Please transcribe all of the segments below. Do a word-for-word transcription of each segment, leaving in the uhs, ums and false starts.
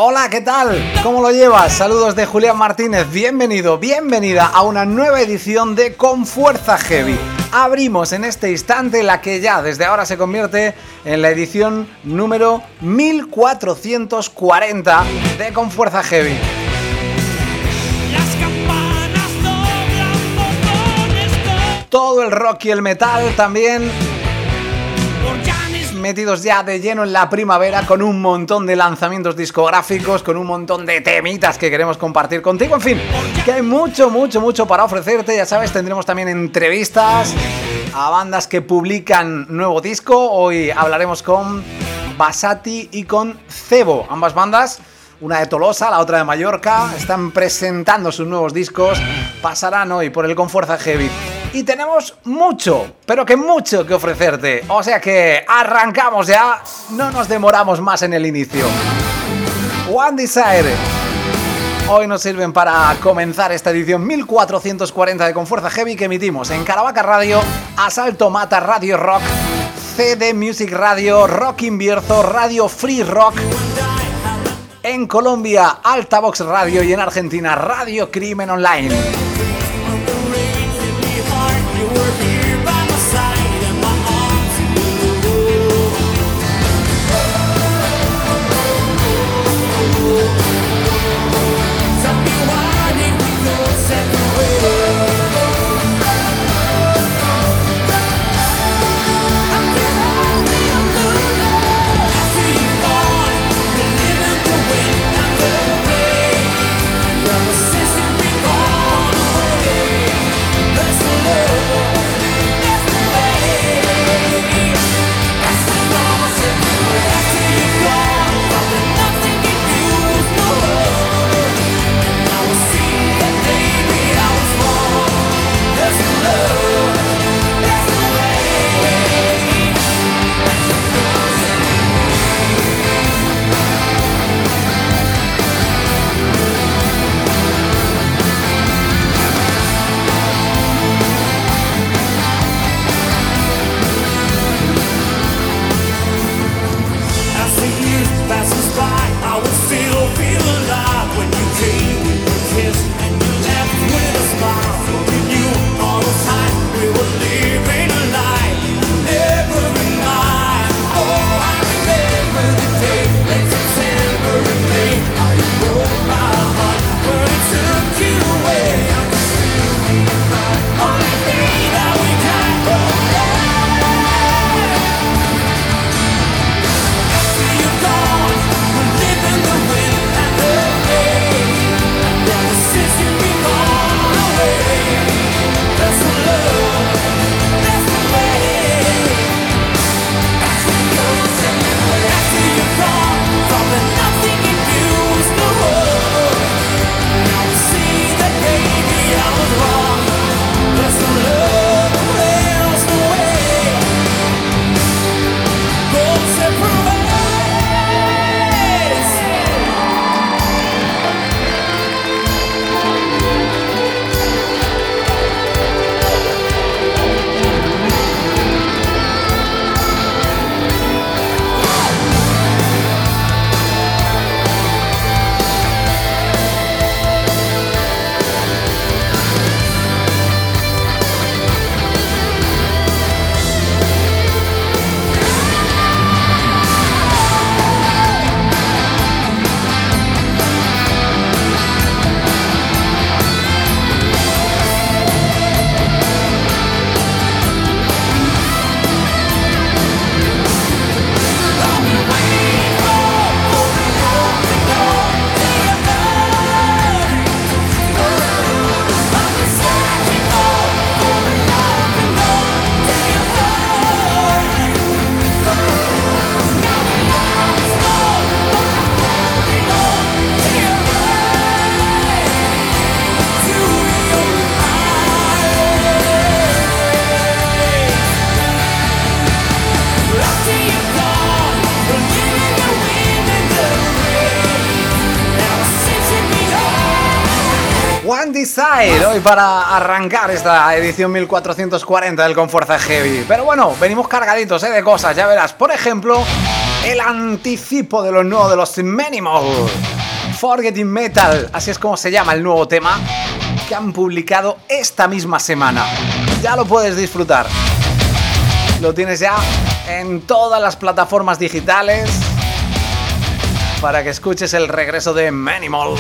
Hola, ¿qué tal? ¿Cómo lo llevas? Saludos de Julián Martínez. Bienvenido, bienvenida a una nueva edición de Con Fuerza Heavy. Abrimos en este instante la que ya desde ahora se convierte en la edición número mil cuatrocientos cuarenta de Con Fuerza Heavy. Todo el rock y el metal también metidos ya de lleno en la primavera, con un montón de lanzamientos discográficos, con un montón de temitas que queremos compartir contigo. En fin, que hay mucho, mucho, mucho para ofrecerte. Ya sabes, tendremos también entrevistas a bandas que publican nuevo disco. Hoy hablaremos con Basati y con Cebo. Ambas bandas, una de Tolosa, la otra de Mallorca, están presentando sus nuevos discos. Pasarán hoy por el Con Fuerza Heavy. Y tenemos mucho, pero que mucho que ofrecerte. O sea que arrancamos ya, no nos demoramos más en el inicio. One Desire. Hoy nos sirven para comenzar esta edición mil cuatrocientos cuarenta de Con Fuerza Heavy que emitimos en Caravaca Radio, Asalto Mata Radio Rock, C D Music Radio, Rock Invierzo, Radio Free Rock. En Colombia, Altavox Radio y en Argentina, Radio Crimen Online. One Desire, hoy para arrancar esta edición mil cuatrocientos cuarenta del Con Fuerza Heavy. Pero bueno, venimos cargaditos ¿eh? de cosas, ya verás. Por ejemplo, El anticipo de lo nuevo de los Manimal. Forgetting Metal, así es como se llama el nuevo tema que han publicado esta misma semana. Ya lo puedes disfrutar. Lo tienes ya en todas las plataformas digitales para que escuches el regreso de Manimal.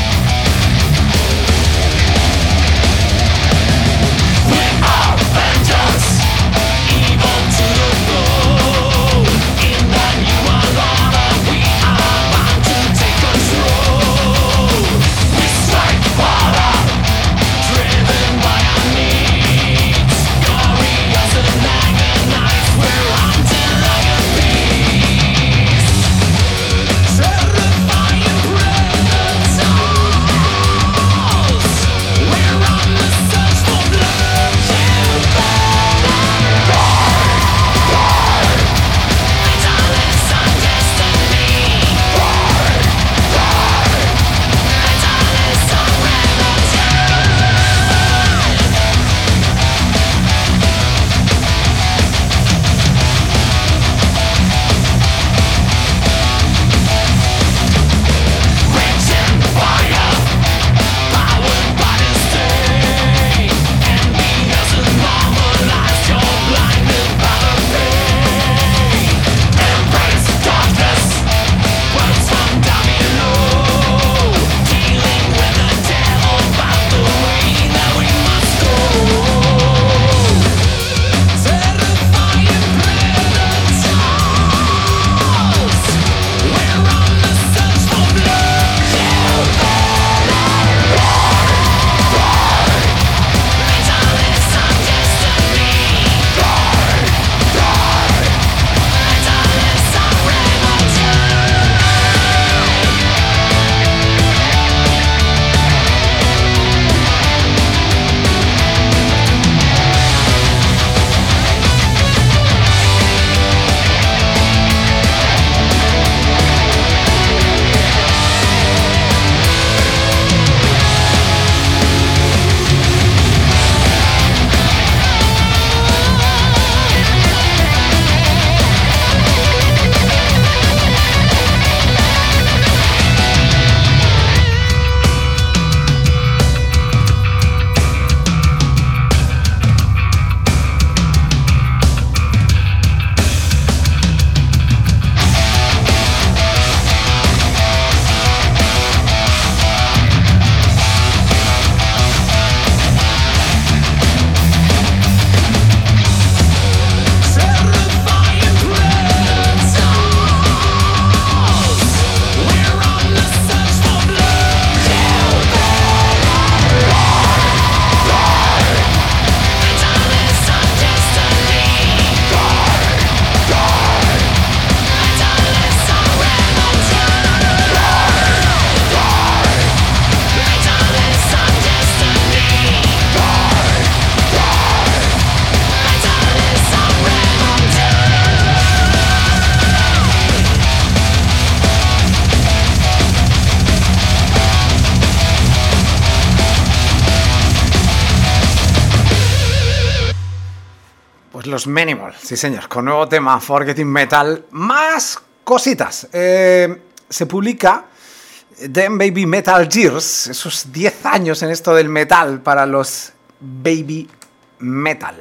Los Manimal, sí señor, con nuevo tema Forgetting Metal, más cositas. Eh, se publica Them Baby Metal Years, esos diez años en esto del metal para los Baby Metal.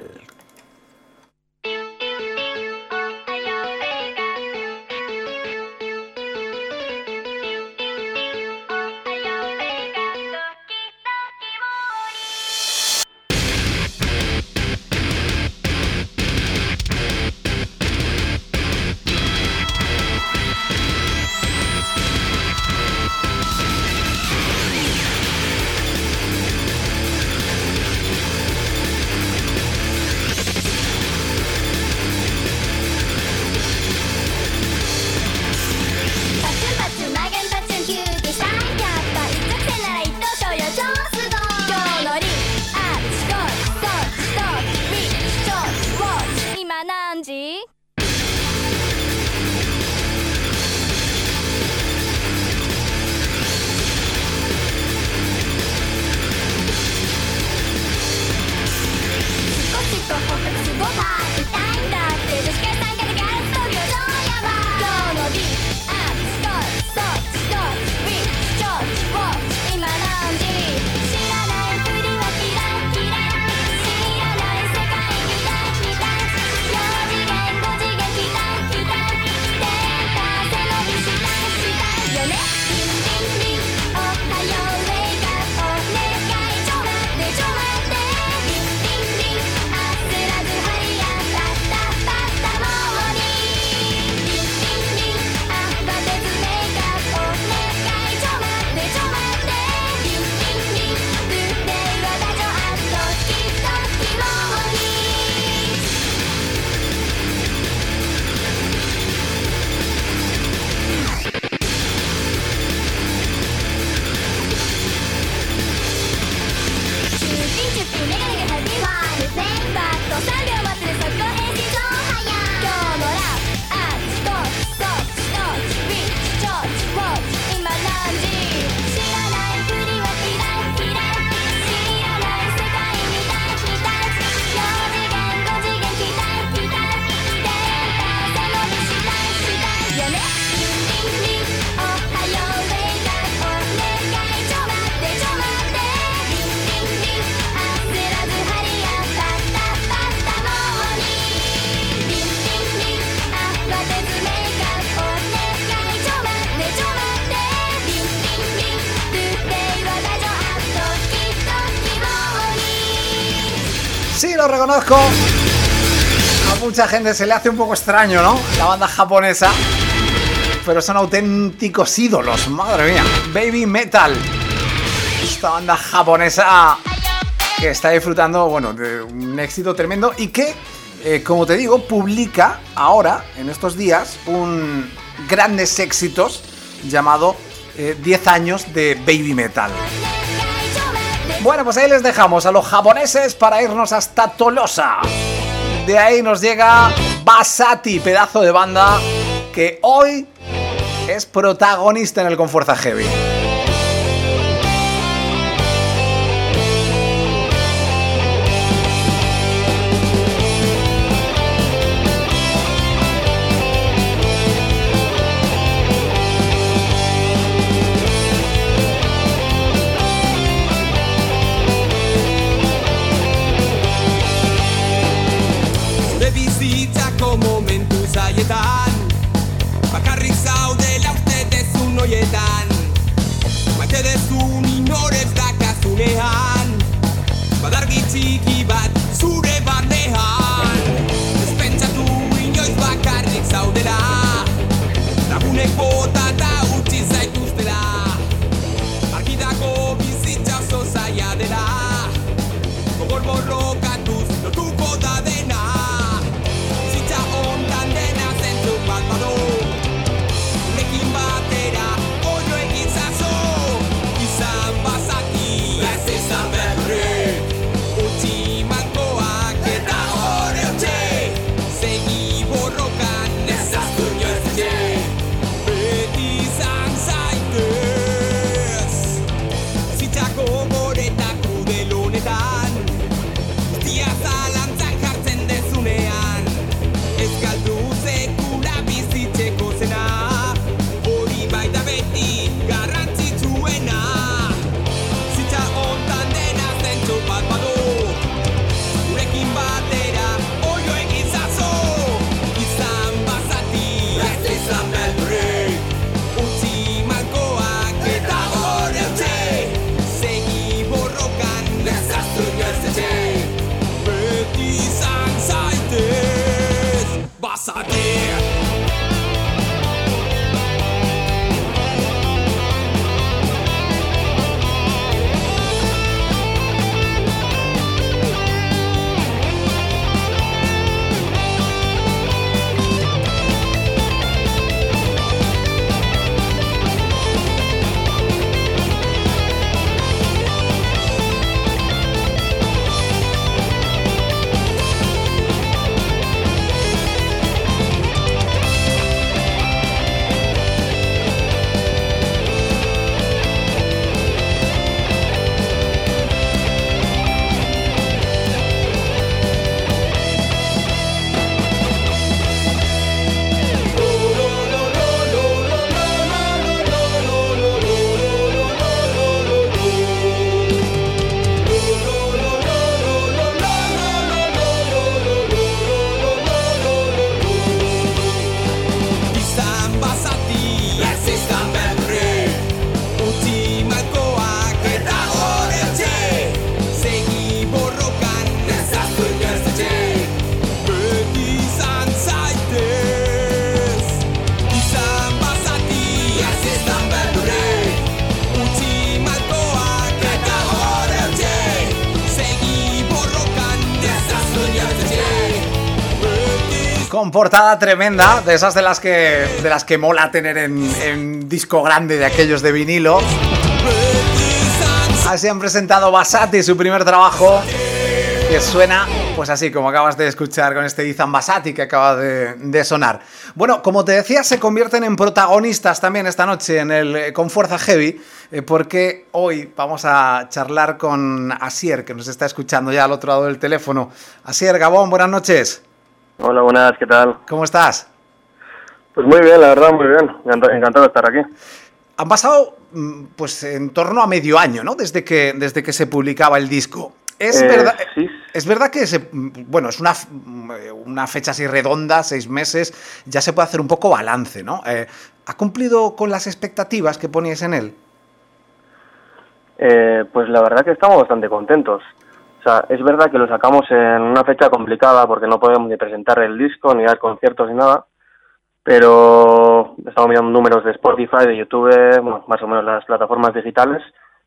lo reconozco, a mucha gente se le hace un poco extraño, ¿no? La banda japonesa, pero son auténticos ídolos, madre mía. Baby Metal, esta banda japonesa que está disfrutando, bueno, de un éxito tremendo y que, eh, como te digo, publica ahora, en estos días, un grandes éxitos llamado eh, diez años de Baby Metal. Bueno, pues ahí les dejamos a los japoneses para irnos hasta Tolosa. De ahí nos llega Basati, pedazo de banda que hoy es protagonista en el Con Fuerza Heavy. Momentu zaietan bakarrik zaudela uste dezun hoietan maite dezun inorez dakazunean badargi txiki bat zure barnean ez pentsatu inoiz bakarrik zaudela lagunek bota eta utzi zaituztela argidako bizitza oso zaila dela gogor borrokatuz lotuko da dena. Con portada tremenda, de esas de las que de las que mola tener en, en disco grande de aquellos de vinilo. Así han presentado Basati, su primer trabajo, que suena pues así como acabas de escuchar con este Izan Basati que acaba de, de sonar. Bueno, como te decía, se convierten en protagonistas también esta noche en el Con Fuerza Heavy, eh, porque hoy vamos a charlar con Asier, que nos está escuchando ya al otro lado del teléfono. Asier, Gabón, buenas noches. Hola, buenas, ¿qué tal? ¿Cómo estás? Pues muy bien, la verdad, muy bien. Encantado de estar aquí. Han pasado, pues, en torno a medio año, ¿no? Desde que, desde que se publicaba el disco. Es eh, verdad, sí. es verdad que, se, bueno, es una, una fecha así redonda, seis meses, ya se puede hacer un poco balance, ¿no? Eh, ¿Ha cumplido con las expectativas que poníais en él? Eh, pues la verdad que estamos bastante contentos. O sea, es verdad que lo sacamos en una fecha complicada porque no podemos ni presentar el disco, ni dar conciertos, ni nada, pero estamos mirando números de Spotify, de YouTube, bueno, más o menos las plataformas digitales,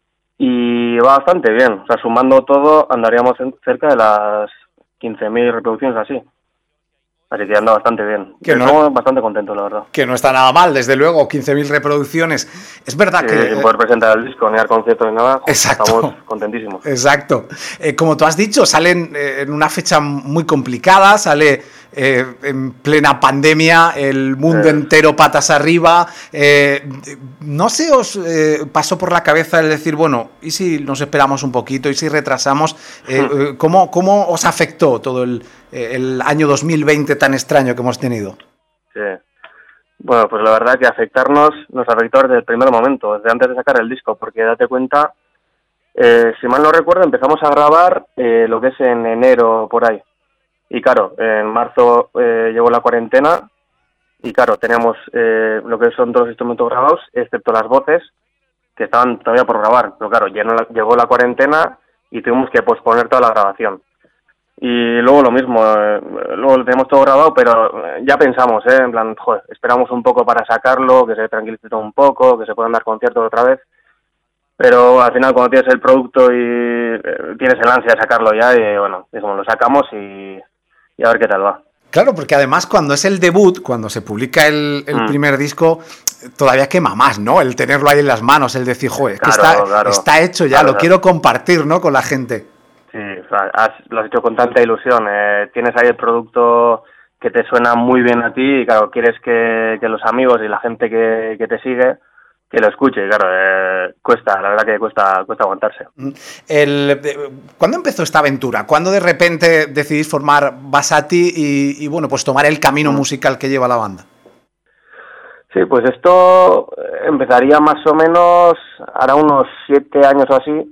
y va bastante bien. O sea, sumando todo, andaríamos en cerca de las quince mil reproducciones así. Así que anda bastante bien. Que no, Estamos bastante contentos, la verdad. Que no está nada mal, desde luego, quince mil reproducciones. Es verdad Sí, que... sin poder presentar el disco, ni dar conciertos, ni nada, Exacto. Estamos contentísimos. Exacto. Eh, como tú has dicho, salen eh, en una fecha muy complicada, sale eh, en plena pandemia, el mundo Eh. entero patas arriba. Eh, no sé, os eh, pasó por la cabeza el decir, bueno, ¿y si nos esperamos un poquito? ¿Y si retrasamos? Eh, eh, ¿cómo, ¿Cómo os afectó todo el, el año dos mil veinte tan extraño que hemos tenido? Sí. Bueno, pues la verdad que afectarnos nos afectó desde el primer momento, desde antes de sacar el disco, porque date cuenta, eh, si mal no recuerdo, empezamos a grabar eh, lo que es en enero por ahí. Y claro, en marzo eh, llegó la cuarentena y claro, teníamos eh, lo que son todos los instrumentos grabados, excepto las voces, que estaban todavía por grabar. Pero claro, llegó la cuarentena y tuvimos que posponer toda la grabación. Y luego lo mismo, eh, luego lo tenemos todo grabado, pero ya pensamos, ¿eh? En plan, joder, esperamos un poco para sacarlo, que se tranquilice todo un poco, que se puedan dar conciertos otra vez. Pero al final cuando tienes el producto y eh, tienes el ansia de sacarlo ya, y bueno, es como lo sacamos y, y a ver qué tal va. Claro, porque además cuando es el debut, cuando se publica el, el mm. primer disco, todavía quema más, ¿no? El tenerlo ahí en las manos, el decir, joder, claro, que está, claro, está hecho ya, claro, lo claro. quiero compartir, ¿no? Con la gente. Sí, o sea, has, lo has hecho con tanta ilusión. Eh, tienes ahí el producto que te suena muy bien a ti y, claro, quieres que, que los amigos y la gente que, que te sigue, que lo escuche. Claro, eh, cuesta, la verdad que cuesta cuesta aguantarse. El, ¿Cuándo empezó esta aventura? ¿Cuándo de repente decidís formar Basati y, y bueno, pues tomar el camino mm. musical que lleva la banda? Sí, pues esto empezaría más o menos, hará unos siete años o así,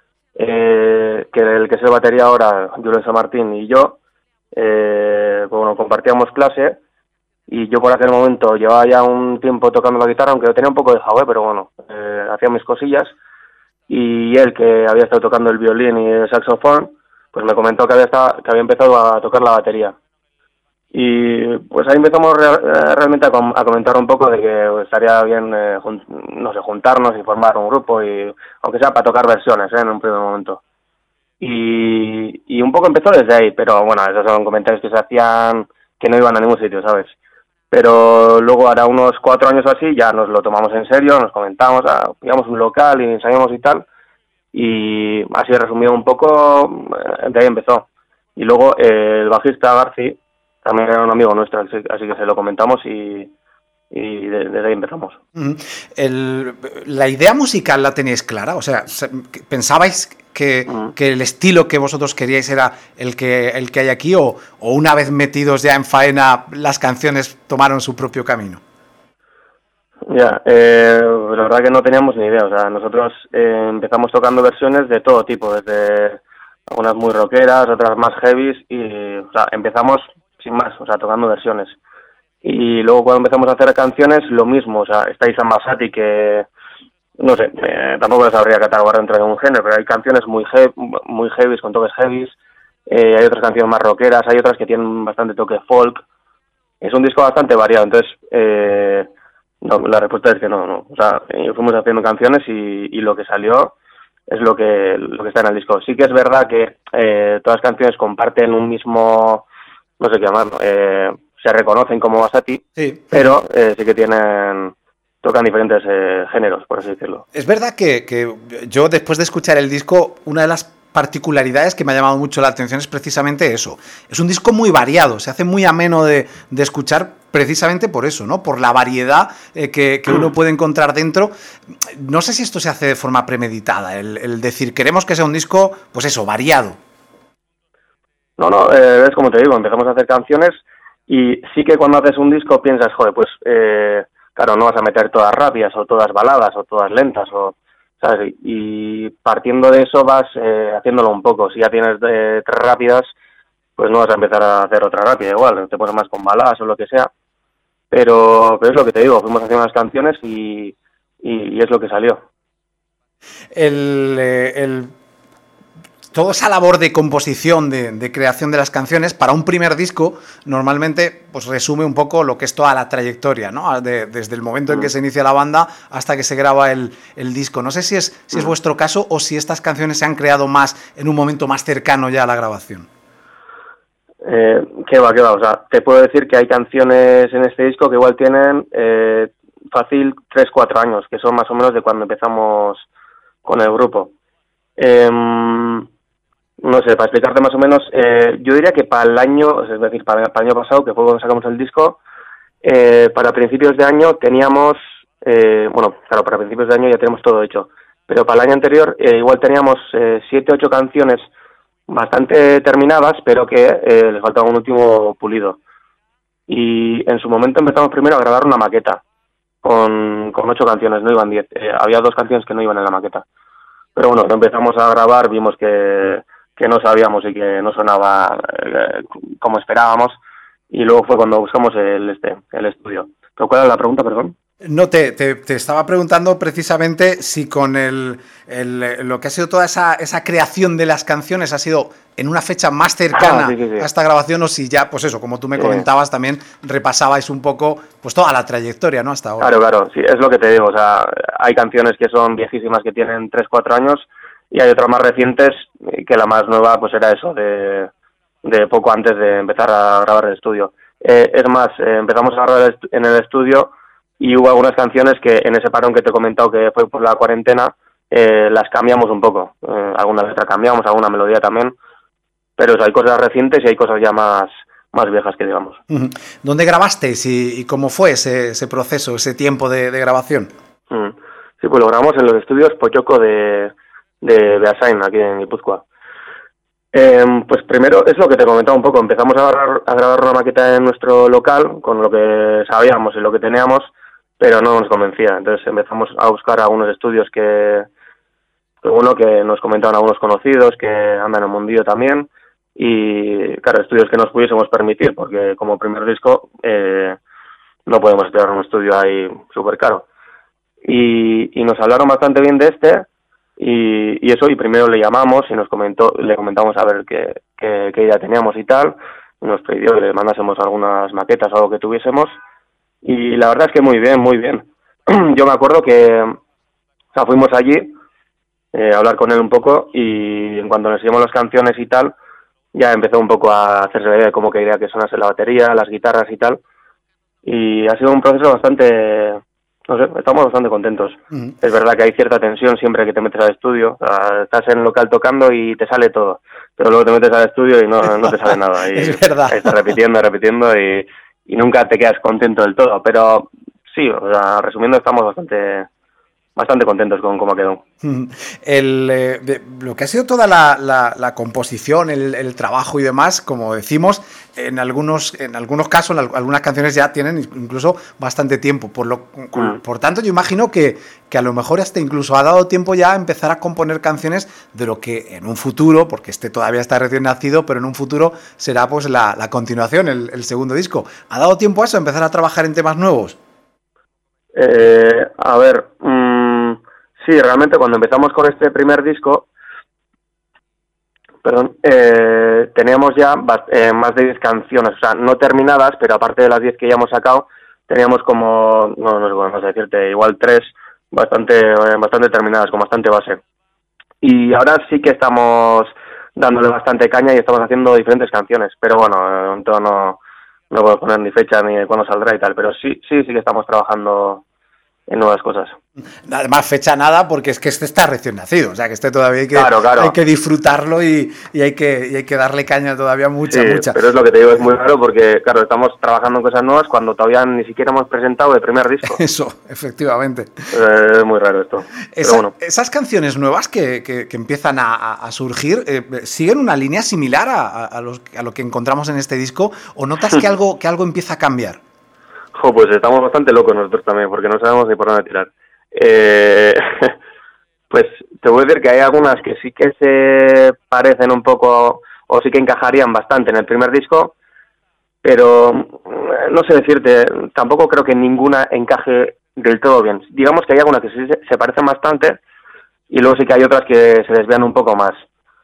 eh, que el que es el batería ahora, Julen San Martín y yo, eh, bueno, compartíamos clase y yo por aquel momento llevaba ya un tiempo tocando la guitarra, aunque lo tenía un poco dejado, ¿eh? Pero bueno, eh, hacía mis cosillas, y él, que había estado tocando el violín y el saxofón, pues me comentó que había, estado, que había empezado a tocar la batería. Y pues ahí empezamos re realmente a, com a comentar un poco de que estaría bien, eh, no sé, juntarnos y formar un grupo, y aunque sea para tocar versiones, ¿eh? En un primer momento. Y, y un poco empezó desde ahí, pero bueno, esos son comentarios que se hacían que no iban a ningún sitio, ¿sabes? Pero luego, ahora unos cuatro años o así, ya nos lo tomamos en serio, nos comentamos, íbamos a un local y ensayamos y tal, y así resumido un poco, de ahí empezó. Y luego eh, el bajista Garci también era un amigo nuestro, así que se lo comentamos y, y desde ahí empezamos. El, ¿La idea musical la teníais clara? O sea, ¿pensabais que, uh-huh. que el estilo que vosotros queríais era el que, el que hay aquí, o, o una vez metidos ya en faena las canciones tomaron su propio camino? Ya, eh, la verdad que no teníamos ni idea. O sea, nosotros eh, empezamos tocando versiones de todo tipo, desde algunas muy rockeras, otras más heavies, y o sea, empezamos sin más, o sea, tocando versiones. Y luego cuando empezamos a hacer canciones, lo mismo, o sea, está Isan Basati, que no sé, eh, tampoco lo sabría catalogar dentro de un género, pero hay canciones muy heavy, muy heavies, con toques heavies, eh, hay otras canciones más rockeras, hay otras que tienen bastante toque folk. Es un disco bastante variado, entonces eh, no, la respuesta es que no, no, o sea, eh, fuimos haciendo canciones y, y lo que salió es lo que lo que está en el disco. Sí que es verdad que eh, todas las canciones comparten un mismo, no sé qué llamarlo, eh, se reconocen como Basati, sí, pero eh, sí que tienen, tocan diferentes eh, géneros, por así decirlo. Es verdad que, que yo, después de escuchar el disco, una de las particularidades que me ha llamado mucho la atención es precisamente eso. Es un disco muy variado, se hace muy ameno de, de escuchar precisamente por eso, ¿no? Por la variedad eh, que, que uno puede encontrar dentro. No sé si esto se hace de forma premeditada, el, el decir, queremos que sea un disco, pues eso, variado. No, no, eh, es como te digo, empezamos a hacer canciones y sí que cuando haces un disco piensas, joder, pues eh, claro, no vas a meter todas rápidas o todas baladas o todas lentas, o ¿sabes? Y partiendo de eso vas eh, haciéndolo un poco. Si ya tienes eh, tres rápidas, pues no vas a empezar a hacer otra rápida igual, te pones más con baladas o lo que sea. Pero, pero es lo que te digo, fuimos haciendo las canciones y, y, y es lo que salió. El... el... toda esa labor de composición, de, de creación de las canciones, para un primer disco, normalmente pues resume un poco lo que es toda la trayectoria, ¿no? De, desde el momento en que se inicia la banda hasta que se graba el, el disco. No sé si es, si es vuestro caso o si estas canciones se han creado más en un momento más cercano ya a la grabación. Eh, ¿Qué va, qué va? O sea, te puedo decir que hay canciones en este disco que igual tienen eh, fácil tres cuatro años, que son más o menos de cuando empezamos con el grupo. Eh, no sé, para explicarte más o menos, eh, yo diría que para el año, es decir, para, para el año pasado, que fue cuando sacamos el disco, eh, para principios de año teníamos, eh, bueno, claro, para principios de año ya tenemos todo hecho, pero para el año anterior eh, igual teníamos eh, siete, ocho canciones bastante terminadas, pero que eh, les faltaba un último pulido. Y en su momento empezamos primero a grabar una maqueta con, con ocho canciones, no iban diez. Eh, había dos canciones que no iban en la maqueta. Pero bueno, empezamos a grabar, vimos que, que no sabíamos y que no sonaba eh, como esperábamos, y luego fue cuando buscamos el, este, el estudio. ¿Pero cuál era la pregunta, perdón? No, te, te, te estaba preguntando precisamente si con el, el lo que ha sido toda esa, esa creación de las canciones ha sido en una fecha más cercana ah, sí, sí, sí. a esta grabación, o si ya, pues eso, como tú me sí. comentabas, también repasabais un poco pues toda la trayectoria, ¿no? Hasta ahora. Claro, claro, sí, es lo que te digo, o sea, hay canciones que son viejísimas que tienen tres, cuatro años, y hay otras más recientes, que la más nueva pues era eso, de, de poco antes de empezar a grabar el estudio. Eh, es más, eh, empezamos a grabar en el estudio y hubo algunas canciones que en ese parón que te he comentado que fue por la cuarentena, eh, las cambiamos un poco. Eh, alguna letra cambiamos, alguna melodía también, pero o sea, hay cosas recientes y hay cosas ya más, más viejas que digamos. ¿Dónde grabasteis y, y cómo fue ese, ese proceso, ese tiempo de, de grabación? Mm. Sí, pues lo grabamos en los estudios Pochoco de, de Beasain, aquí en Guipúzcoa. Eh, pues primero es lo que te comentaba un poco, empezamos a grabar, a grabar una maqueta en nuestro local con lo que sabíamos y lo que teníamos, pero no nos convencía. Entonces empezamos a buscar algunos estudios que, uno que nos comentaban algunos conocidos que andan en el mundillo también, y claro, estudios que nos pudiésemos permitir, porque como primer disco eh, no podemos estudiar en un estudio ahí súper caro. Y, y nos hablaron bastante bien de este, y, y eso, y primero le llamamos y nos comentó, le comentamos a ver qué, qué, qué idea teníamos y tal, y nos pidió que le mandásemos algunas maquetas o algo que tuviésemos, y la verdad es que muy bien, muy bien. Yo me acuerdo que, o sea, fuimos allí eh, a hablar con él un poco, y en cuanto nos enseñamos las canciones y tal, ya empezó un poco a hacerse la idea de cómo quería que sonase la batería, las guitarras y tal, y ha sido un proceso bastante, no sé, estamos bastante contentos. Uh-huh. Es verdad que hay cierta tensión siempre que te metes al estudio, o sea, estás en el local tocando y te sale todo, pero luego te metes al estudio y no, no te sale nada, y es verdad. Estás repitiendo, repitiendo y, y nunca te quedas contento del todo, pero sí, o sea, resumiendo, estamos bastante... bastante contentos con cómo quedó. El, eh, de, lo que ha sido toda la, la, la composición, el, el trabajo y demás, como decimos, en algunos en algunos casos, en algunas canciones ya tienen incluso bastante tiempo. Por lo mm. por tanto, yo imagino que, que a lo mejor hasta incluso ha dado tiempo ya a empezar a componer canciones de lo que en un futuro, porque este todavía está recién nacido, pero en un futuro será pues la, la continuación, el, el segundo disco. ¿Ha dado tiempo a eso, a empezar a trabajar en temas nuevos? Eh, a ver... Mmm... Sí, realmente cuando empezamos con este primer disco, perdón, eh, teníamos ya eh, más de diez canciones, o sea, no terminadas, pero aparte de las diez que ya hemos sacado, teníamos como, no, no sé cómo vas a decirte, igual tres bastante, eh, bastante terminadas, con bastante base. Y ahora sí que estamos dándole bastante caña y estamos haciendo diferentes canciones, pero bueno, entonces no, no puedo poner ni fecha ni cuándo saldrá y tal, pero sí, sí, sí que estamos trabajando en nuevas cosas. Además, fecha nada, porque es que este está recién nacido, o sea que este todavía hay que, claro, claro. hay que disfrutarlo y, y, hay que, y hay que darle caña todavía mucha, sí, mucha. Pero es lo que te digo, es muy raro porque, claro, estamos trabajando en cosas nuevas cuando todavía ni siquiera hemos presentado el primer disco. Eso, efectivamente. Eh, es muy raro esto. Esa, pero bueno. Esas canciones nuevas que, que, que empiezan a, a surgir, eh, ¿siguen una línea similar a, a, los, a lo que encontramos en este disco o notas que algo, que algo empieza a cambiar? Jo, pues estamos bastante locos nosotros también porque no sabemos ni por dónde tirar. Eh, pues te voy a decir que hay algunas que sí que se parecen un poco o sí que encajarían bastante en el primer disco, pero no sé decirte, tampoco creo que ninguna encaje del todo bien. Digamos que hay algunas que sí se parecen bastante y luego sí que hay otras que se desvían un poco más,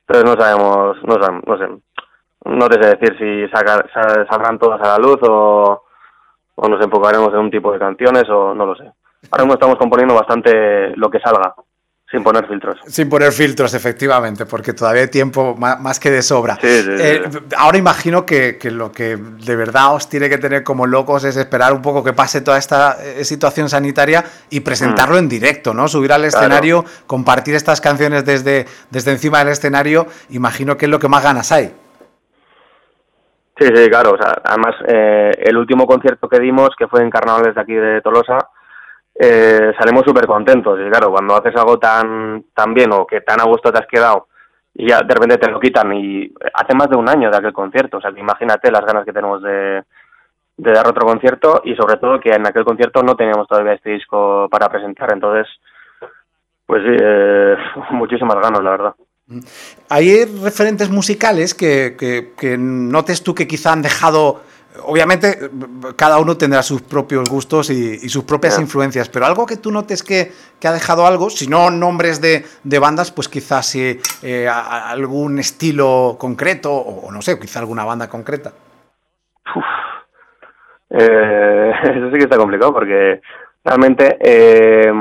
Entonces no sabemos, no sabemos, no sé, no te sé decir si saca, saldrán todas a la luz o, o nos enfocaremos en un tipo de canciones o no lo sé. Ahora mismo estamos componiendo bastante lo que salga, sin poner filtros. Sin poner filtros, efectivamente, porque todavía hay tiempo más, más que de sobra. Sí, sí, eh, sí. Ahora imagino que, que lo que de verdad os tiene que tener como locos es esperar un poco que pase toda esta eh, situación sanitaria y presentarlo mm. en directo, ¿no? Subir al escenario, claro. compartir estas canciones desde, desde encima del escenario, imagino que es lo que más ganas hay. Sí, sí, claro. O sea, además, eh, el último concierto que dimos, que fue en Carnavales de aquí de Tolosa, Eh, salimos súper contentos y claro, cuando haces algo tan tan bien o que tan a gusto te has quedado y ya de repente te lo quitan y hace más de un año de aquel concierto, o sea que imagínate las ganas que tenemos de, de dar otro concierto y sobre todo que en aquel concierto no teníamos todavía este disco para presentar, entonces pues sí, eh, muchísimas ganas la verdad. ¿Hay referentes musicales que, que, que notes tú que quizá han dejado? Obviamente cada uno tendrá sus propios gustos y, y sus propias yeah. influencias, pero algo que tú notes que, que ha dejado algo, si no nombres de, de bandas, pues quizás sí, eh, a, algún estilo concreto o, o no sé, quizá alguna banda concreta. Uf. Eh, eso sí que está complicado porque realmente eh,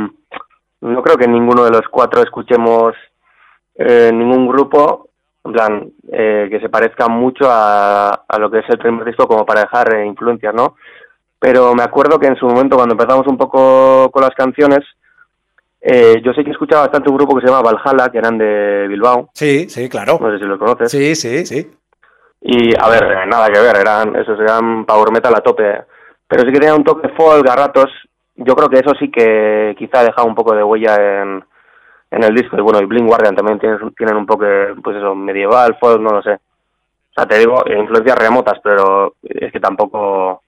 no creo que ninguno de los cuatro escuchemos eh, ningún grupo en plan, eh, que se parezca mucho a, a lo que es el primer disco como para dejar eh, influencias, ¿no? Pero me acuerdo que en su momento, cuando empezamos un poco con las canciones, eh, yo sé que escuchaba bastante un grupo que se llama Valhalla, que eran de Bilbao. Sí, sí, claro. No sé si los conoces. Sí, sí, sí. Y, a ver, nada que ver, eran esos eran power metal a tope. Pero sí que tenían un toque folk a ratos. Yo creo que eso sí que quizá ha dejado un poco de huella en... en el disco, y bueno, y Blind Guardian también tienen, tienen un poco, pues eso, medieval, folk, no lo sé. O sea, te digo, influencias remotas, pero es que tampoco...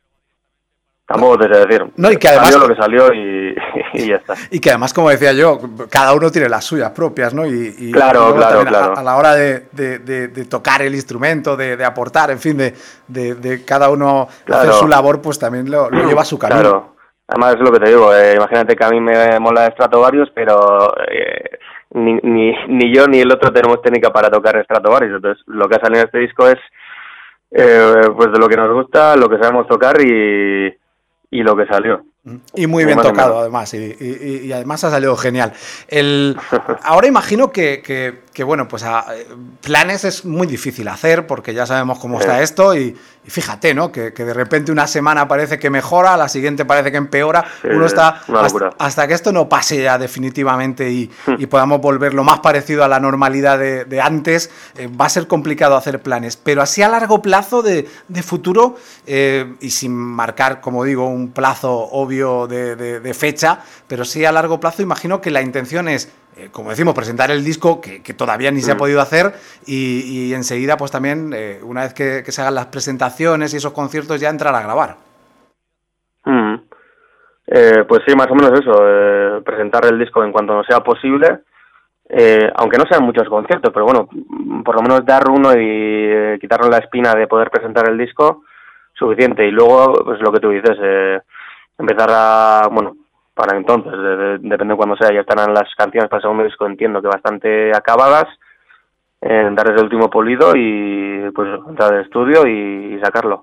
Tampoco te sé decir. No, y que además... Salió lo que salió y, y ya está. Y que además, como decía yo, cada uno tiene las suyas propias, ¿no? Y, y claro, claro, claro. A, a la hora de, de, de, de tocar el instrumento, de, de aportar, en fin, de, de, de cada uno claro. hacer su labor, pues también lo, lo lleva a su camino. Claro. Además es lo que te digo, eh, imagínate que a mí me mola Stratovarius, pero eh, ni, ni, ni yo ni el otro tenemos técnica para tocar Stratovarius, entonces lo que ha salido en este disco es eh, pues de lo que nos gusta, lo que sabemos tocar y, y lo que salió. Y muy bien tocado, además, y, y, y además ha salido genial. El, ahora imagino que, que, que bueno, pues a, planes es muy difícil hacer porque ya sabemos cómo está esto y, y fíjate, ¿no? Que, que de repente una semana parece que mejora, la siguiente parece que empeora, sí, uno está hasta, hasta que esto no pase ya definitivamente y, y podamos volver lo más parecido a la normalidad de, de antes, eh, va a ser complicado hacer planes, pero así a largo plazo de, de futuro eh, y sin marcar, como digo, un plazo obvio De, de, de fecha, pero sí a largo plazo imagino que la intención es, eh, como decimos, presentar el disco que, que todavía ni se ha podido hacer y, y enseguida pues también eh, una vez que, que se hagan las presentaciones y esos conciertos ya entrar a grabar. Mm. Eh, pues sí, más o menos eso, eh, presentar el disco en cuanto no sea posible, eh, aunque no sean muchos conciertos, pero bueno, por lo menos dar uno y eh, quitarnos la espina de poder presentar el disco, suficiente, y luego pues lo que tú dices, eh, empezar a, bueno, para entonces, de, de, depende de cuándo sea, ya estarán las canciones para el segundo disco, entiendo que bastante acabadas, eh, darles el último polido y pues entrar al estudio y, y sacarlo.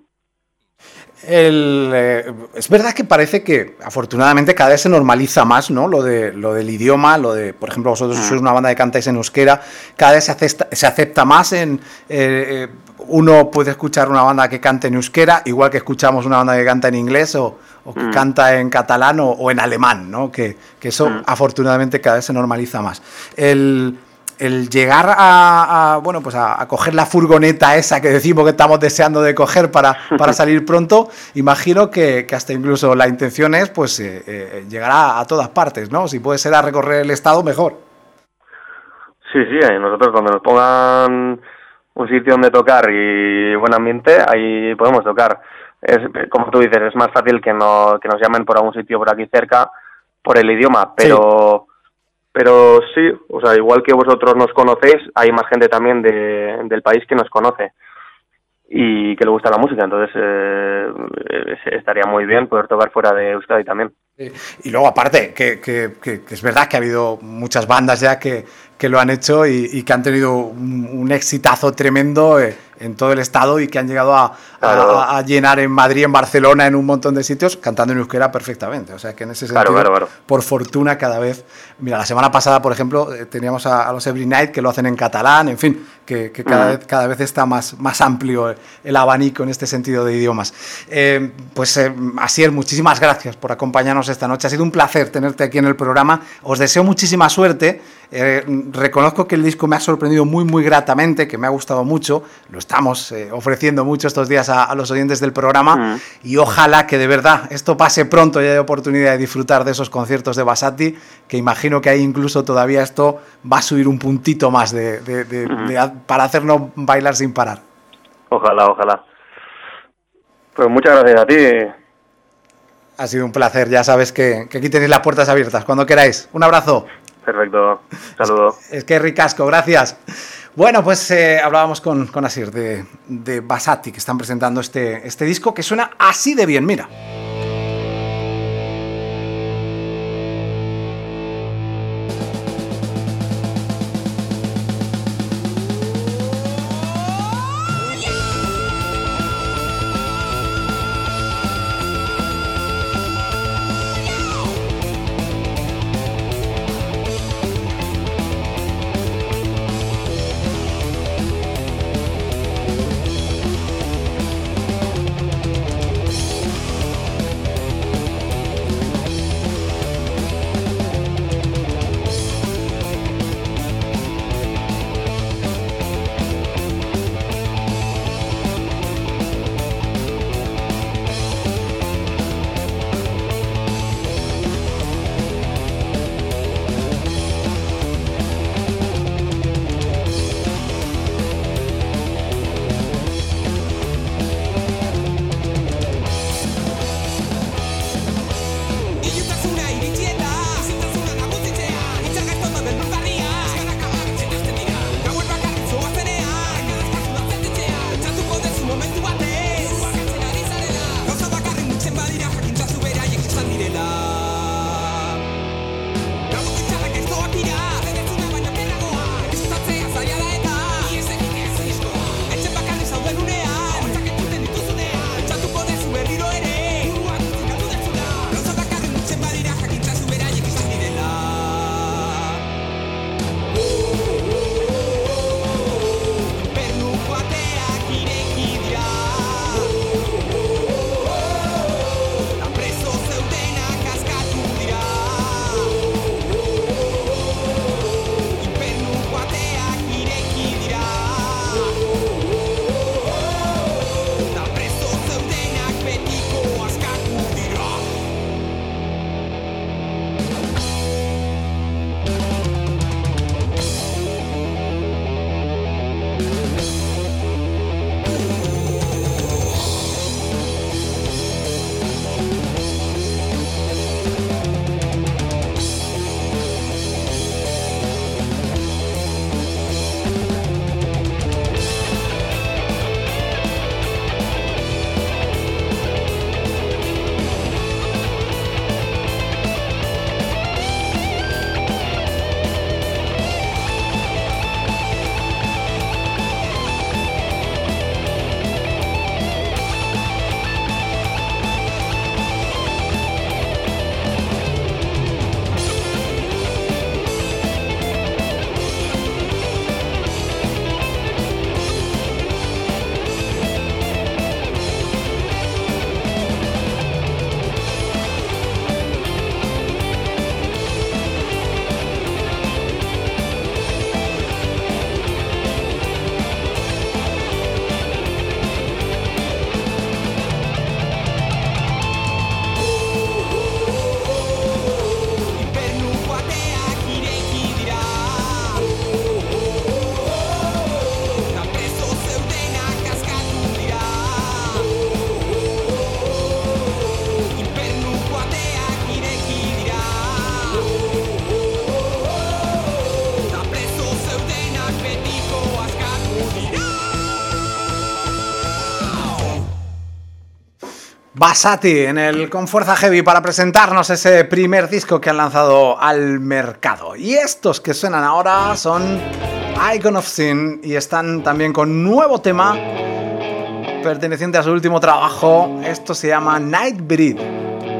El, eh, es verdad que parece que afortunadamente cada vez se normaliza más, ¿no? Lo de lo del idioma, lo de, por ejemplo, vosotros sois una banda que cantáis en euskera, cada vez se acepta, se acepta más en eh, uno puede escuchar una banda que cante en euskera, igual que escuchamos una banda que canta en inglés o, o que mm. canta en catalán o, o en alemán, ¿no? Que, que eso mm. afortunadamente cada vez se normaliza más. El El llegar a, a bueno pues a, a coger la furgoneta esa que decimos que estamos deseando de coger para, para salir pronto, imagino que, que hasta incluso la intención es pues eh, eh, llegar a, a todas partes, ¿no? Si puede ser a recorrer el estado, mejor. Sí, sí, nosotros cuando nos pongan un sitio donde tocar y buen ambiente, ahí podemos tocar. Es, como tú dices, es más fácil que, no, que nos llamen por algún sitio por aquí cerca por el idioma, pero... Sí. Pero sí, o sea, igual que vosotros nos conocéis, hay más gente también de, del país que nos conoce y que le gusta la música, entonces eh, estaría muy bien poder tocar fuera de Euskadi también. Eh, y luego, aparte, que, que, que, que es verdad que ha habido muchas bandas ya que, que lo han hecho y, y que han tenido un, un exitazo tremendo eh, en todo el estado y que han llegado a, Claro. a, a llenar en Madrid, en Barcelona, en un montón de sitios, cantando en euskera perfectamente. O sea que en ese sentido, Claro, claro, claro. por fortuna, cada vez... Mira, la semana pasada, por ejemplo, eh, teníamos a, a los Every Night que lo hacen en catalán, en fin, que, que cada, Mm. vez, cada vez está más, más amplio el, el abanico en este sentido de idiomas. Eh, pues, eh, Asier, muchísimas gracias por acompañarnos esta noche. Ha sido un placer tenerte aquí en el programa. Os deseo muchísima suerte. Eh, reconozco que el disco me ha sorprendido muy, muy gratamente, que me ha gustado mucho. Lo estamos eh, ofreciendo mucho estos días a, a los oyentes del programa. Mm. Y ojalá que de verdad esto pase pronto y haya oportunidad de disfrutar de esos conciertos de Basati, que imagino que ahí incluso todavía esto va a subir un puntito más de, de, de, Mm. de, para hacernos bailar sin parar. Ojalá, ojalá. Pues muchas gracias a ti. Ha sido un placer, ya sabes que, que aquí tenéis las puertas abiertas, cuando queráis. Un abrazo. Perfecto. Saludos. Es que ricasco, gracias. Bueno, pues eh, hablábamos con, con Asier de, de Basati, que están presentando este, este disco que suena así de bien, mira. Basati en el Con Fuerza Heavy para presentarnos ese primer disco que han lanzado al mercado. Y estos que suenan ahora son Icon of Sin y están también con nuevo tema perteneciente a su último trabajo. Esto se llama Nightbreed.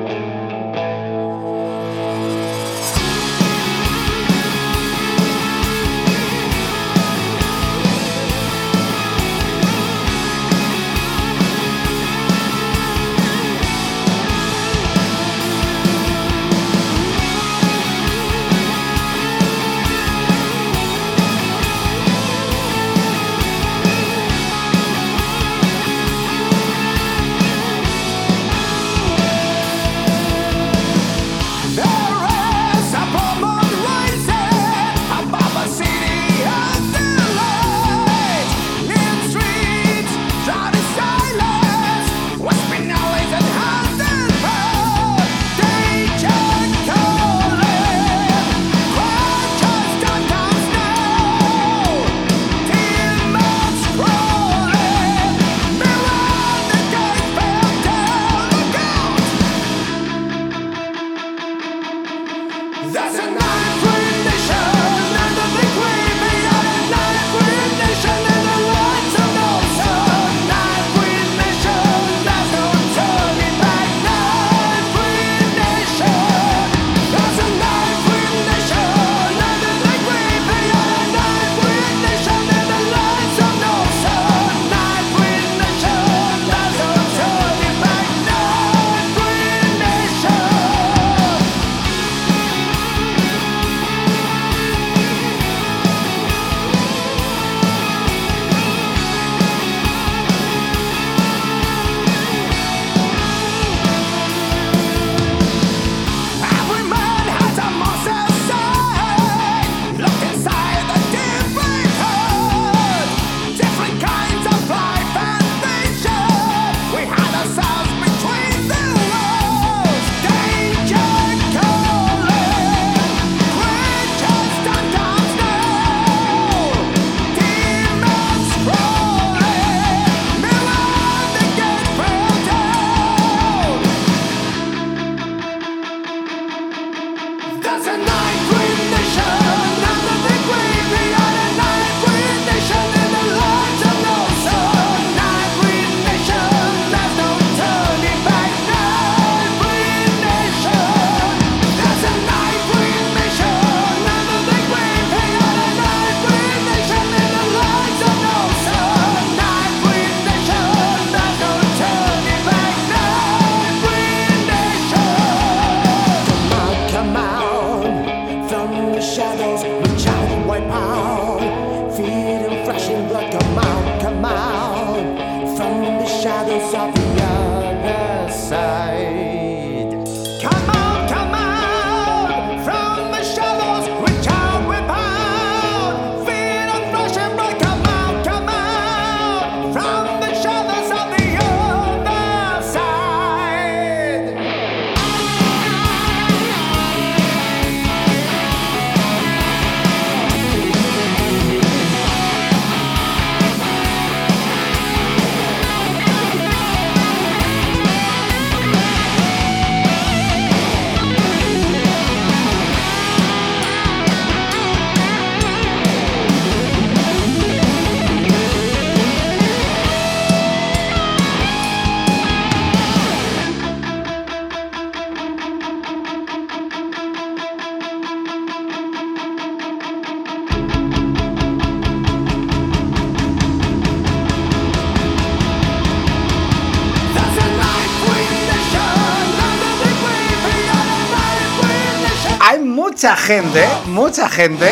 Mucha gente, mucha gente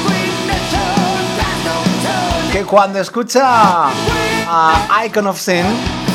que cuando escucha a Icon of Sin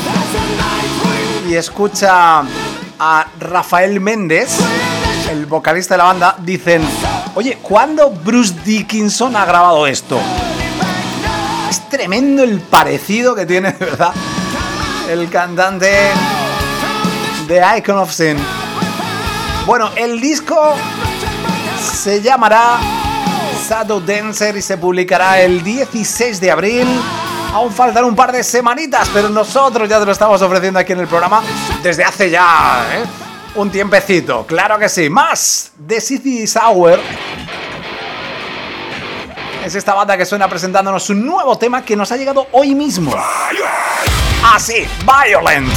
y escucha a Rafael Méndez, el vocalista de la banda, dicen: oye, ¿cuándo Bruce Dickinson ha grabado esto? Es tremendo el parecido que tiene, de verdad, el cantante de Icon of Sin. Bueno, el disco se llamará Shadow Dancer y se publicará el dieciséis de abril. Aún faltan un par de semanitas, pero nosotros ya te lo estamos ofreciendo aquí en el programa desde hace ya ¿eh? un tiempecito, claro que sí. Más de City Sour. Es esta banda que suena presentándonos un nuevo tema que nos ha llegado hoy mismo. Así, Violent.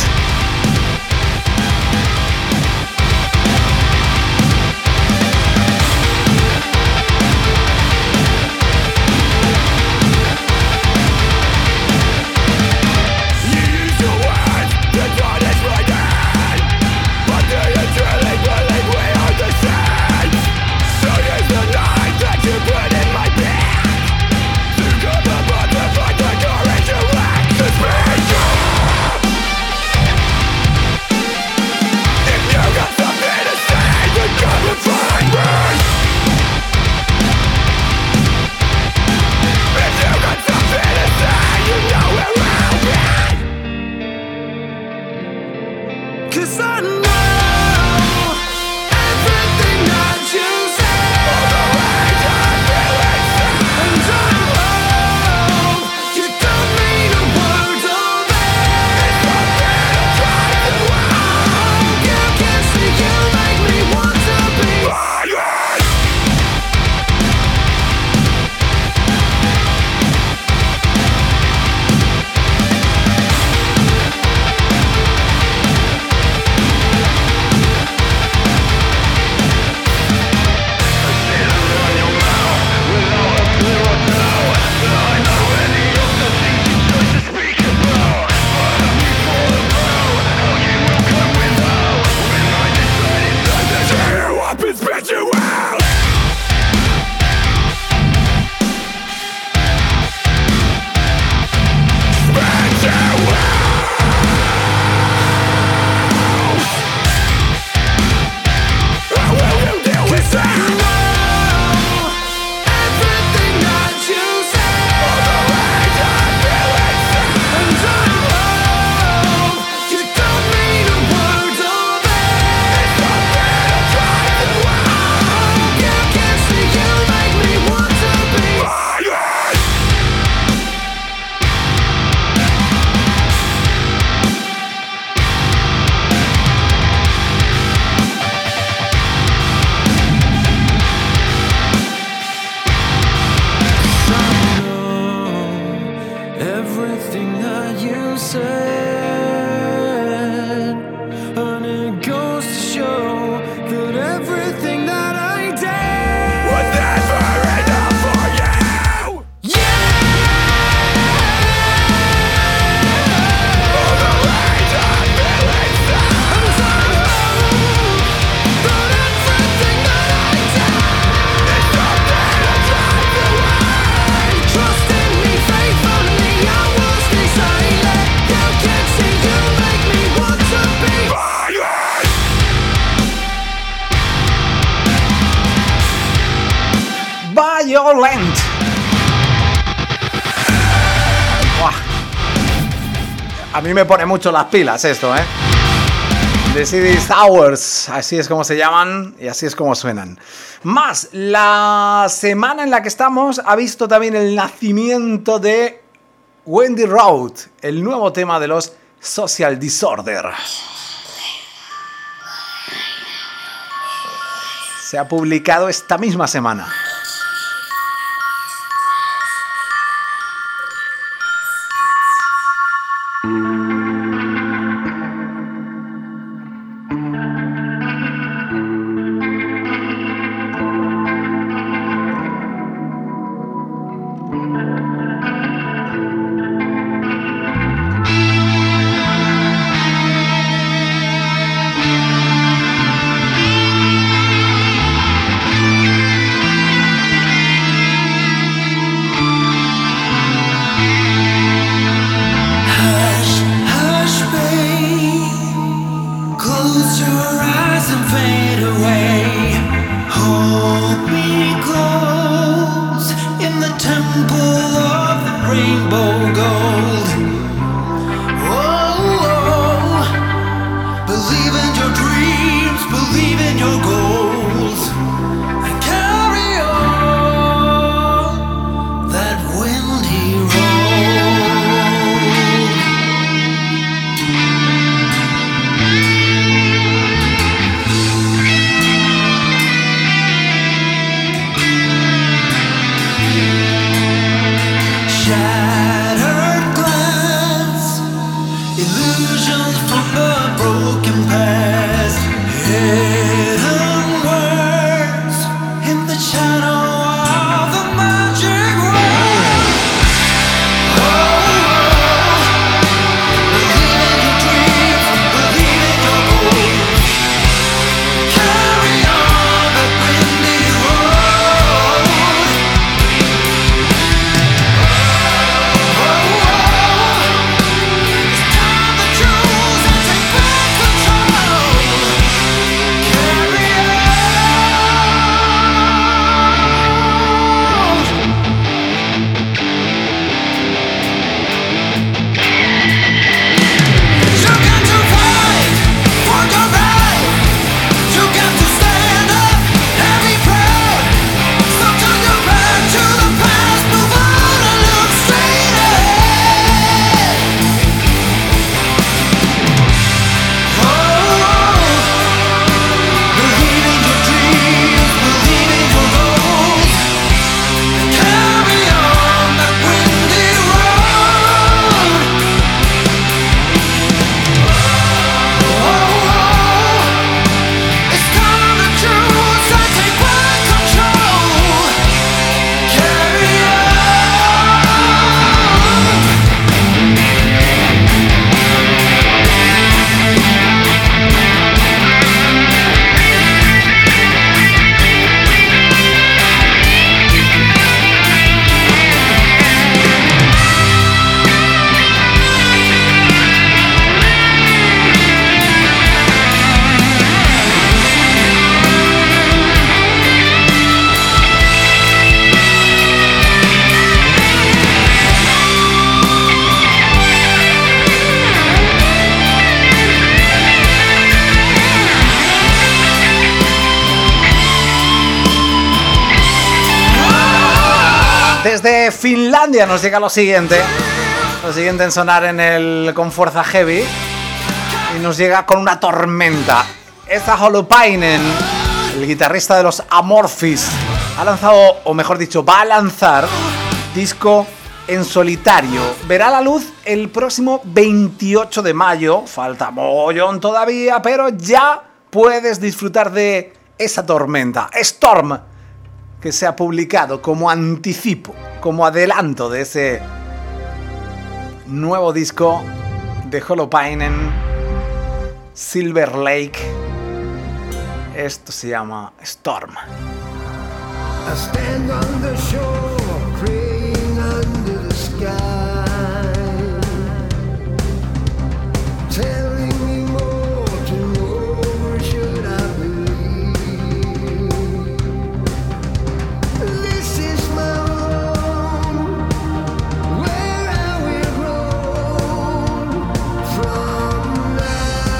Violent. Buah. A mí me pone mucho las pilas esto, ¿eh? The City Towers, así es como se llaman y así es como suenan. Más, la semana en la que estamos ha visto también el nacimiento de Wendy Road, el nuevo tema de los Social Disorder. Se ha publicado esta misma semana. Desde Finlandia nos llega lo siguiente. Lo siguiente en sonar en el con fuerza heavy. Y nos llega con una tormenta. Esta Holopainen, el guitarrista de los Amorphis, ha lanzado, o mejor dicho, va a lanzar disco en solitario. Verá la luz el próximo veintiocho de mayo. Falta mogollón todavía, pero ya puedes disfrutar de esa tormenta, Storm, que se ha publicado como anticipo, como adelanto de ese nuevo disco de Holopainen, Silver Lake. Esto se llama Storm. I stand on the shore, praying under the sky, telling me more to know, or should I believe? This is my home, where I will grow from now.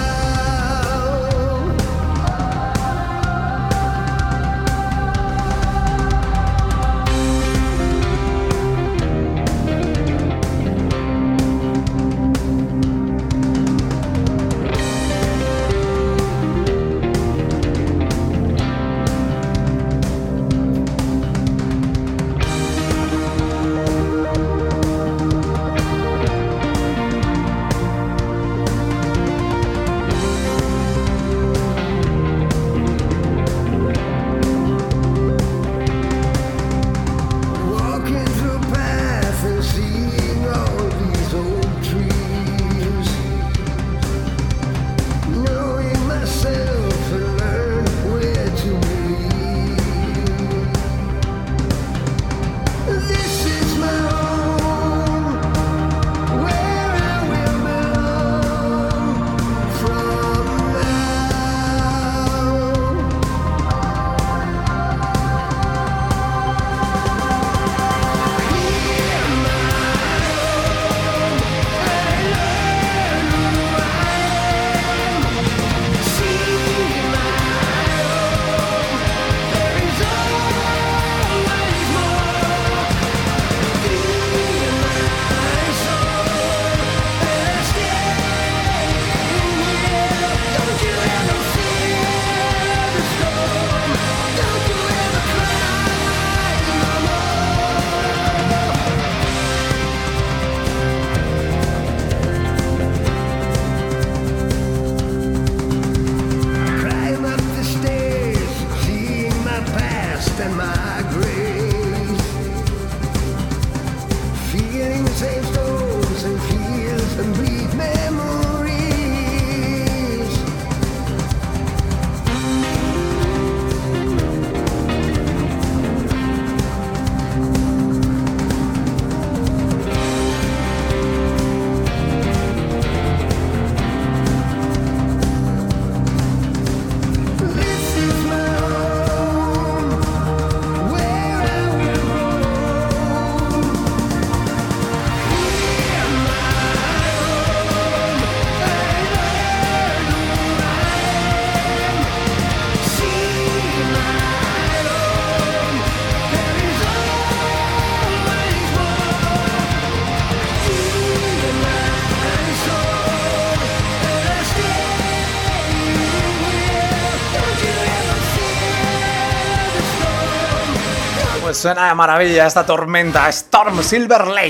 Suena de maravilla esta tormenta, Storm, Silver Lake.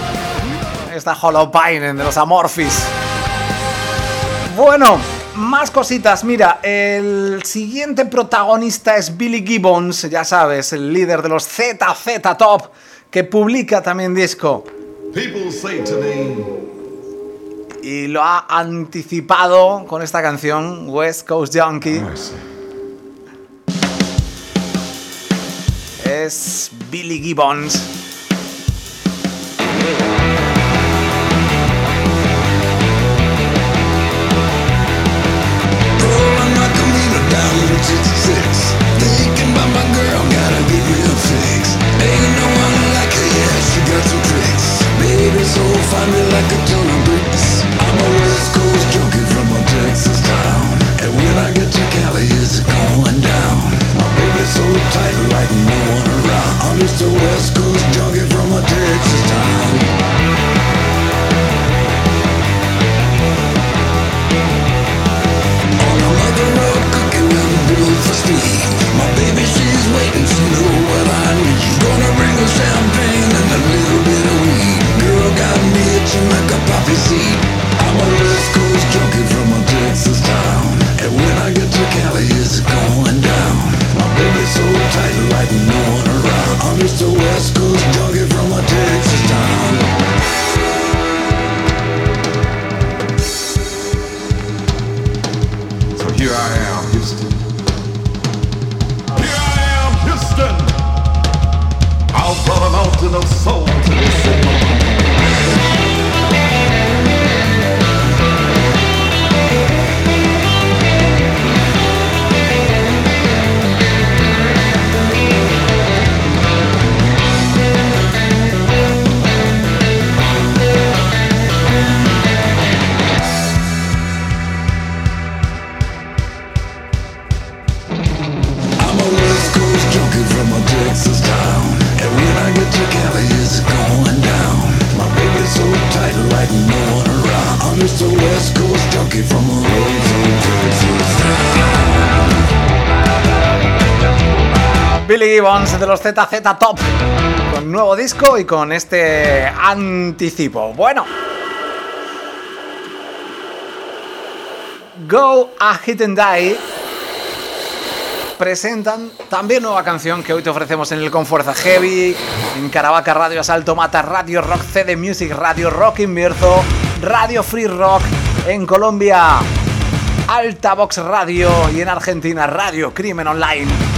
Esta Holopainen de los Amorphis. Bueno, más cositas. Mira, el siguiente protagonista es Billy Gibbons, ya sabes, el líder de los Z Z Top, que publica también disco. People say to me, y lo ha anticipado con esta canción, West Coast Junkie. Es Billy Gibbons. Thinking about my girl, gotta get real fix. Ain't no one like her, yeah, she got some tricks. Baby, so find me like a ton of bricks. I'm a West Coast junkie from a Texas town, and when I get to Cali, it's going down. My baby's so tight like no one around. I'm just a West Coast junkie. tight like no one around. I'm just a West Coast junkie from a Texas town. So here I am, Houston. Here I am, Houston. I'll brought a mountain of soul to this city. Billy Gibbons de los Z Z Top, con nuevo disco y con este anticipo. Bueno, Go a Hit and Die presentan también nueva canción que hoy te ofrecemos en el Confuerza Heavy, en Caravaca Radio, Asalto Mata, Radio Rock, C D Music Radio, Rock Inmerso, Radio Free Rock, en Colombia Altavox Radio y en Argentina Radio Crimen Online.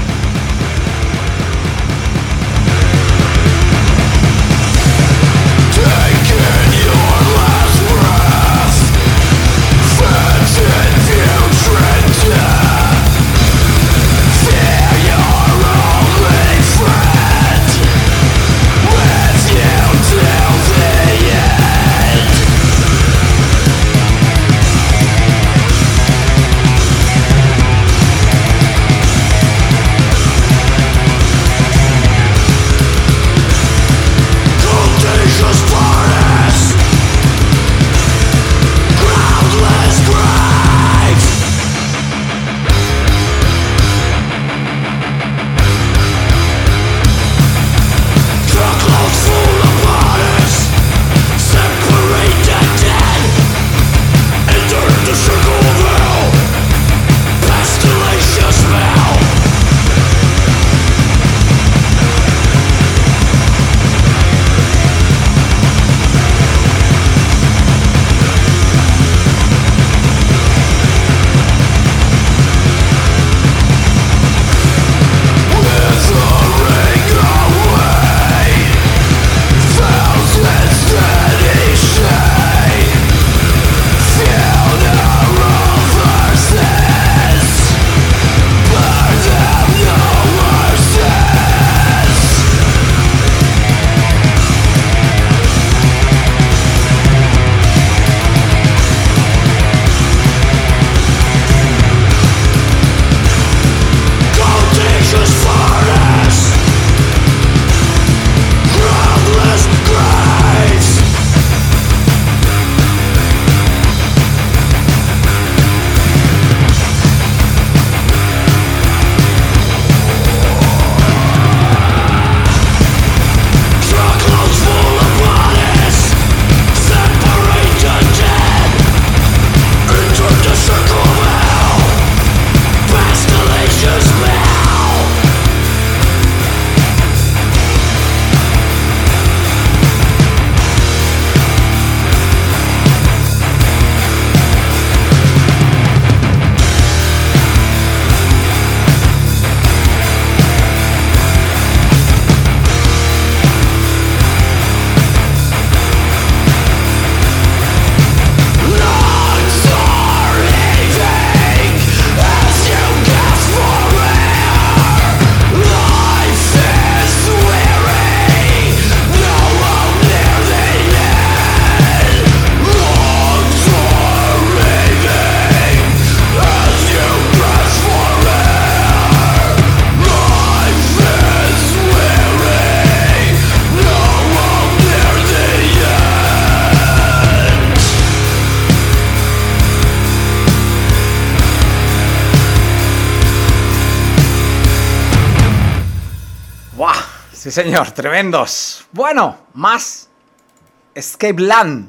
Sí, señor, tremendos. Bueno, más Escape Land.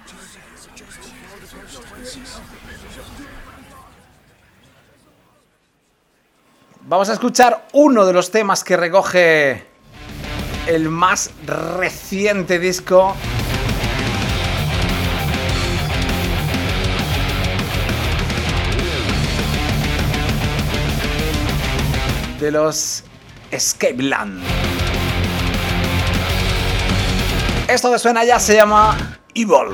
Vamos a escuchar uno de los temas que recoge el más reciente disco de los Escape Land. Esto que suena ya se llama Evil.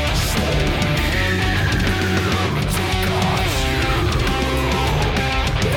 Yeah.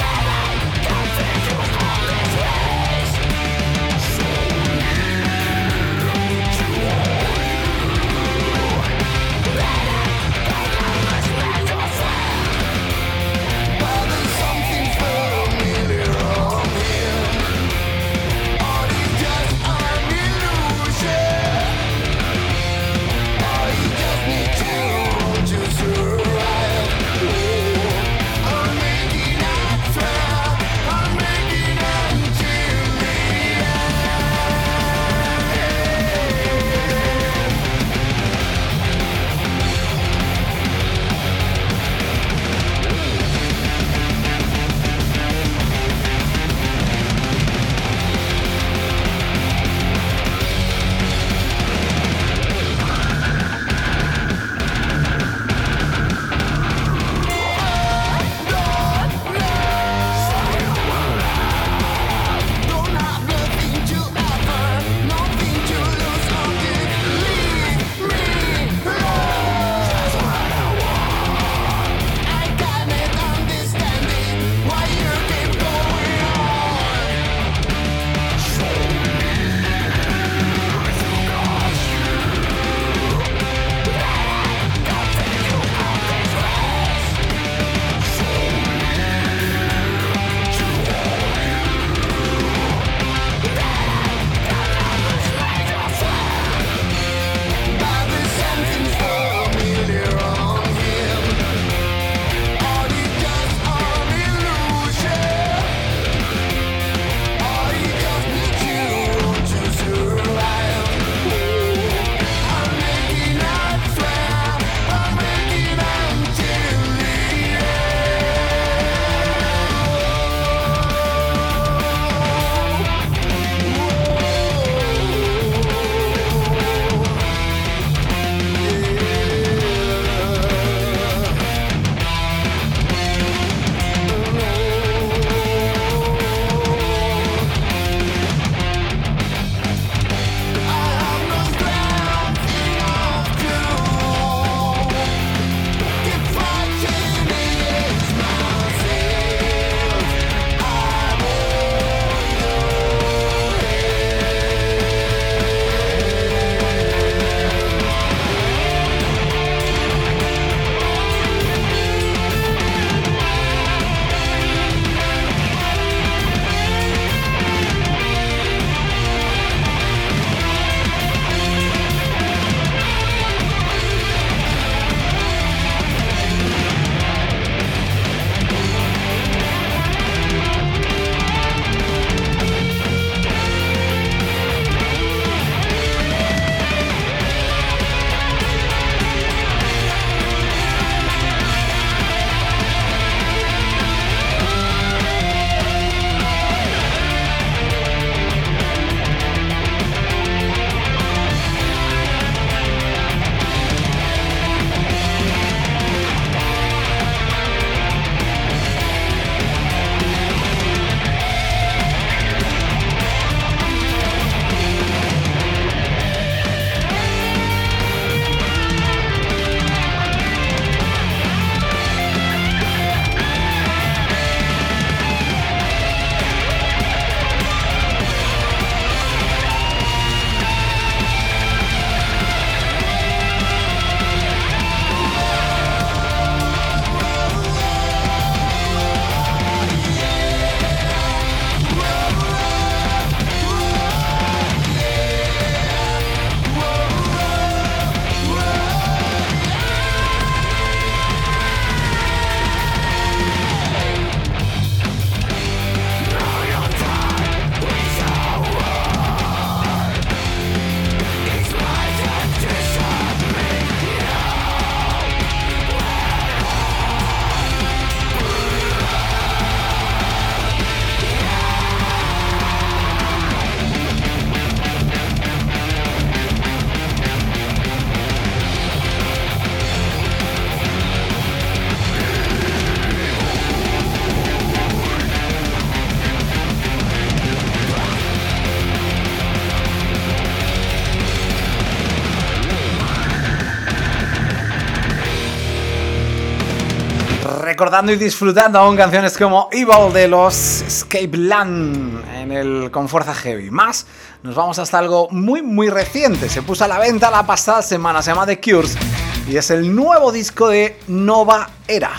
recordando y disfrutando aún canciones como Evil de los Escape Land en el Con Fuerza Heavy. Más, nos vamos hasta algo muy muy reciente. Se puso a la venta la pasada semana, se llama The Cures y es el nuevo disco de Nova Era.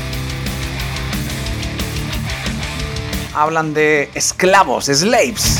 Hablan de esclavos, slaves.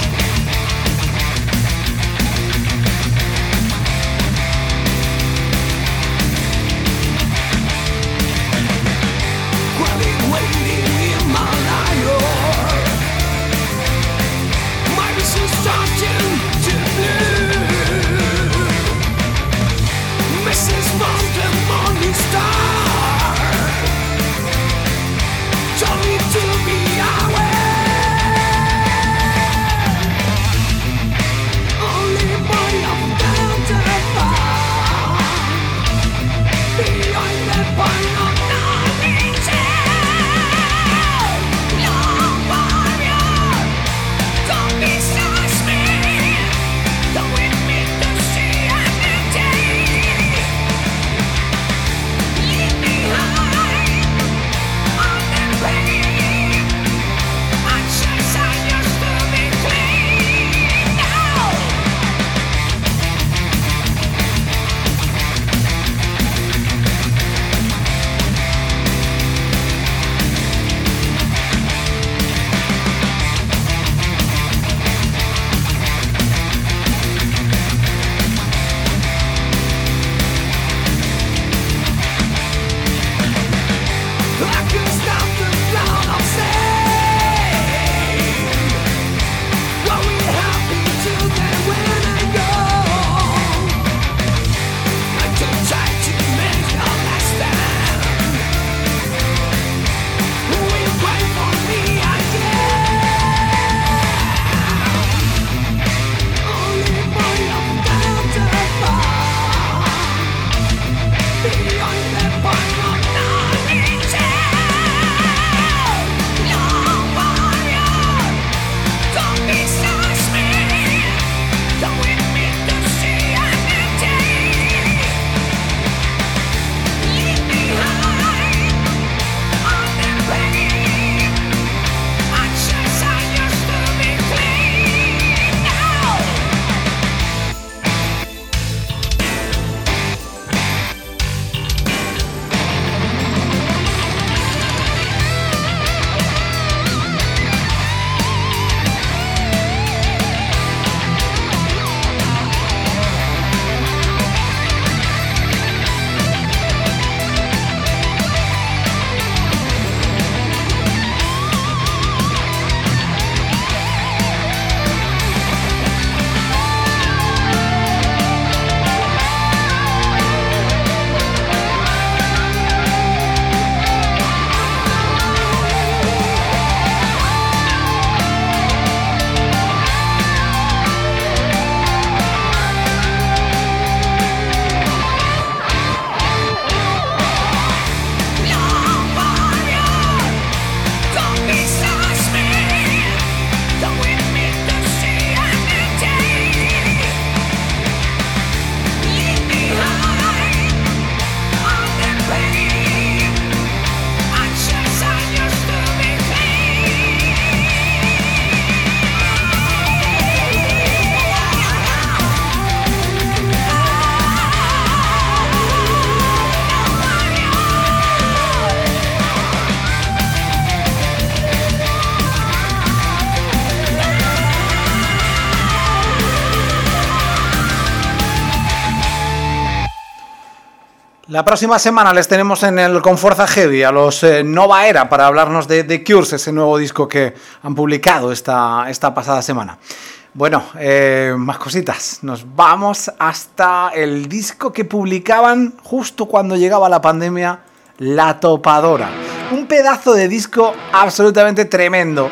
La próxima semana les tenemos en el Con Fuerza Heavy a los eh, Nova Era para hablarnos de The Cures, ese nuevo disco que han publicado esta, esta pasada semana. Bueno, eh, más cositas. Nos vamos hasta el disco que publicaban justo cuando llegaba la pandemia, La Topadora. Un pedazo de disco absolutamente tremendo,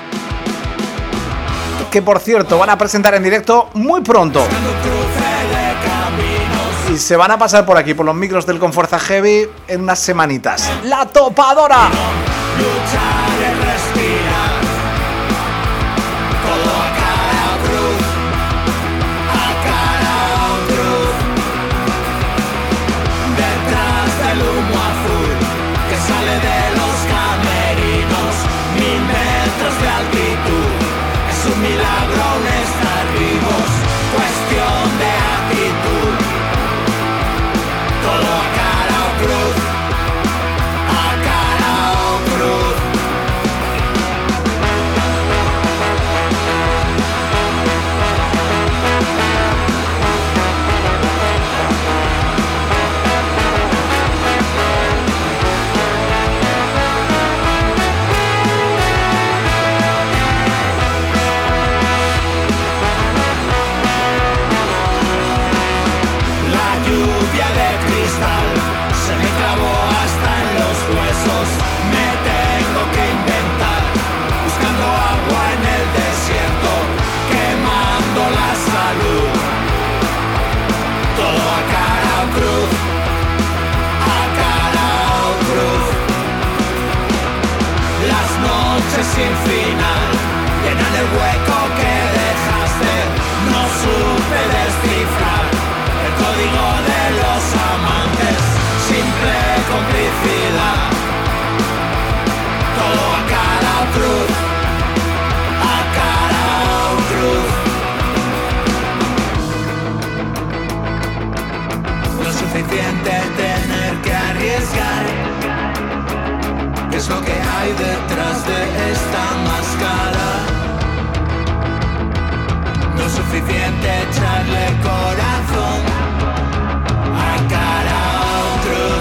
que por cierto van a presentar en directo muy pronto. Y se van a pasar por aquí, por los micros del Con Fuerza Heavy, en unas semanitas. ¡La Topadora! Luchar y respirar, todo a cara o cruz, a cara o cruz, detrás del humo azul que sale de los sin final, llenan el hueco que dejaste. No supe descifrar el código de los amantes, simple complicidad. Todo a cara o cruz, a cara o cruz. No es suficiente tener que arriesgar. ¿Qué es lo que hay detrás de esta máscara? No es suficiente echarle corazón a cara o cruz.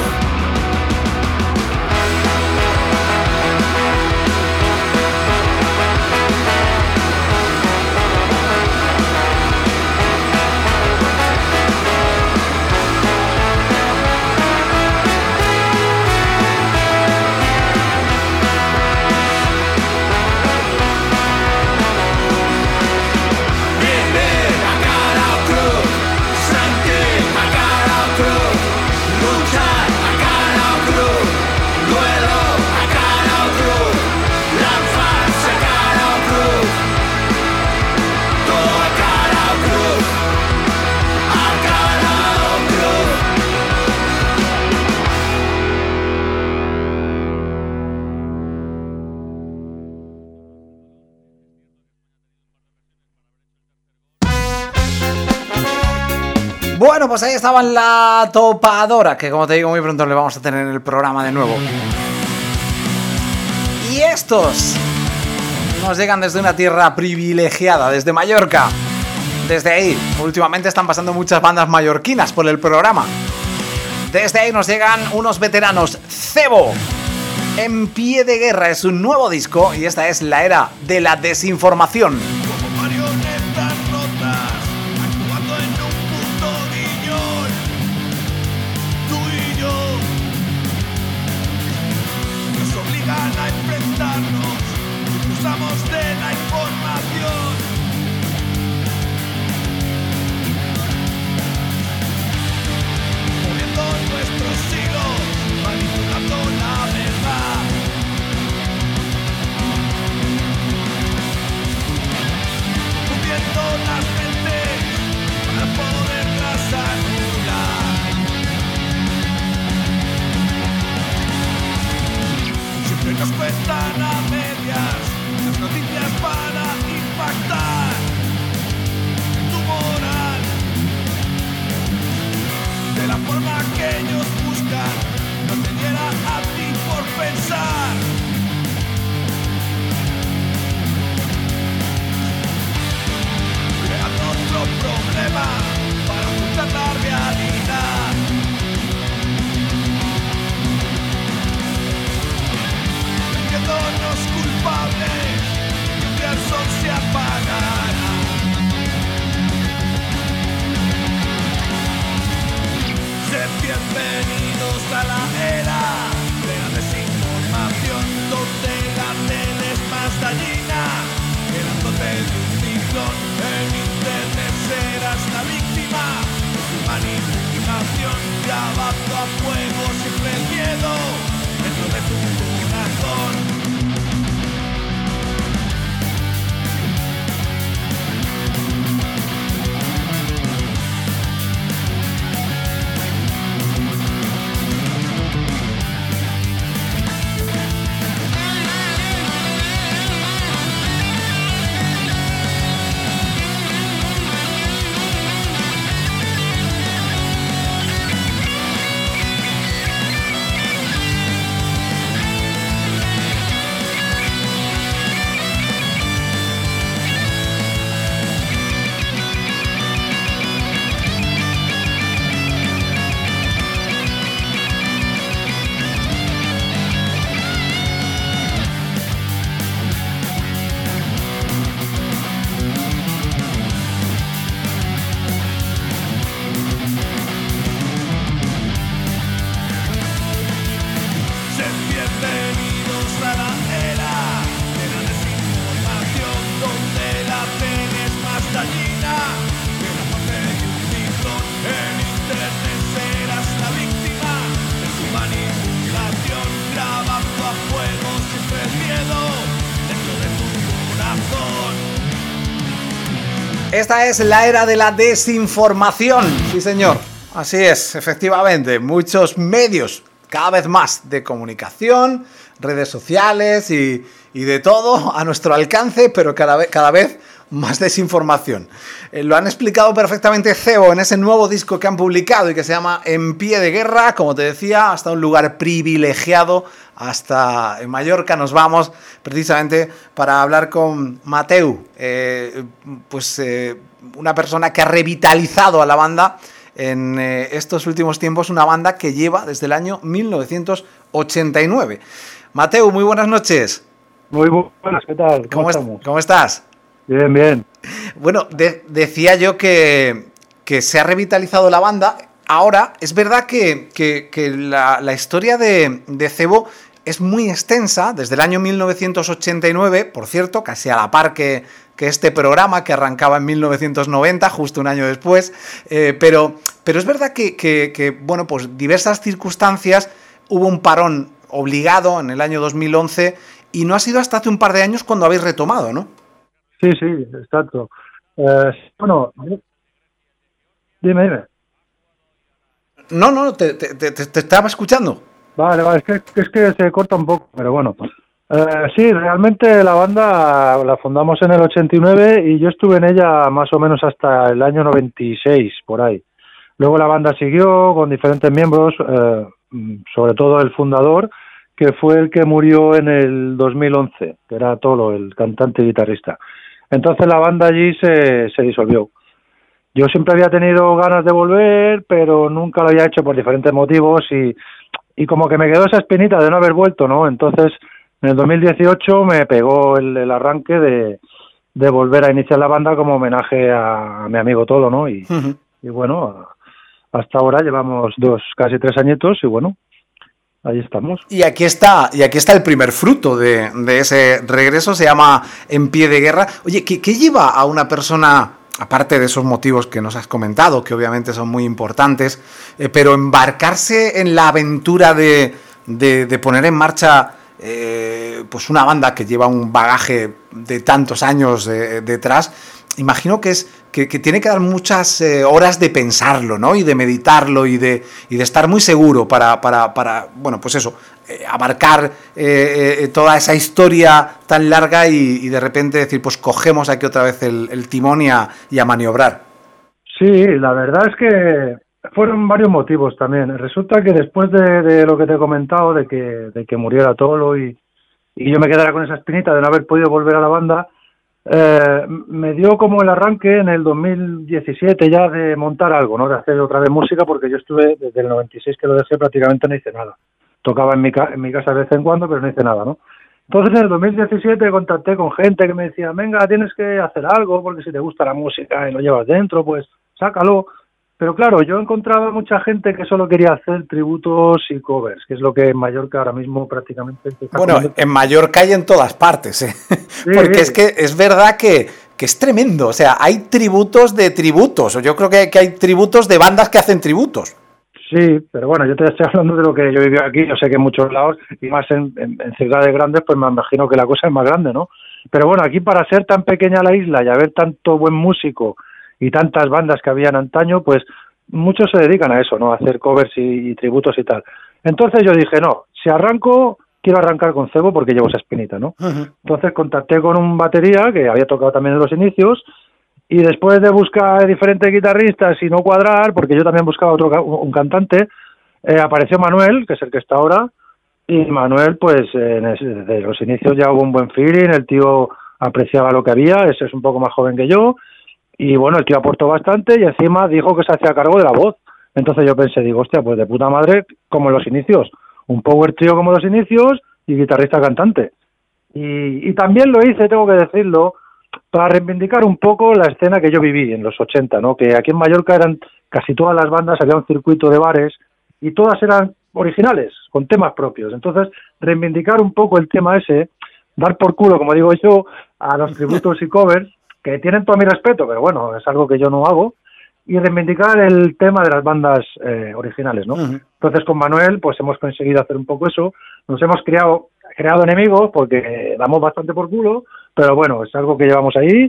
Bueno, pues ahí estaba la topadora, que como te digo muy pronto le vamos a tener en el programa de nuevo. Y estos nos llegan desde una tierra privilegiada, desde Mallorca. Desde ahí, últimamente están pasando muchas bandas mallorquinas por el programa. Desde ahí nos llegan unos veteranos, Cebo. En pie de guerra es un nuevo disco y esta es la era de la desinformación. Como marionetas rotas, actuando en un punto guiñol. Tú y yo nos obligan a enfrentarnos, usamos de la información. Moviendo nuestros hilos, manipulando la verdad. Moviendo las mentes para poderlas anular. Siempre nos cuentan a medias las noticias para impactar tu moral. De la forma que ellos buscan, no te diera a ti por pensar. Creando otro problema para ocultar la realidad. Sintiéndonos culpables, y el sol se apagará. Sed bienvenidos a la era de la desinformación, donde la tele es más dañina que la hotel de un ciclón. En internet serás la víctima de su manipulación, grabando a fuego siempre el miedo dentro de tu corazón. Esta es la era de la desinformación, sí señor, así es, efectivamente, muchos medios, cada vez más de comunicación, redes sociales y, y de todo a nuestro alcance, pero cada vez, cada vez más desinformación. Eh, lo han explicado perfectamente Cebo en ese nuevo disco que han publicado y que se llama En Pie de Guerra, como te decía, hasta un lugar privilegiado, hasta en Mallorca nos vamos precisamente para hablar con Mateu, eh, pues eh, una persona que ha revitalizado a la banda en eh, estos últimos tiempos, una banda que lleva desde el año mil novecientos ochenta y nueve. Mateu, muy buenas noches. Muy buenas, ¿qué tal? ¿Cómo, ¿Cómo, est- ¿cómo estás? Bien, bien. Bueno, de- decía yo que, que se ha revitalizado la banda. Ahora, es verdad que, que, que la, la historia de, de Cebo es muy extensa, desde el año mil novecientos ochenta y nueve, por cierto, casi a la par que, que este programa, que arrancaba en mil novecientos noventa, justo un año después, eh, pero, pero es verdad que, que, que, bueno, pues diversas circunstancias, hubo un parón obligado en el año dos mil once, y no ha sido hasta hace un par de años cuando habéis retomado, ¿no? Sí, sí, exacto. Eh, bueno, dime, dime. No, no, te, te, te, te estaba escuchando. Vale, vale, es que, es que se corta un poco, pero bueno. Eh, sí, realmente la banda la fundamos en el ochenta y nueve y yo estuve en ella más o menos hasta el año noventa y seis, por ahí. Luego la banda siguió con diferentes miembros, eh, sobre todo el fundador, que fue el que murió en el dos mil once, que era Tolo, el cantante y guitarrista. Entonces la banda allí se, se disolvió. Yo siempre había tenido ganas de volver, pero nunca lo había hecho por diferentes motivos y, y como que me quedó esa espinita de no haber vuelto, ¿no? Entonces, en el dos mil dieciocho me pegó el, el arranque de, de volver a iniciar la banda como homenaje a, a mi amigo Tolo, ¿no? Y, uh-huh. y bueno, hasta ahora llevamos dos, casi tres añitos y bueno, ahí estamos. Y aquí está, y aquí está el primer fruto de, de ese regreso, se llama En Pie de Guerra. Oye, ¿qué, qué lleva a una persona, aparte de esos motivos que nos has comentado, que obviamente son muy importantes, eh, pero embarcarse en la aventura de, de, de poner en marcha eh, pues una banda que lleva un bagaje de tantos años eh, detrás? Imagino que es que, que tiene que dar muchas eh, horas de pensarlo, ¿no? Y de meditarlo y de y de estar muy seguro para, para, para bueno, pues eso, eh, abarcar eh, eh, toda esa historia tan larga y, y de repente decir, pues cogemos aquí otra vez el, el timón y a, y a maniobrar. Sí, la verdad es que fueron varios motivos también. Resulta que después de, de lo que te he comentado, de que, de que muriera Tolo y, y yo me quedara con esa espinita de no haber podido volver a la banda, Eh, me dio como el arranque en el dos mil diecisiete ya de montar algo, ¿no? De hacer otra vez música, porque yo estuve desde el noventa y seis que lo dejé, prácticamente no hice nada. Tocaba en mi, ca- en mi casa de vez en cuando, pero no hice nada, ¿no? Entonces en el dos mil diecisiete contacté con gente que me decía, venga, tienes que hacer algo, porque si te gusta la música y lo llevas dentro, pues sácalo. Pero claro, yo encontraba mucha gente que solo quería hacer tributos y covers, que es lo que en Mallorca ahora mismo prácticamente... Está bueno, comiendo. En Mallorca y en todas partes, ¿eh? Sí, porque sí. Es que es verdad que, que es tremendo. O sea, hay tributos de tributos. Yo creo que, que hay tributos de bandas que hacen tributos. Sí, pero bueno, yo te estoy hablando de lo que yo viví aquí. Yo sé que en muchos lados, y más en, en, en ciudades grandes, pues me imagino que la cosa es más grande, ¿no? Pero bueno, aquí para ser tan pequeña la isla y haber tanto buen músico y tantas bandas que habían antaño, pues muchos se dedican a eso, ¿no? A hacer covers y, y tributos y tal. Entonces yo dije, no, si arranco, quiero arrancar con Cebo porque llevo esa espinita, ¿no? Uh-huh. Entonces contacté con un batería que había tocado también en los inicios y después de buscar diferentes guitarristas y no cuadrar, porque yo también buscaba otro un cantante, eh, apareció Manuel, que es el que está ahora, y Manuel, pues eh, desde los inicios ya hubo un buen feeling, el tío apreciaba lo que había, ese es un poco más joven que yo. Y bueno, el tío aportó bastante y encima dijo que se hacía cargo de la voz. Entonces yo pensé, digo, hostia, pues de puta madre, como en los inicios. Un power trio como en los inicios y guitarrista cantante. Y, y también lo hice, tengo que decirlo, para reivindicar un poco la escena que yo viví en los ochenta, ¿no? Que aquí en Mallorca eran casi todas las bandas, había un circuito de bares y todas eran originales, con temas propios. Entonces, reivindicar un poco el tema ese, dar por culo, como digo yo, a los tributos y covers, que tienen todo mi respeto, pero bueno, es algo que yo no hago, y reivindicar el tema de las bandas eh, originales, ¿no? Uh-huh. Entonces con Manuel pues hemos conseguido hacer un poco eso, nos hemos creado, creado enemigos porque damos bastante por culo, pero bueno, es algo que llevamos ahí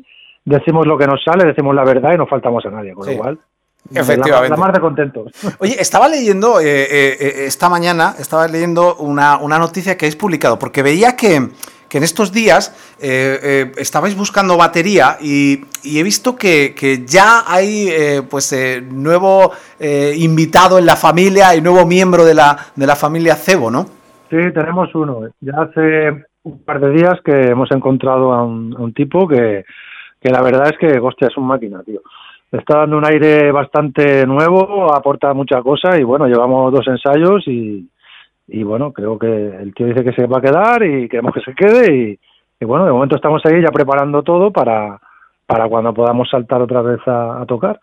decimos lo que nos sale, decimos la verdad y no faltamos a nadie, con Sí. lo cual... Efectivamente. La, la más de contentos. Oye, estaba leyendo eh, eh, esta mañana, estaba leyendo una, una noticia que habéis publicado, porque veía que, que en estos días eh, eh, estabais buscando batería y, y he visto que, que ya hay eh, pues eh, nuevo eh, invitado en la familia y nuevo miembro de la, de la familia Cebo, ¿no? Sí, tenemos uno. Ya hace un par de días que hemos encontrado a un, a un tipo que, que la verdad es que, hostia, es un máquina, tío. Le está dando un aire bastante nuevo, aporta mucha cosa y bueno, llevamos dos ensayos y, y bueno, creo que el tío dice que se va a quedar y queremos que se quede y, y bueno, de momento estamos ahí ya preparando todo para, para cuando podamos saltar otra vez a, a tocar.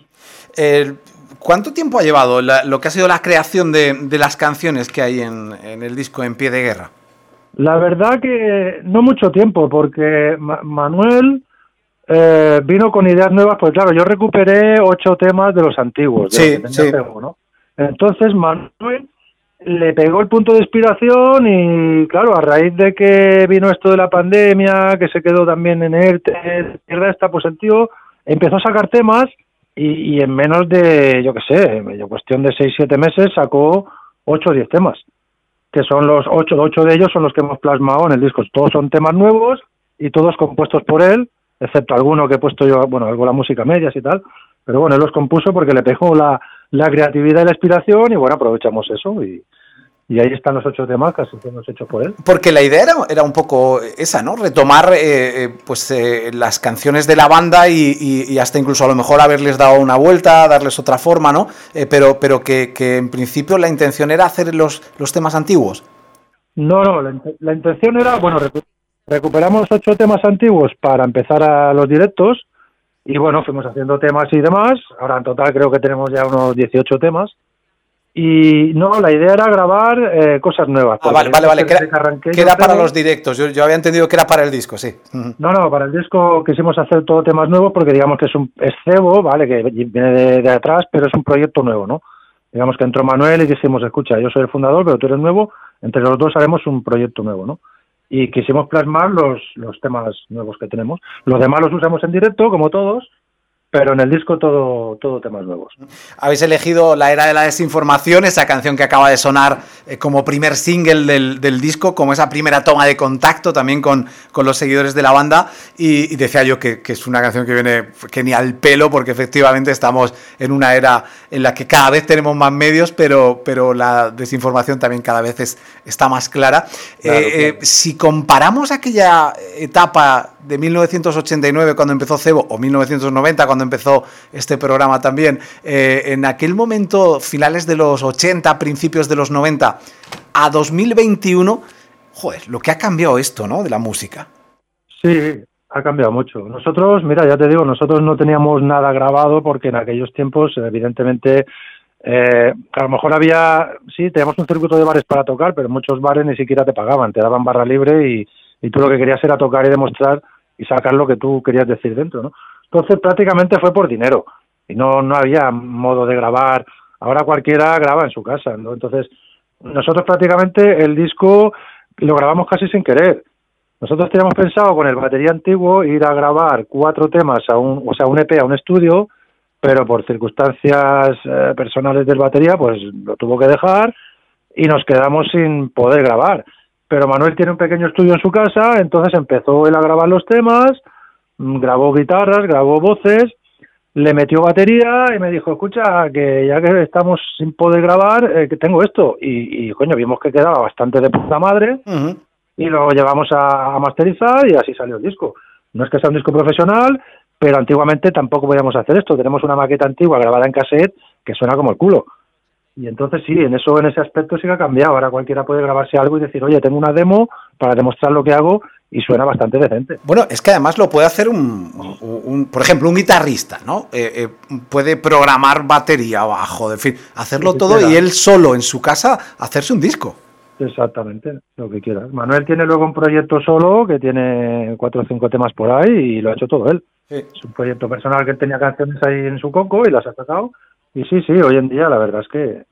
Eh, ¿Cuánto tiempo ha llevado la, lo que ha sido la creación de, de las canciones que hay en, en el disco En Pie de Guerra? La verdad que no mucho tiempo, porque Ma- Manuel eh, vino con ideas nuevas, pues claro, yo recuperé ocho temas de los antiguos, de Sí, los que tenía sí. Cebo, ¿no? Entonces Manuel le pegó el punto de inspiración y claro, a raíz de que vino esto de la pandemia, que se quedó también en ERTE, tierra esta, pues el tío empezó a sacar temas y, y en menos de, yo qué sé, en cuestión de seis, siete meses sacó ocho o diez temas, que son los ocho, ocho de ellos son los que hemos plasmado en el disco. Todos son temas nuevos y todos compuestos por él, excepto alguno que he puesto yo, bueno, algo la música medias y tal, pero bueno, él los compuso porque le pegó la, la creatividad y la inspiración y bueno, aprovechamos eso y, y ahí están los ocho temas casi que hemos hecho por él. Porque la idea era, era un poco esa, ¿no? Retomar eh, eh, pues eh, las canciones de la banda y, y, y hasta incluso a lo mejor haberles dado una vuelta, darles otra forma, ¿no? Eh, pero pero que, que en principio la intención era hacer los, los temas antiguos. No, no, la, la intención era, bueno, recu- recuperamos ocho temas antiguos para empezar a los directos y bueno, fuimos haciendo temas y demás, ahora en total creo que tenemos ya unos dieciocho temas y no, la idea era grabar eh, cosas nuevas. Ah, vale, vale, vale, que era, arranqué que yo, era para pero- los directos, yo, yo había entendido que era para el disco, sí. Ujú. No, no, para el disco quisimos hacer todo temas nuevos porque digamos que es un es Cebo, ¿vale? Que viene de, de atrás, pero es un proyecto nuevo, ¿no? Digamos que entró Manuel y dijimos, escucha, yo soy el fundador, pero tú eres nuevo, entre los dos haremos un proyecto nuevo, ¿no? Y quisimos plasmar los, los temas nuevos que tenemos. Los demás los usamos en directo, como todos, pero en el disco todo, todo temas nuevos. Habéis elegido La Era de la Desinformación, esa canción que acaba de sonar eh, como primer single del, del disco, como esa primera toma de contacto también con, con los seguidores de la banda. Y, y decía yo que, que es una canción que viene que ni al pelo, porque efectivamente estamos en una era en la que cada vez tenemos más medios, pero, pero la desinformación también cada vez es, está más clara. Claro, Eh, eh, claro. si comparamos aquella etapa de mil novecientos ochenta y nueve cuando empezó Cebo, o mil novecientos noventa cuando empezó este programa también, eh, en aquel momento, finales de los ochenta, principios de los noventa, a dos mil veintiuno, joder, lo que ha cambiado esto, ¿no?, de la música. Sí, ha cambiado mucho. Nosotros, mira, ya te digo, nosotros no teníamos nada grabado porque en aquellos tiempos, evidentemente, eh, a lo mejor había, sí, teníamos un circuito de bares para tocar, pero muchos bares ni siquiera te pagaban, te daban barra libre y, y tú lo que querías era tocar y demostrar y sacar lo que tú querías decir dentro, ¿no? Entonces prácticamente fue por dinero y no, no había modo de grabar. Ahora cualquiera graba en su casa, ¿no? Entonces nosotros prácticamente el disco lo grabamos casi sin querer. Nosotros teníamos pensado con el batería antiguo ir a grabar cuatro temas a un, o sea, un E P a un estudio, pero por circunstancias eh, personales del batería, pues lo tuvo que dejar y nos quedamos sin poder grabar. Pero Manuel tiene un pequeño estudio en su casa, entonces empezó él a grabar los temas, grabó guitarras, grabó voces, le metió batería y me dijo, escucha, que ya que estamos sin poder grabar, eh, que tengo esto. Y, y, coño, vimos que quedaba bastante de puta madre. Uh-huh. Y lo llevamos a, a masterizar y así salió el disco. No es que sea un disco profesional, pero antiguamente tampoco podíamos hacer esto. Tenemos una maqueta antigua grabada en cassette que suena como el culo. Y entonces sí, en eso, en ese aspecto sí que ha cambiado. Ahora cualquiera puede grabarse algo y decir, oye, tengo una demo para demostrar lo que hago y suena bastante decente. Bueno, es que además lo puede hacer un, un, un por ejemplo, un guitarrista, ¿no? Eh, eh, puede programar batería, bajo, en fin, hacerlo Sí, todo claro. y él solo en su casa hacerse un disco. Exactamente, lo que quieras. Manuel tiene luego un proyecto solo que tiene cuatro o cinco temas por ahí y lo ha hecho todo él. Sí. Es un proyecto personal que él tenía canciones ahí en su coco y las ha sacado. Y sí, sí, hoy en día la verdad es que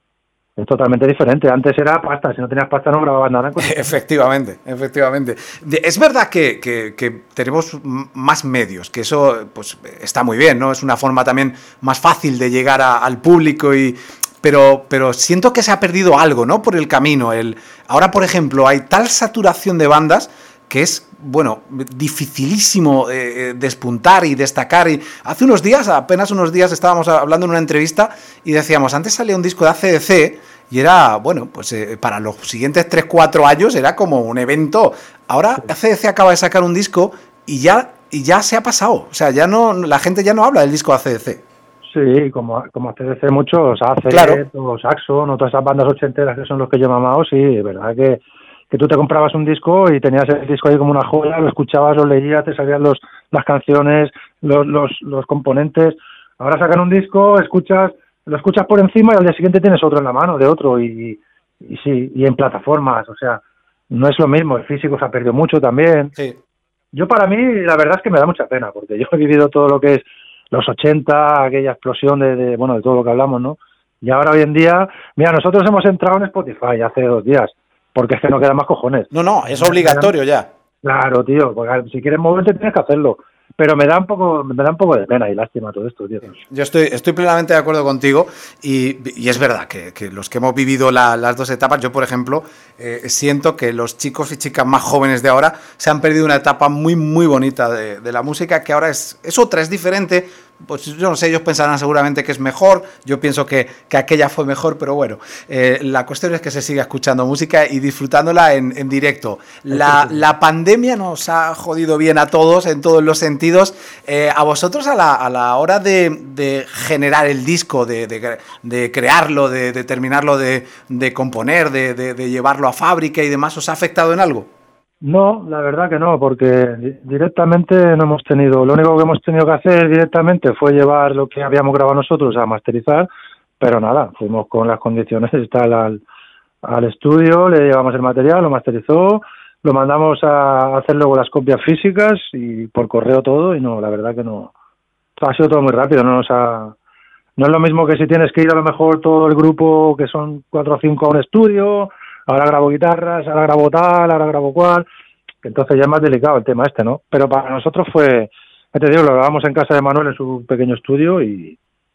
Es totalmente diferente. Antes era pasta, si no tenías pasta no grababas nada. Efectivamente, efectivamente. Es verdad que, que, que tenemos más medios, que eso pues está muy bien, ¿no? Es una forma también más fácil de llegar a, al público y... Pero, pero siento que se ha perdido algo, ¿no? Por el camino. El, ahora, por ejemplo, hay tal saturación de bandas que es, bueno, dificilísimo eh, despuntar y destacar. Y hace unos días, apenas unos días, estábamos hablando en una entrevista y decíamos, antes salía un disco de A C D C y era, bueno, pues eh, para los siguientes tres cuatro años era como un evento. Ahora A C D C acaba de sacar un disco y ya, y ya se ha pasado. O sea, ya no, la gente ya no habla del disco de A C D C. Sí, como, como A C D C muchos, A C, claro. o Saxon, o todas esas bandas ochenteras que son los que yo he mamado, sí, es verdad que, que tú te comprabas un disco y tenías el disco ahí como una joya, lo escuchabas, lo leías, te salían los, las canciones, los, los, los componentes. Ahora sacan un disco, escuchas, lo escuchas por encima y al día siguiente tienes otro en la mano de otro y, y sí, y en plataformas, o sea, no es lo mismo, el físico se ha perdido mucho también. Sí. Yo para mí, la verdad es que me da mucha pena, porque yo he vivido todo lo que es los ochenta, aquella explosión de, de, bueno, de todo lo que hablamos, ¿no? Y ahora hoy en día, mira, nosotros hemos entrado en Spotify hace dos días, porque es que no quedan más cojones. No, no, es obligatorio ya. Claro, tío, porque si quieres moverte tienes que hacerlo. Pero me da un poco, me da un poco de pena y lástima todo esto, tío. Yo estoy, estoy plenamente de acuerdo contigo y, y es verdad que, que los que hemos vivido la, las dos etapas, yo por ejemplo, eh, siento que los chicos y chicas más jóvenes de ahora se han perdido una etapa muy, muy bonita de, de la música, que ahora es, es otra, es diferente. Pues yo no sé, ellos pensarán seguramente que es mejor, yo pienso que, que aquella fue mejor, pero bueno, eh, la cuestión es que se siga escuchando música y disfrutándola en, en directo. La, la pandemia nos ha jodido bien a todos, en todos los sentidos. Eh, a vosotros a la, a la hora de, de generar el disco, de, de, de crearlo, de, de terminarlo, de, de componer, de, de, de llevarlo a fábrica y demás, ¿os ha afectado en algo? No, la verdad que no, porque directamente no hemos tenido, lo único que hemos tenido que hacer directamente fue llevar lo que habíamos grabado nosotros a masterizar, pero nada, fuimos con las condiciones tal al, al estudio, le llevamos el material, lo masterizó, lo mandamos a hacer luego las copias físicas y por correo todo, y no, la verdad que no, ha sido todo muy rápido, no nos ha, no es lo mismo que si tienes que ir a lo mejor todo el grupo, que son cuatro o cinco a un estudio, ahora grabo guitarras, ahora grabo tal, ahora grabo cual, entonces ya es más delicado el tema este, ¿no? Pero para nosotros fue, ya te digo, lo grabamos en casa de Manuel en su pequeño estudio y,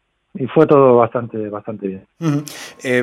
y fue todo bastante bastante bien. Uh-huh. Eh,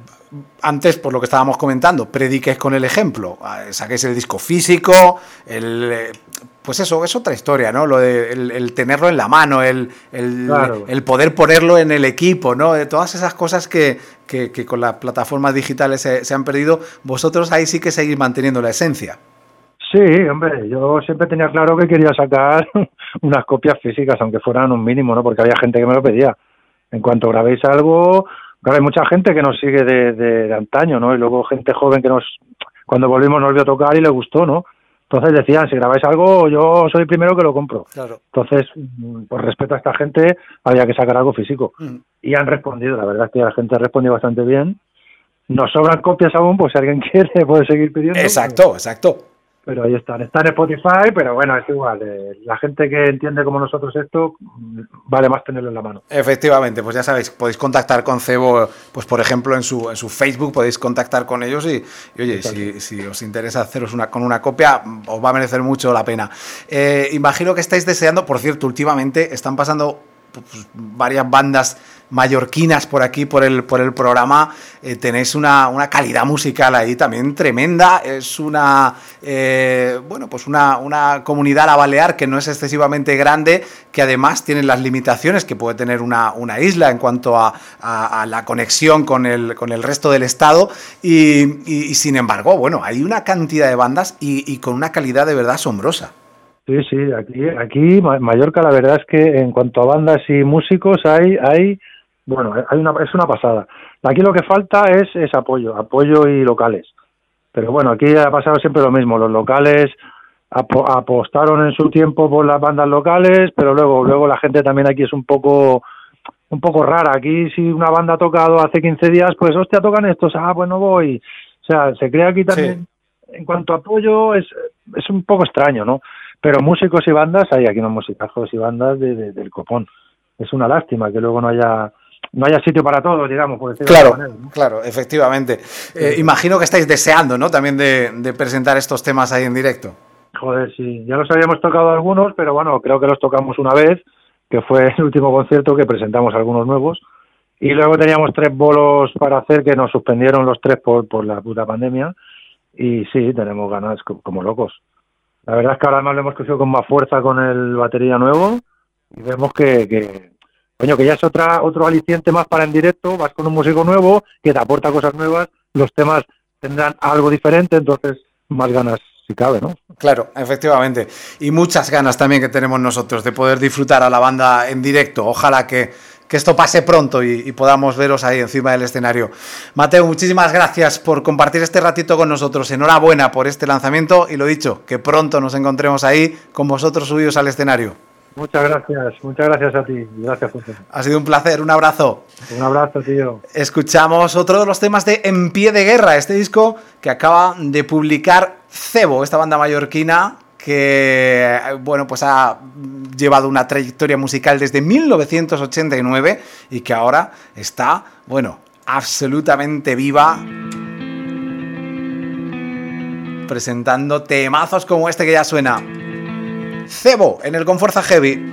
antes, por lo que estábamos comentando, prediques con el ejemplo, saquéis el disco físico, el... Pues eso, es otra historia, ¿no? Lo de el, el tenerlo en la mano, el, el, claro. el poder ponerlo en el equipo, ¿no? De todas esas cosas que, que, que con las plataformas digitales se, se han perdido, vosotros ahí sí que seguís manteniendo la esencia. Sí, hombre, yo siempre tenía claro que quería sacar unas copias físicas, aunque fueran un mínimo, ¿no? Porque había gente que me lo pedía. En cuanto grabéis algo, claro, hay mucha gente que nos sigue de, de, de antaño, ¿no? Y luego gente joven que nos, cuando volvimos nos vio tocar y le gustó, ¿no? Entonces decían, si grabáis algo, yo soy el primero que lo compro. Claro. Entonces, por respeto a esta gente, había que sacar algo físico. Mm. Y han respondido, la verdad es que la gente ha respondido bastante bien. Nos sobran copias aún, pues si alguien quiere puede seguir pidiendo. Exacto, pero, exacto. Pero ahí están. Está en Spotify, pero bueno, es igual. Eh, la gente que entiende como nosotros esto, vale más tenerlo en la mano. Efectivamente, pues ya sabéis, podéis contactar con Cebo, pues por ejemplo en su en su Facebook, podéis contactar con ellos y, y oye, si, si os interesa haceros una con una copia, os va a merecer mucho la pena. Eh, imagino que estáis deseando, por cierto, últimamente están pasando pues, varias bandas mallorquinas por aquí, por el por el programa, eh, tenéis una, una calidad musical ahí también tremenda, es una eh, bueno pues una, una comunidad a balear que no es excesivamente grande, que además tiene las limitaciones que puede tener una, una isla en cuanto a, a, a la conexión con el, con el resto del estado y, y, y sin embargo, bueno, hay una cantidad de bandas y, y con una calidad de verdad asombrosa. Sí, sí, aquí, aquí Mallorca la verdad es que en cuanto a bandas y músicos hay, hay bueno, hay una, es una pasada. Aquí lo que falta es, es apoyo, apoyo y locales. Pero bueno, aquí ha pasado siempre lo mismo. Los locales apo, apostaron en su tiempo por las bandas locales, pero luego, luego la gente también aquí es un poco, un poco rara. Aquí si una banda ha tocado hace quince días, pues hostia, tocan estos, ah, pues no voy. O sea, se crea aquí también, sí. En cuanto a apoyo, es, es un poco extraño, ¿no? Pero músicos y bandas, hay aquí unos musicazos y bandas de, de, del copón. Es una lástima que luego no haya no haya sitio para todos, digamos, por decirlo Claro, de alguna manera, ¿no? claro, efectivamente. Eh, imagino que estáis deseando, ¿no? También de, de presentar estos temas ahí en directo. Joder, sí, ya los habíamos tocado algunos, pero bueno, creo que los tocamos una vez, que fue el último concierto que presentamos algunos nuevos, y luego teníamos tres bolos para hacer que nos suspendieron los tres por, por la puta pandemia, y sí, tenemos ganas co- como locos. La verdad es que ahora además lo hemos cogido con más fuerza con el batería nuevo, y vemos que, que coño, que ya es otra otro aliciente más para en directo, vas con un músico nuevo que te aporta cosas nuevas, los temas tendrán algo diferente, entonces más ganas si cabe, ¿no? Claro, efectivamente. Y muchas ganas también que tenemos nosotros de poder disfrutar a la banda en directo. Ojalá que, que esto pase pronto y, y podamos veros ahí encima del escenario. Mateo, muchísimas gracias por compartir este ratito con nosotros. Enhorabuena por este lanzamiento y lo dicho, que pronto nos encontremos ahí con vosotros subidos al escenario. Muchas gracias, muchas gracias a ti. Gracias, José. Ha sido un placer, un abrazo. Un abrazo, tío. Escuchamos otro de los temas de En Pie de Guerra, este disco que acaba de publicar Cebo, esta banda mallorquina que, bueno, pues ha llevado una trayectoria musical desde mil novecientos ochenta y nueve y que ahora está, bueno, absolutamente viva, presentando temazos como este que ya suena. Cebo en el Con Fuerza Heavy.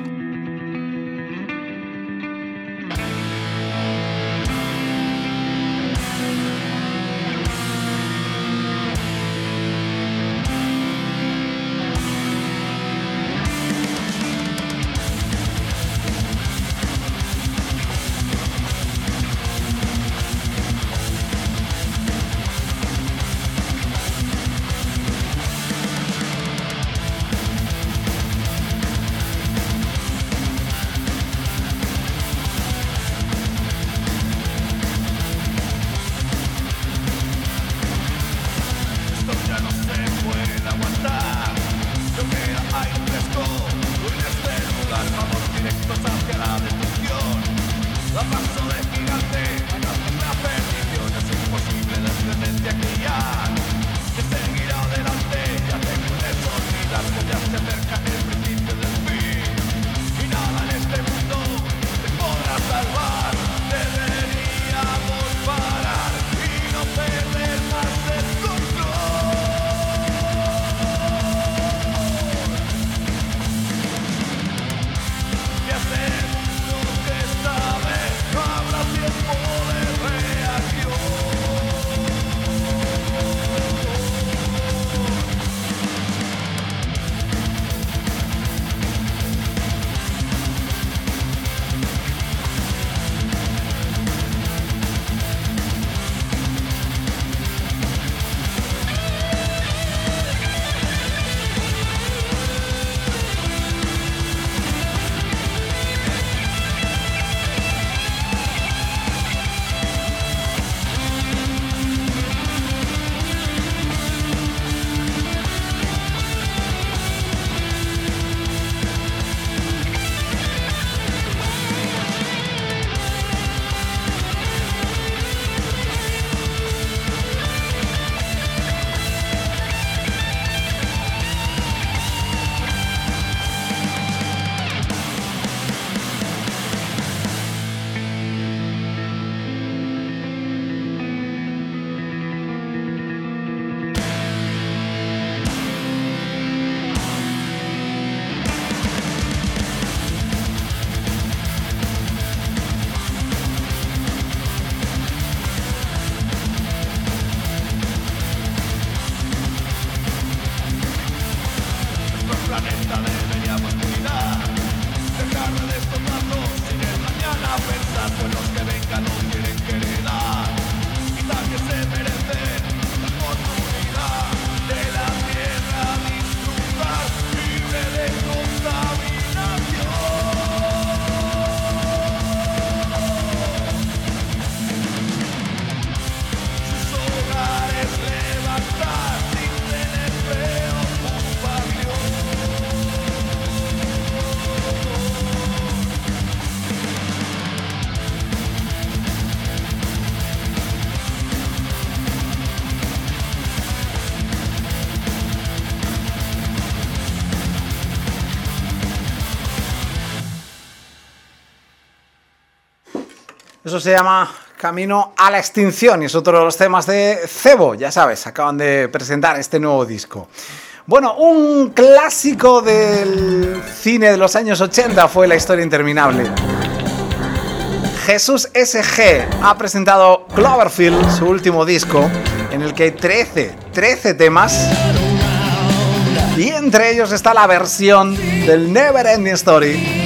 Eso se llama Camino a la Extinción y es otro de los temas de Cebo. Ya sabes, acaban de presentar este nuevo disco. Bueno, un clásico del cine de los años ochenta fue La Historia Interminable. Jesús S G ha presentado Cloverfield, su último disco, en el que hay trece, trece temas. Y entre ellos está la versión del Never Ending Story.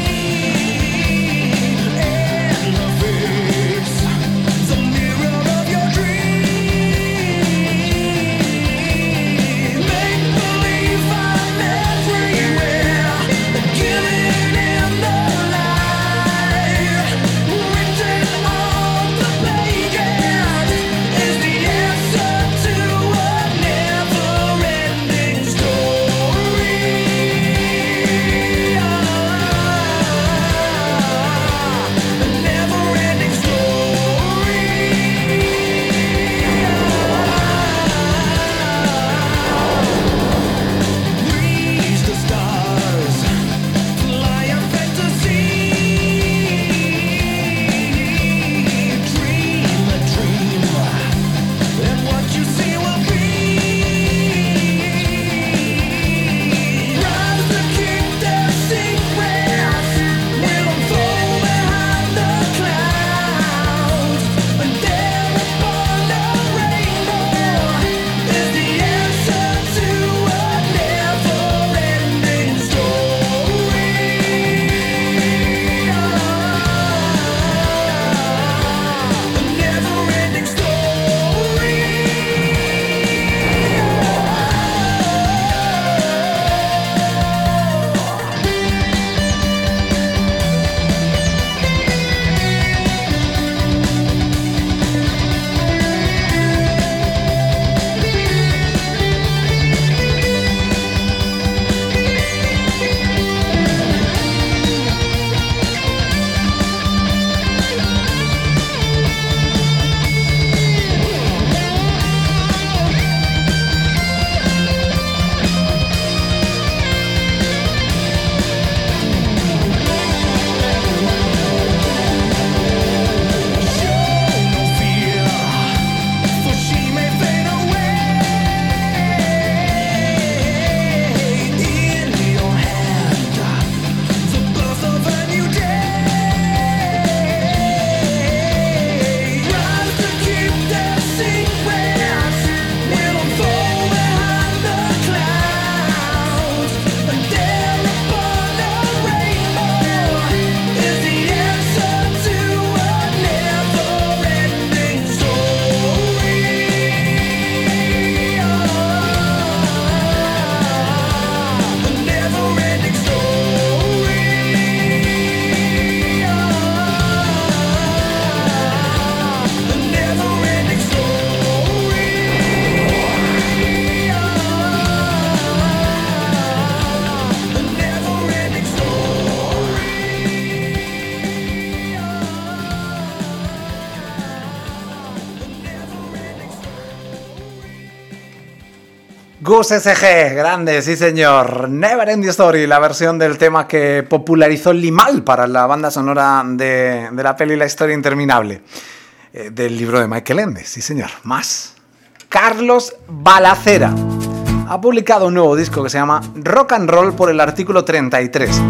Gus S G, grande, sí señor. Never Ending Story, la versión del tema que popularizó Limahl para la banda sonora de, de la peli La Historia Interminable, eh, del libro de Michael Ende, sí señor. Más. Carlos Balacera ha publicado un nuevo disco que se llama Rock and Roll por el artículo treinta y tres.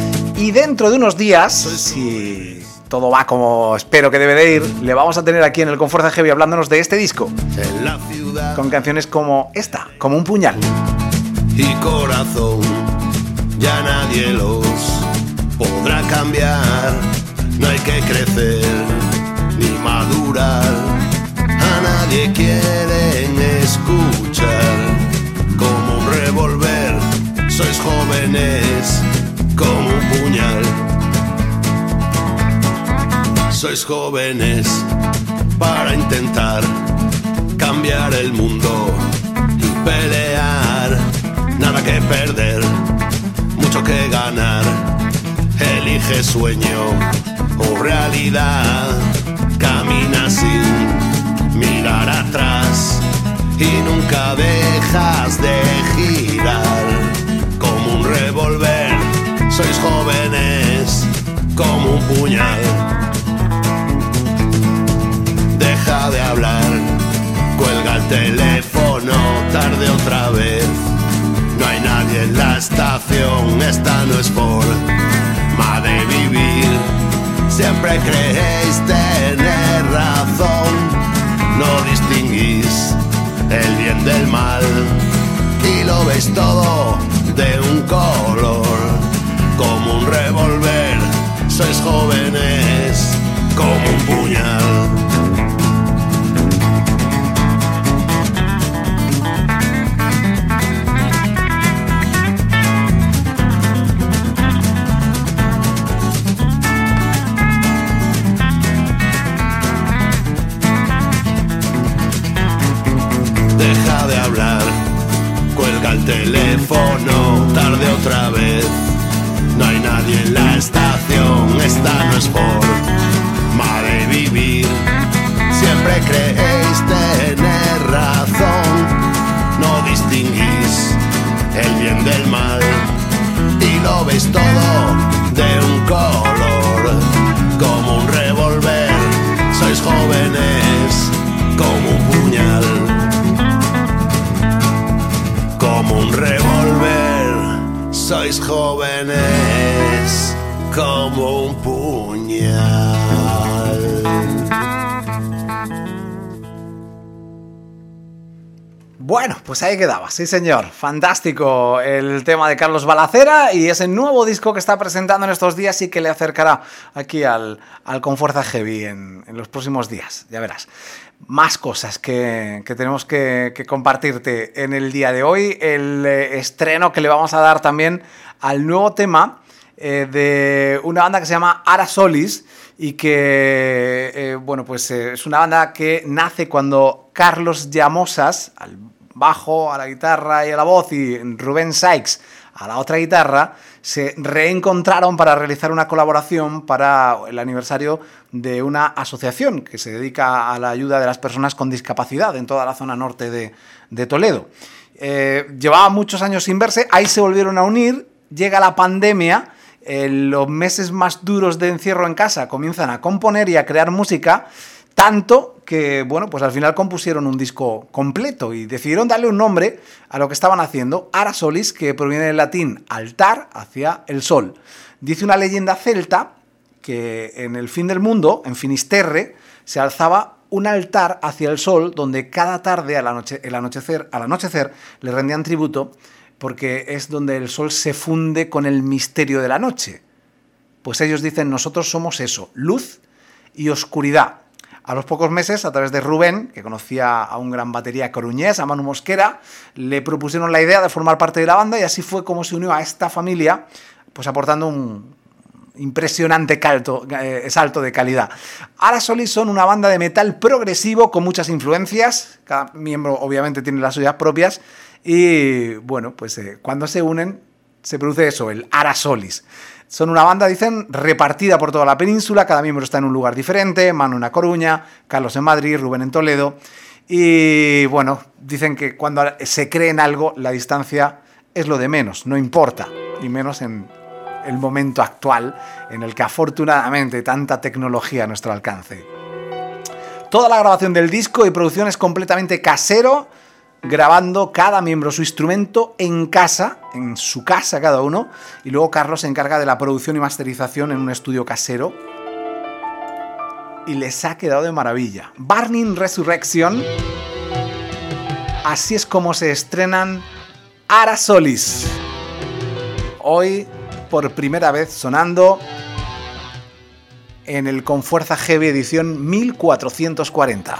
Y dentro de unos días, si todo va como espero que debe de ir, le vamos a tener aquí en el Conforza Heavy hablándonos de este disco, en la ciudad, con canciones como esta, como un puñal. Y corazón, ya nadie los podrá cambiar. No hay que crecer ni madurar. A nadie quieren escuchar. Como un revólver, sois jóvenes como un puñal. Sois jóvenes para intentar cambiar el mundo y pelear. Nada que perder, mucho que ganar. Elige sueño o realidad. Camina sin mirar atrás y nunca dejas de girar. Como un revólver, sois jóvenes como un puñal. Deja de hablar, cuelga el teléfono, tarde otra vez. No hay nadie en la estación, esta no es forma de vivir. Siempre creéis tener razón, no distinguís el bien del mal y lo veis todo de un color, como un revólver. Sois jóvenes como un puñal. Deja de hablar, cuelga el teléfono, tarde otra vez. No hay nadie en la estación, esta no es forma de vivir. Siempre creéis tener razón, no distinguís el bien del mal y lo veis todo de un color, como un revólver. Sois jóvenes como un puñal, como un revólver. Sois jóvenes como un puñal. Bueno, pues ahí quedaba, sí señor. Fantástico el tema de Carlos Balacera y ese nuevo disco que está presentando en estos días y que le acercará aquí al, al Con Fuerza Heavy en, en los próximos días, ya verás. Más cosas que, que tenemos que, que compartirte en el día de hoy. El eh, estreno que le vamos a dar también al nuevo tema eh, de una banda que se llama Ara Solis y que, eh, bueno, pues eh, es una banda que nace cuando Carlos Llamosas, al bajo, a la guitarra y a la voz, y Rubén Sykes a la otra guitarra, se reencontraron para realizar una colaboración para el aniversario de una asociación que se dedica a la ayuda de las personas con discapacidad en toda la zona norte de, de Toledo. Eh, llevaba muchos años sin verse, ahí se volvieron a unir, llega la pandemia, en los meses más duros de encierro en casa comienzan a componer y a crear música, tanto que, bueno, pues al final compusieron un disco completo y decidieron darle un nombre a lo que estaban haciendo, Ara Solis, que proviene del latín altar, hacia el sol. Dice una leyenda celta que en el fin del mundo, en Finisterre, se alzaba un altar hacia el sol donde cada tarde al, anoche, el anochecer, al anochecer le rendían tributo, porque es donde el sol se funde con el misterio de la noche. Pues ellos dicen, nosotros somos eso, luz y oscuridad. A los pocos meses, a través de Rubén, que conocía a un gran batería coruñés, a Manu Mosquera, le propusieron la idea de formar parte de la banda y así fue como se unió a esta familia, pues aportando un impresionante calto, eh, salto de calidad. Ara Solis son una banda de metal progresivo con muchas influencias, cada miembro obviamente tiene las suyas propias y bueno, pues eh, cuando se unen se produce eso, el Ara Solis. Son una banda, dicen, repartida por toda la península, cada miembro está en un lugar diferente, Manu en A Coruña, Carlos en Madrid, Rubén en Toledo, y bueno, dicen que cuando se cree en algo, la distancia es lo de menos, no importa, y menos en el momento actual, en el que afortunadamente tanta tecnología a nuestro alcance. Toda la grabación del disco y producción es completamente casero, grabando cada miembro su instrumento en casa, en su casa cada uno, y luego Carlos se encarga de la producción y masterización en un estudio casero, y les ha quedado de maravilla. Burning Resurrection, así es como se estrenan Ara Solis. Hoy, por primera vez, sonando en el Con Fuerza Heavy edición mil cuatrocientos cuarenta.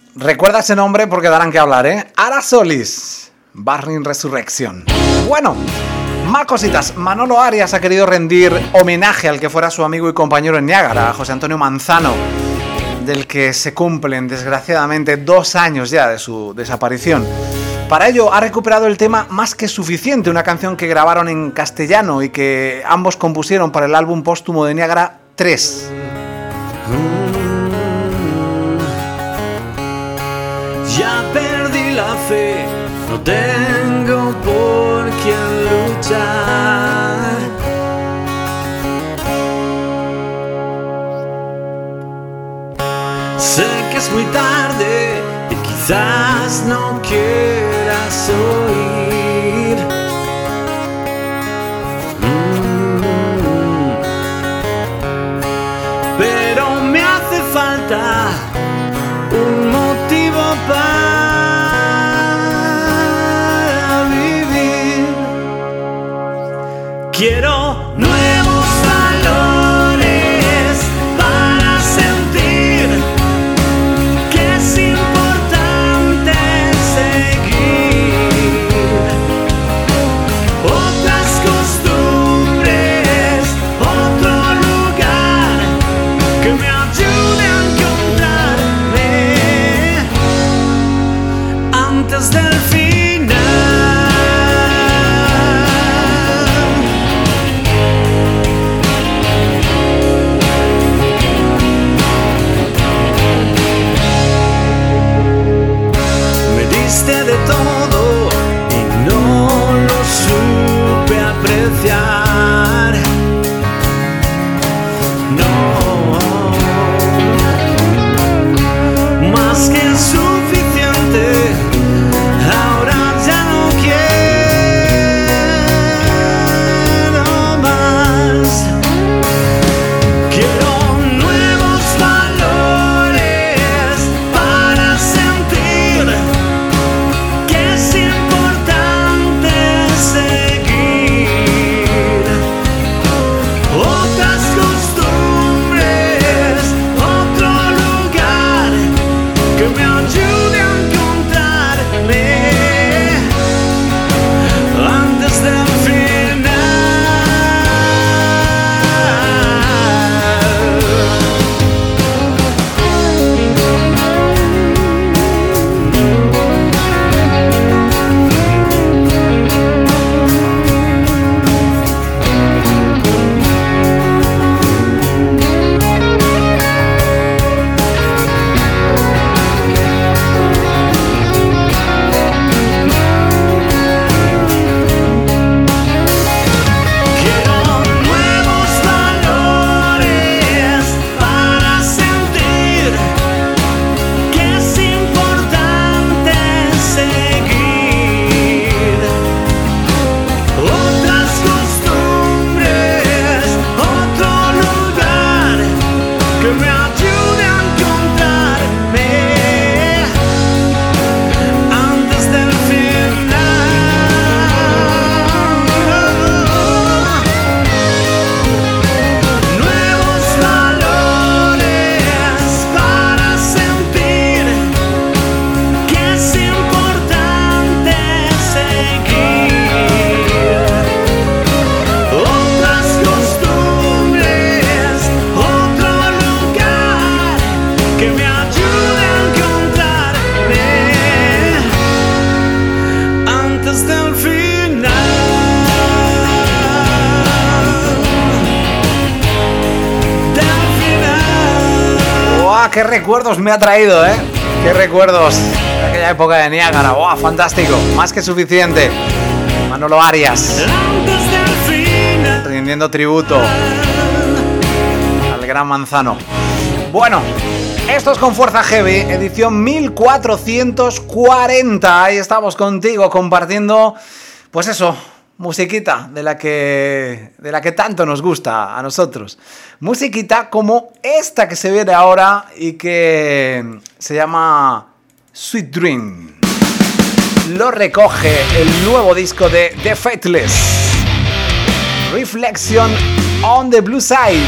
Recuerda ese nombre porque darán que hablar, ¿eh? Ara Solis, Burning Resurrection. Bueno, más cositas. Manolo Arias ha querido rendir homenaje al que fuera su amigo y compañero en Niágara, José Antonio Manzano, del que se cumplen desgraciadamente dos años ya de su desaparición. Para ello ha recuperado el tema Más que suficiente, una canción que grabaron en castellano y que ambos compusieron para el álbum póstumo de Niágara tres. Ya perdí la fe, no tengo por quién luchar. Sé que es muy tarde y quizás no quieras oír. Mm. Pero me hace falta un motivo para vivir. Quiero nuevos valores para sentir que es importante seguir otras costumbres, otro lugar que me ayude a encontrarme antes del final. Me diste de todo y no lo supe apreciar. No, más que suficiente. Ahora ya no quiero más. Quiero nuevos valores para sentir que es importante seguir otras costumbres, otro lugar que me ayude a encontrarme antes del Quiero nuevos valores para sentir que es importante seguir otras costumbres, otro lugar que me ayude a encontrarme antes del nuevos valores para sentir que es importante seguir otras costumbres, otro lugar que me ayude a encontrarme antes del final. ¡Guau! ¡Qué recuerdos me ha traído, eh! ¡Qué recuerdos! De aquella época de Niágara. ¡Guau! ¡Fantástico! Más que suficiente. Manolo Arias, Antes del final. rindiendo tributo al gran Manzano. Bueno, esto es Con Fuerza Heavy, edición mil cuatrocientos cuarenta. Ahí estamos contigo compartiendo, pues eso, musiquita de la que de la que tanto nos gusta a nosotros. Musiquita como esta que se viene ahora y que se llama Sweet Dream. Lo recoge el nuevo disco de The Faithless, Reflection on the Blue Side.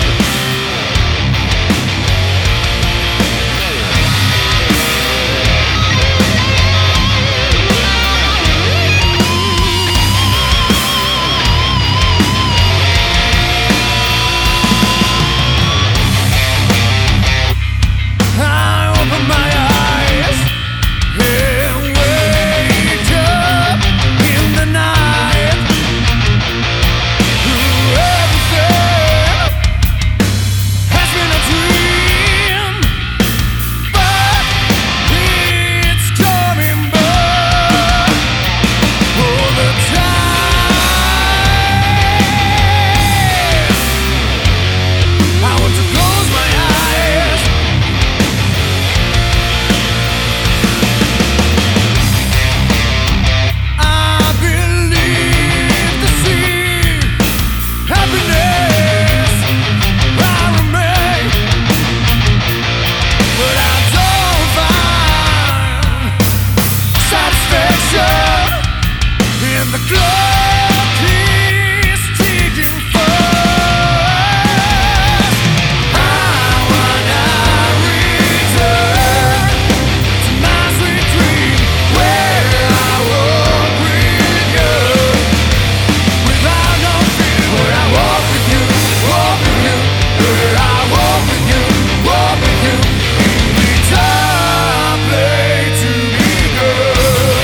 where I walk with you, walk with you. Every time I play to me, girl.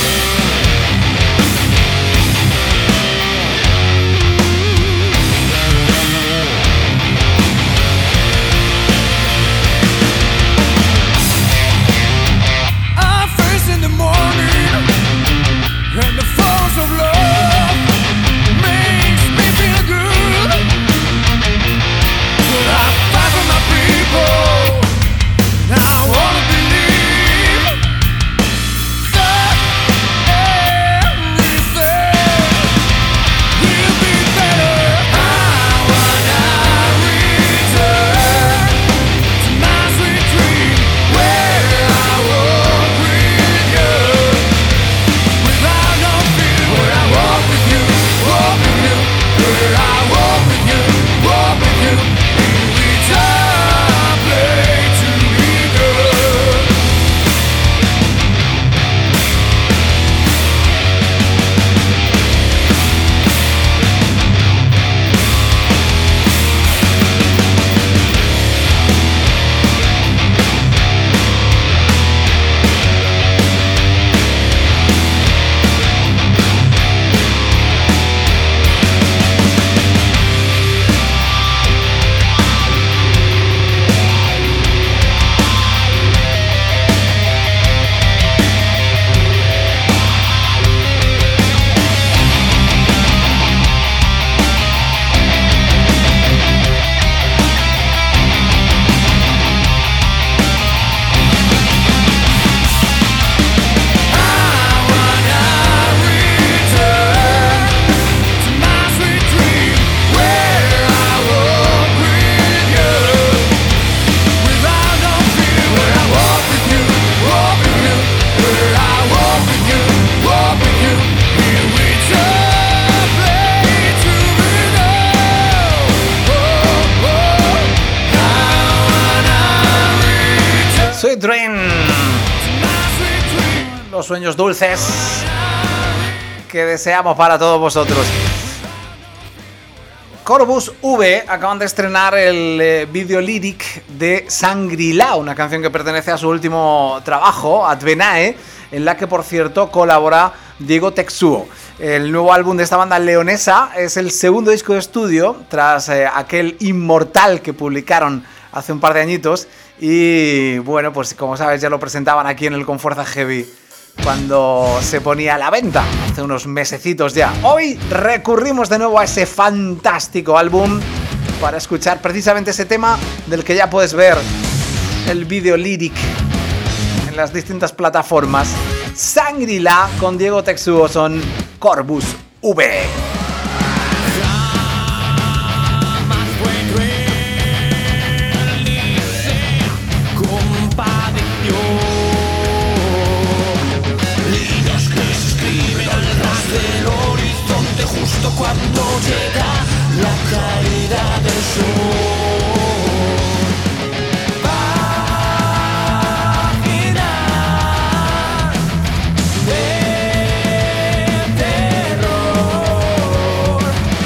I'm first in the morning, and the force of love makes me feel good. But I fight for my people, and I wanna believe that everything will be better. I wanna return to my sweet dream, where I walk with you, without no fear. Where I walk with you, walk with you, where I walk with you, walk with you. Every time I play to me, girl. Sweet Dream, los sueños dulces que deseamos para todos vosotros. Corvus V acaban de estrenar el eh, video lyric de Shangri-La, una canción que pertenece a su último trabajo, Advenae, en la que, por cierto, colabora Diego Texuo. El nuevo álbum de esta banda leonesa es el segundo disco de estudio tras eh, aquel Inmortal que publicaron hace un par de añitos. Y bueno, pues como sabes, ya lo presentaban aquí en el Confuerza Heavy cuando se ponía a la venta hace unos mesecitos ya. Hoy recurrimos de nuevo a ese fantástico álbum para escuchar precisamente ese tema del que ya puedes ver el video lyric en las distintas plataformas. Shangri-La con Diego Texuo son Corvus V. Justo cuando llega la caída del sol, páginas de terror,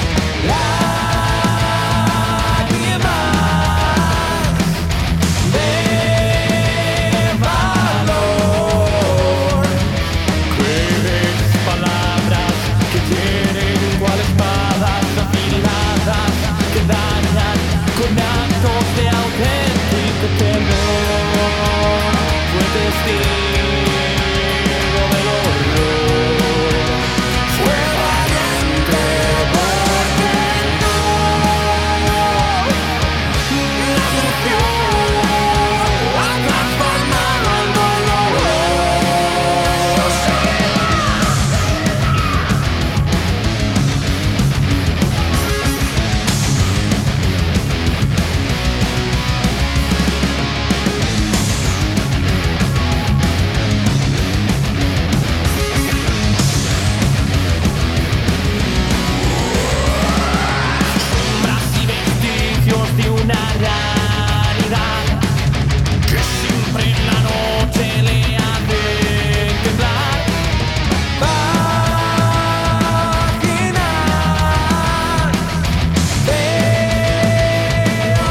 lágrimas de valor, crees palabras que tienen igual espadas afiladas que dañan con actos de auténtico temor. Fue testigo del horror, fue valiente porque no nació a transformar el dolor. Sombras y vestigios de una realidad que siempre en la noche le hace temblar. Páginas de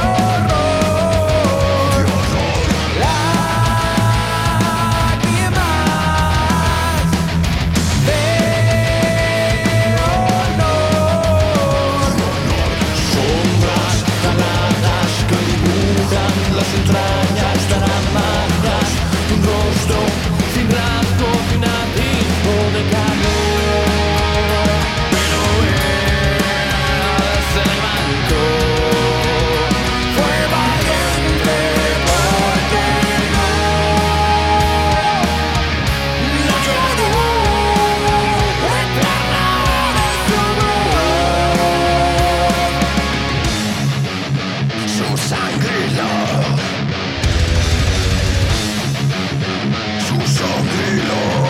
Shangri-La. Su Shangri-La.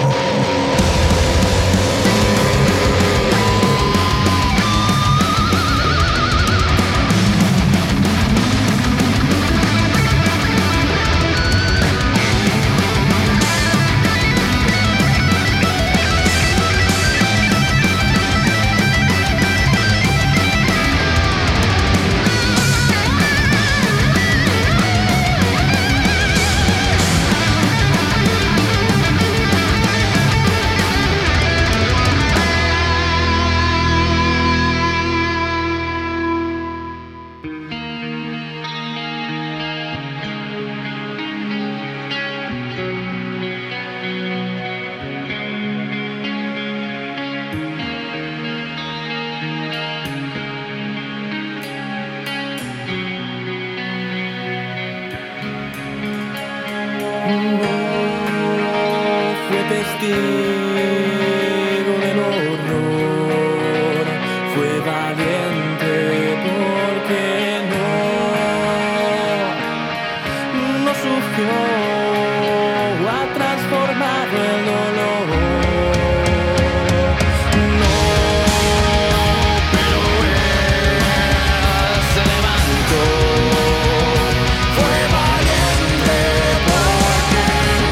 Testigo del horror, fue valiente porque no, no sufrió, ha transformado el dolor. No, pero él se levantó, fue valiente porque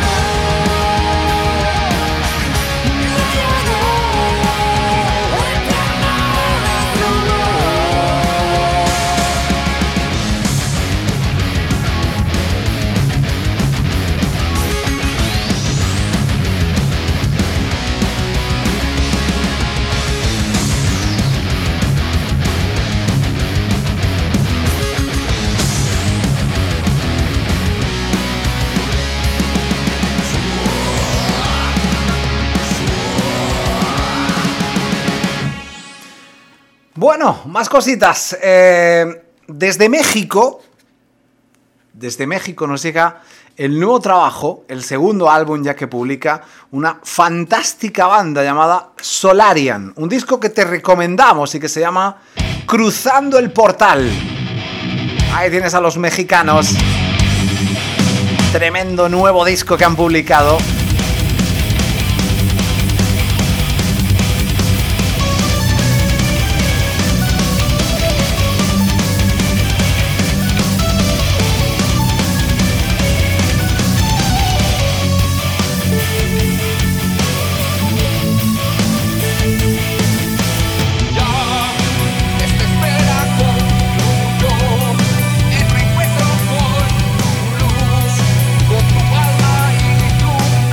Bueno, más cositas. Eh, desde México, desde México nos llega el nuevo trabajo, el segundo álbum ya que publica una fantástica banda llamada Solarian. Un disco que te recomendamos y que se llama Cruzando el Portal. Ahí tienes a los mexicanos. Tremendo nuevo disco que han publicado. Con tu alma y tu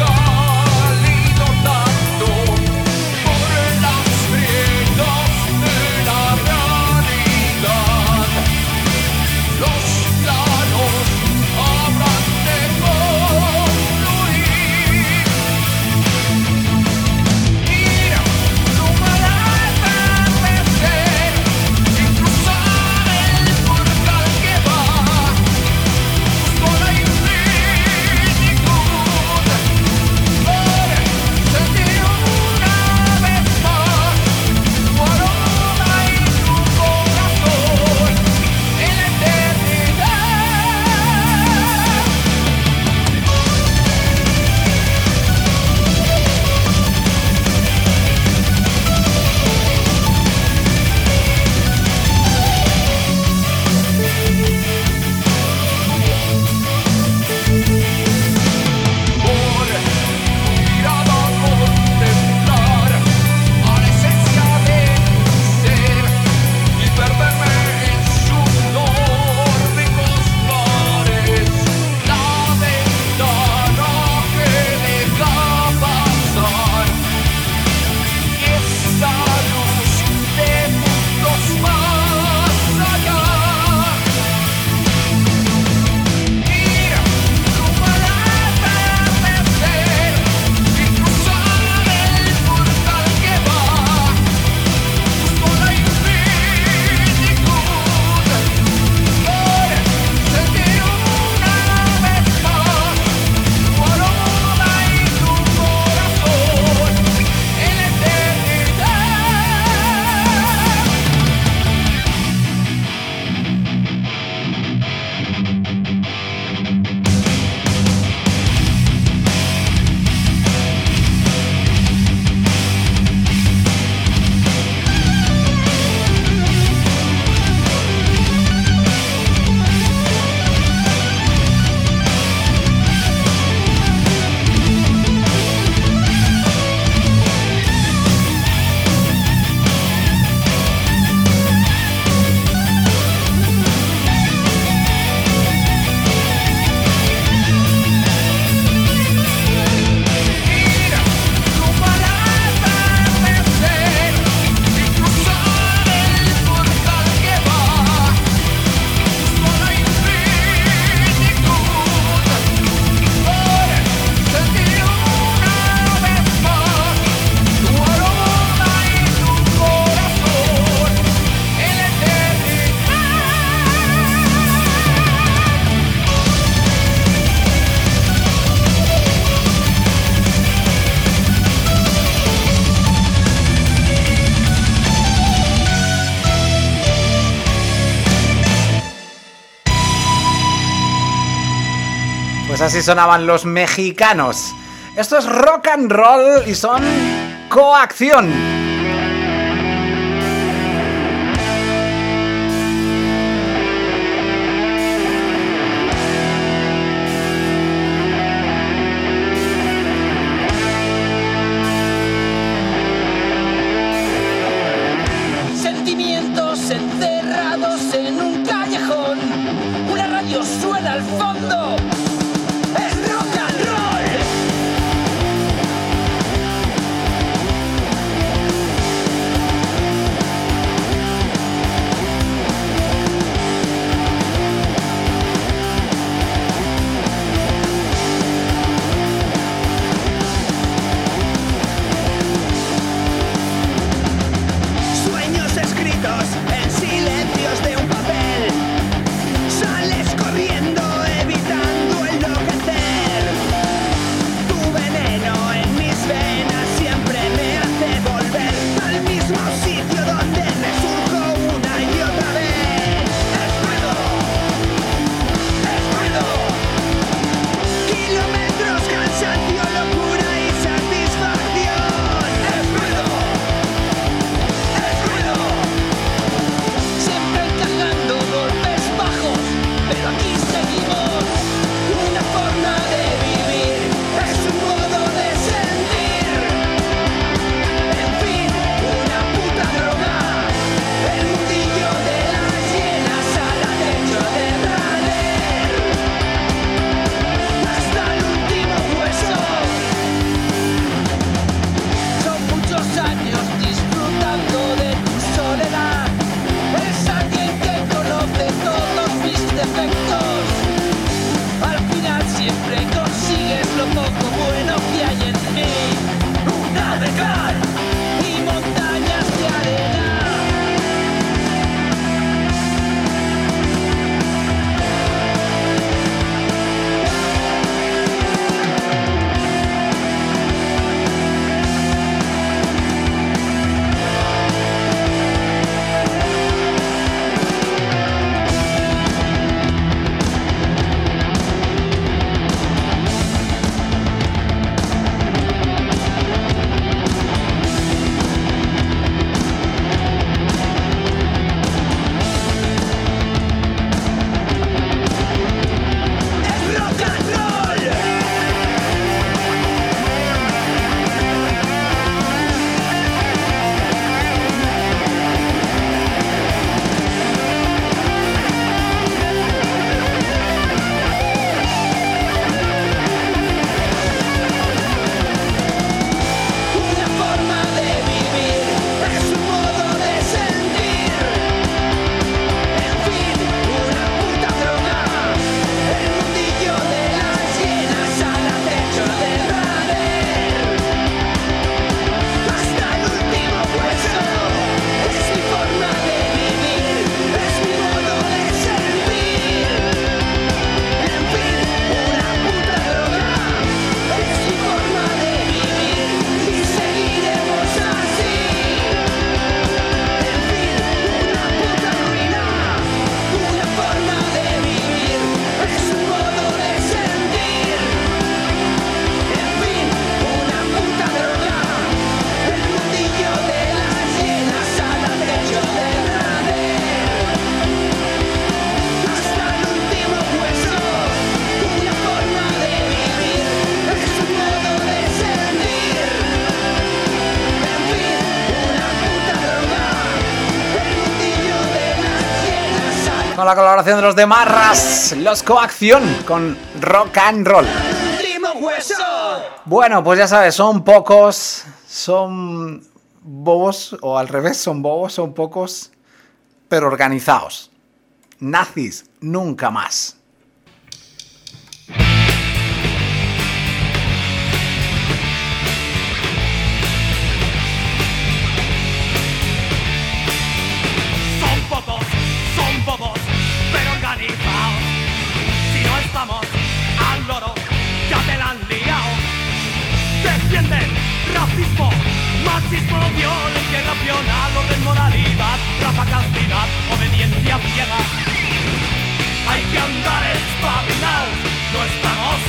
Pues así sonaban los mexicanos. Esto es rock and roll y son Coacción. Sentimientos encerrados en un callejón. Una radio suena al fondo. Es rock and roll. Sueños escritos en silencios de un papel. Sales corriendo evitando enloquecer. Tu veneno en mis venas siempre me hace volver al mismo sitio donde resurjo una y otra vez. Es ruido, es ruido. Kilómetros, cansancio, locura y satisfacción. Es ruido. Es ruido, siempre encajando golpes bajos, pero aquí seguimos. Una forma de vivir, es un modo de sentir. En fin, una puta droga. El mundillo de las hienas al techo de Rader. Hasta el último hueso. Son muchos años disfrutando de tu soledad. Es alguien que conoce todos mis defectos. Al final siempre consigues lo poco bueno que hay en mí. Una de cal y montañas de arena. Es rock and roll. Una forma de vivir, es un modo de sentir. En fin, una puta droga. El mundillo de las hienas al techo de Rader. Hasta el último hueso. Es mi forma de vivir, es mi modo de sentir. En fin, una puta droga. Es mi forma de vivir y seguiremos así. En fin, una puta ruina. Una forma de vivir, es un modo de sentir. En fin, una puta droga. El mundillo de las hienas al techo de Rader. Hasta el último hueso. Una forma de vivir, es un modo de sentir. En fin, una puta droga. El mundillo de las hienas al Con la colaboración de los de Marras, los Coacción con rock and roll. último hueso. Bueno, pues ya sabes, son pocos, son bobos, o al revés, son bobos, son pocos, pero organizados. Nazis, nunca más. Son pocos, son bobos, pero organizados. Si no estamos al loro, ya te la han liado. Defienden racismo, machismo, violencia irracional, orden, moralidad, raza, castidad, obediencia ciega. Hay que andar espabilados, no estamos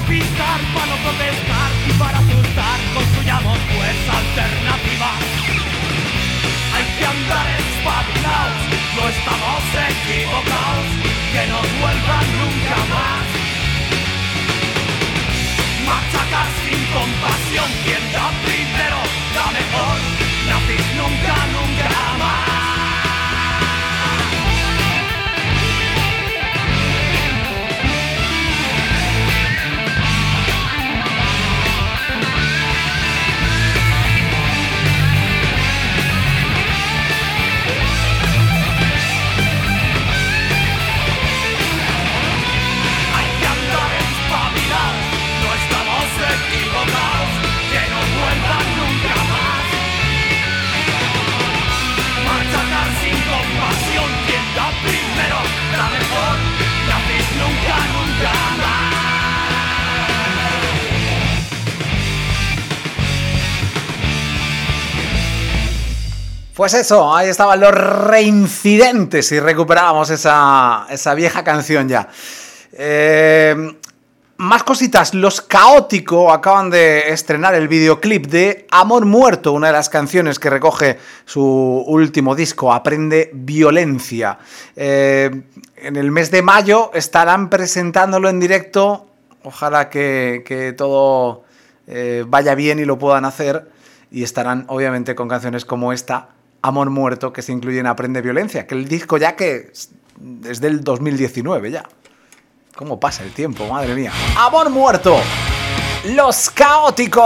pisar, para no protestar y para asustar, construyamos pues alternativas. Hay que andar espabilados, no estamos equivocados, que no vuelvan nunca más. Machacar sin compasión, quien da primero, da mejor, nazis nunca, nunca más. Pues eso, ahí estaban los reincidentes y recuperábamos esa, esa vieja canción ya. Eh, más cositas, Los Caótico acaban de estrenar el videoclip de Amor Muerto, una de las canciones que recoge su último disco, Aprende Violencia. Eh, en el mes de mayo estarán presentándolo en directo, ojalá que, que todo eh, vaya bien y lo puedan hacer, y estarán obviamente con canciones como esta, Amor Muerto, que se incluye en Aprende Violencia, que el disco ya que es del dos mil diecinueve ya. ¿Cómo pasa el tiempo? Madre mía. Amor Muerto, Los Caótico.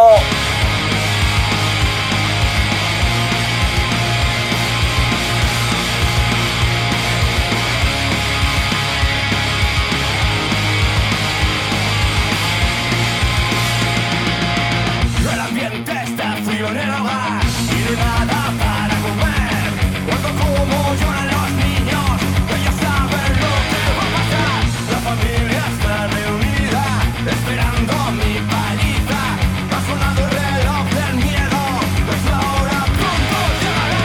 El ambiente está frío en el hogar y nada para comer. Cuando como lloran los niños, ellos saben lo que va a pasar. La familia está reunida, esperando mi paliza. Ha sonado el reloj del miedo, es la hora, pronto llegará.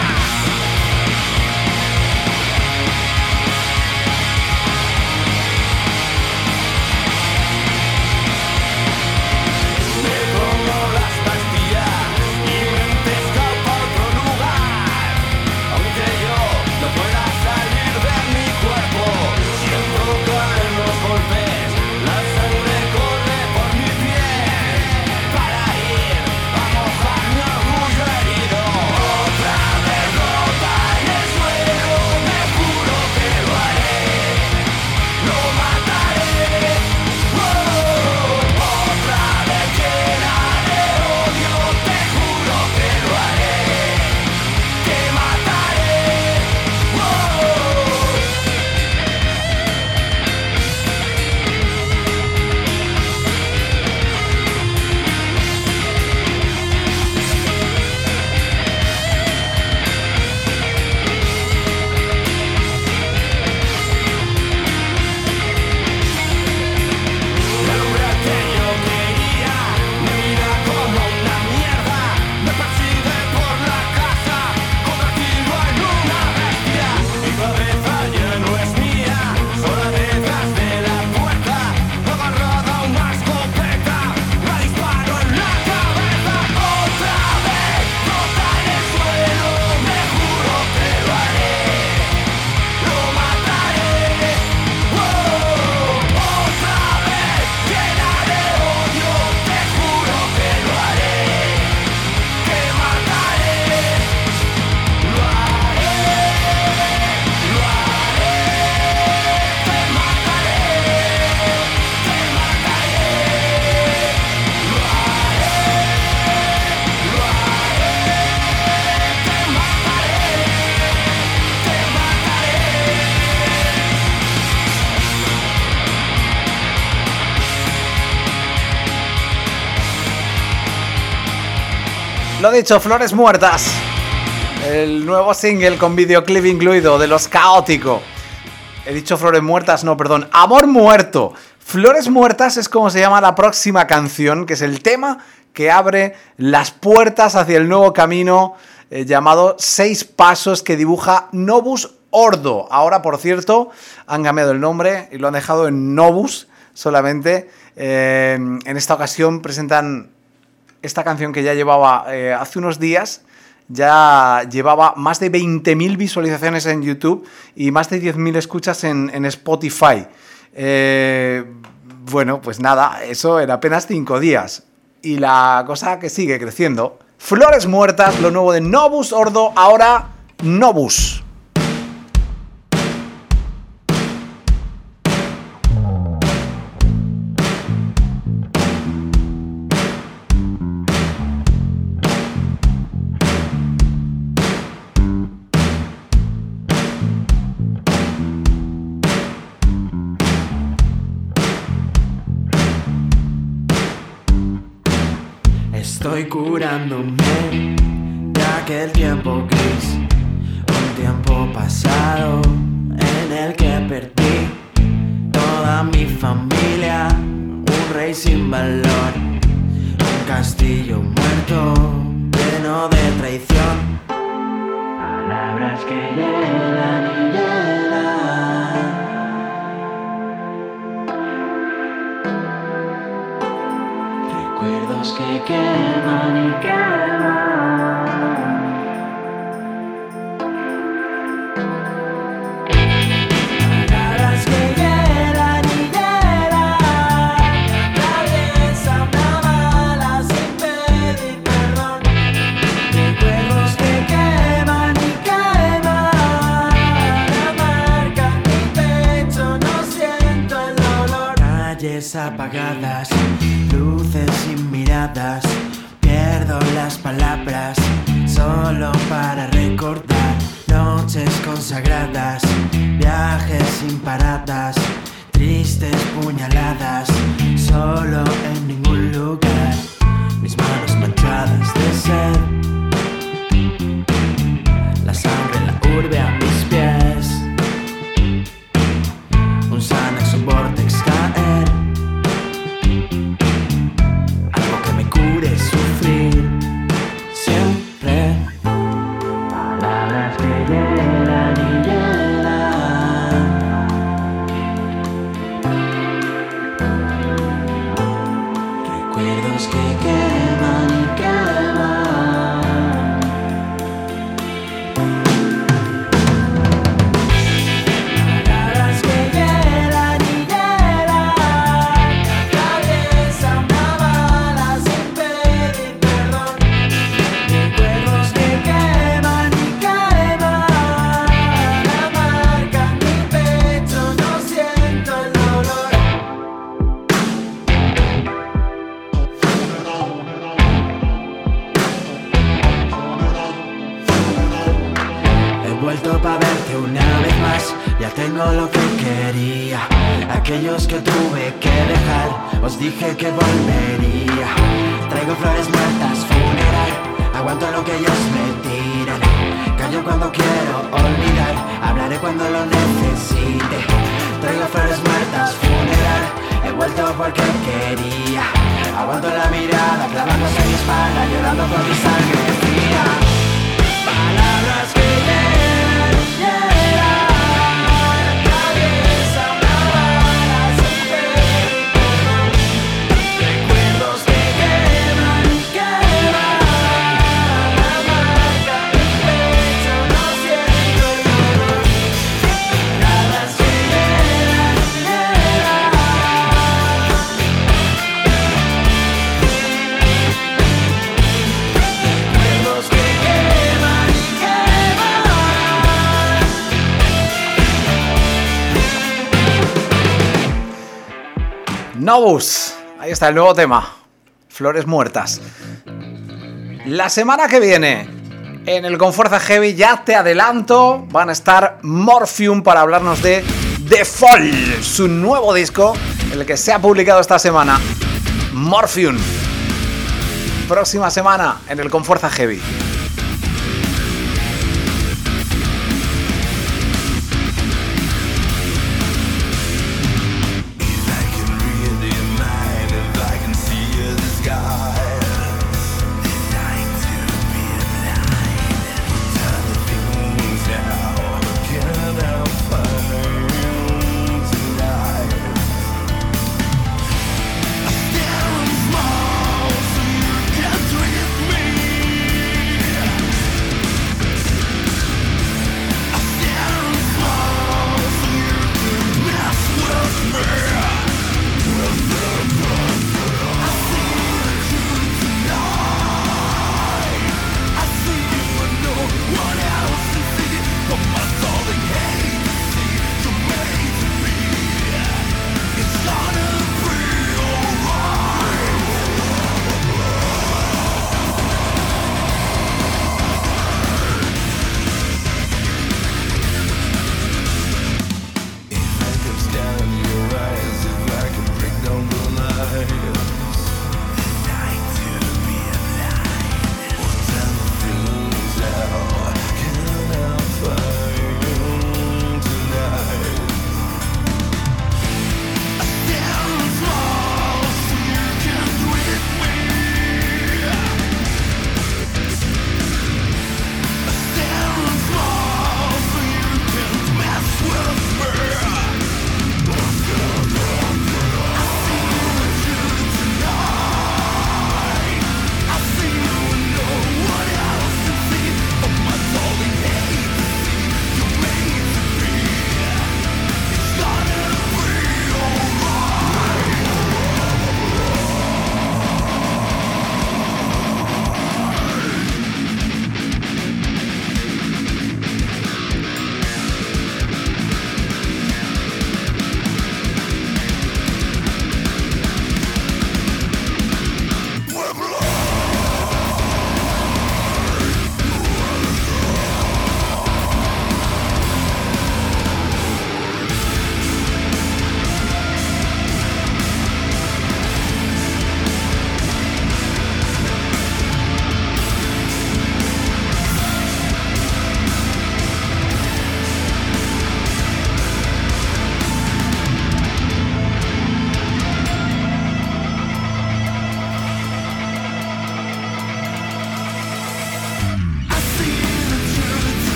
Me tomo las pastillas y mi mente escapa a otro lugar. Aunque yo no pueda salir de mi cuerpo, siento caer los golpes, la sangre corre por mi piel. Para ir a mojar mi orgullo herido. Otra derrota en el suelo, me juro que lo haré. Lo mataré. Oh, otra vez llena de odio, te juro que lo haré. Te mataré. Oh. El hombre que yo quería me mira como una mierda, me persigue por la casa, convertido en una bestia. Mi cabeza ya no es mía, sola detrás de la puerta, agarrada a una escopeta, la disparo en la cabeza. Otra vez rota en el suelo, me juro que lo haré. Lo mataré. Oh, otra vez llena de odio, te juro que lo haré. Te mataré. Lo haré. Lo haré. Te mataré. Te mataré. Lo haré. Lo haré. Te mataré. Te mataré. Lo dicho, Flores Muertas, el nuevo single con videoclip incluido de Los Caótico. He dicho Flores Muertas, no, perdón, Amor Muerto. Flores Muertas es como se llama la próxima canción, que es el tema que abre las puertas hacia el nuevo camino eh, llamado Seis Pasos, que dibuja Novus Ordo. Ahora, por cierto, han cambiado el nombre y lo han dejado en Novus solamente, Eh, en esta ocasión presentan esta canción que ya llevaba eh, hace unos días, ya llevaba más de veinte mil visualizaciones en YouTube y más de diez mil escuchas en, en Spotify. Eh, bueno, pues nada, eso en apenas cinco días. Y la cosa que sigue creciendo. Flores Muertas, lo nuevo de Novus Ordo, ahora Novus. Estoy curándome de aquel tiempo gris, un tiempo pasado en el que perdí toda mi familia, un rey sin valor, un castillo muerto lleno de traición, palabras que llenan y llenan. Recuerdos que queman y queman. Palabras que llenan y llenan. Atraviesan una bala sin pedir perdón. Recuerdos que queman y queman. Amargan mi pecho, no siento el dolor. Calles apagadas, luces sin miradas, pierdo las palabras solo para recordar noches consagradas, viajes sin paradas, tristes puñaladas, solo en ningún lugar, mis manos manchadas de sed, la sangre en la urbe a mis pies, un Xanax, un Vortex caer, sufrir siempre. Palabras que llenan y llenan. Recuerdos que queman y queman. Palabras que llenan y llenan. Atraviesan una bala sin pedir perdón. Recuerdos que queman y queman. Amargan mi pecho, no siento el dolor. He vuelto pa' verte una vez más, ya tengo lo que quería. Aquellos que tuve que dejar, os dije que volvería. Traigo flores muertas, funeral, aguanto lo que ellos me tiran. Callo cuando quiero olvidar, hablaré cuando lo necesite. Traigo flores muertas, funeral, he vuelto porque quería. Aguanto la mirada, clavándose en mi espalda, llorando por mi sangre fría. Palabras que llenan, llenan. Atraviesa una bala sin pedir perdón. Recuerdos que queman y queman. Amargan mi pecho, no siento el dolor. Palabras que llenan, llenan. Recuerdos que queman y queman. Novus, ahí está el nuevo tema, Flores Muertas. La semana que viene, en el Confuerza Heavy, ya te adelanto, van a estar Morphium para hablarnos de The Fall, su nuevo disco, el que se ha publicado esta semana. Morphium, próxima semana en el Confuerza Heavy.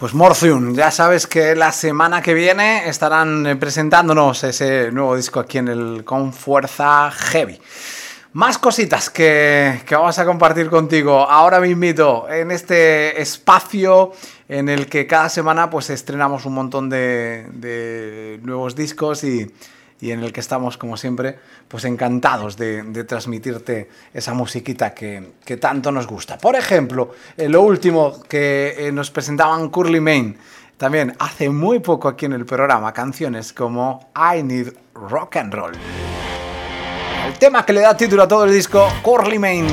Pues Morpheum, ya sabes que la semana que viene estarán presentándonos ese nuevo disco aquí en el Con Fuerza Heavy. Más cositas que, que vamos a compartir contigo ahora mismito en este espacio en el que cada semana pues estrenamos un montón de, de nuevos discos y, y en el que estamos, como siempre, pues encantados de, de transmitirte esa musiquita que, que tanto nos gusta. Por ejemplo, eh, lo último que eh, nos presentaban Curly Main, también hace muy poco aquí en el programa, canciones como I Need Rock and Roll. El tema que le da título a todo el disco, Curly Main.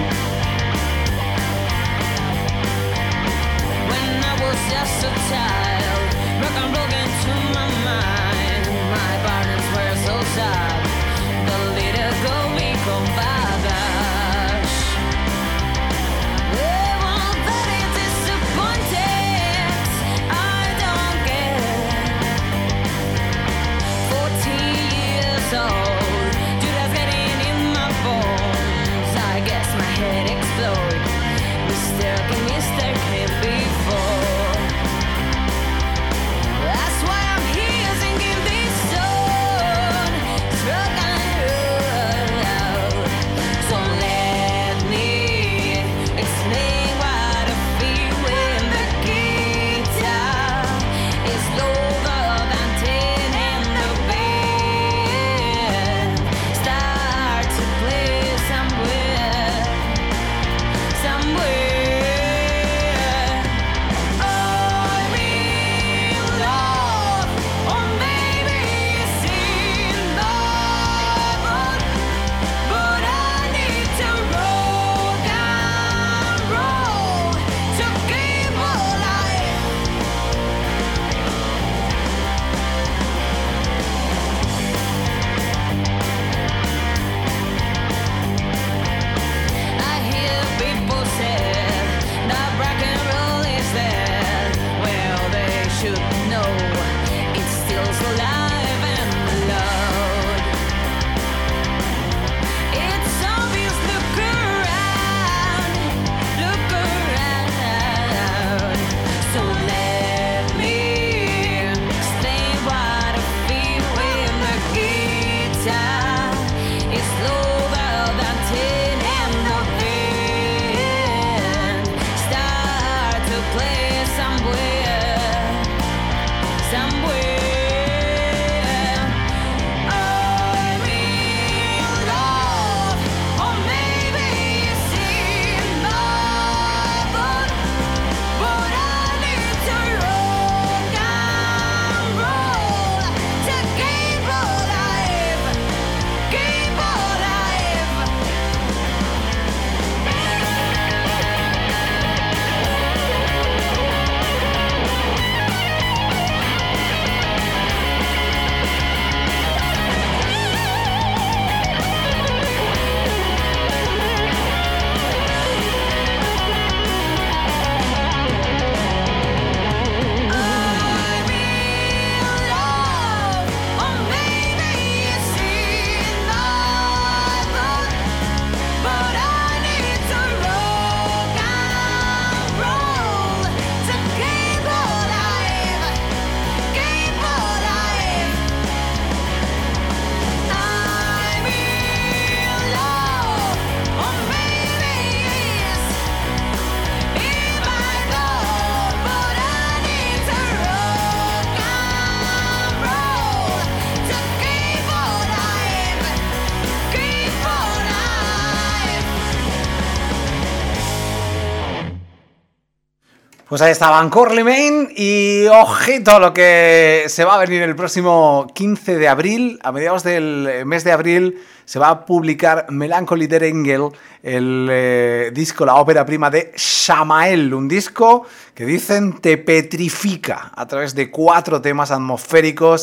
Pues ahí estaban Curly Main y ojito lo que se va a venir el próximo quince de abril. A mediados del mes de abril se va a publicar Melancholy Der Engel, el eh, disco, la ópera prima de Samael, un disco que dicen te petrifica a través de cuatro temas atmosféricos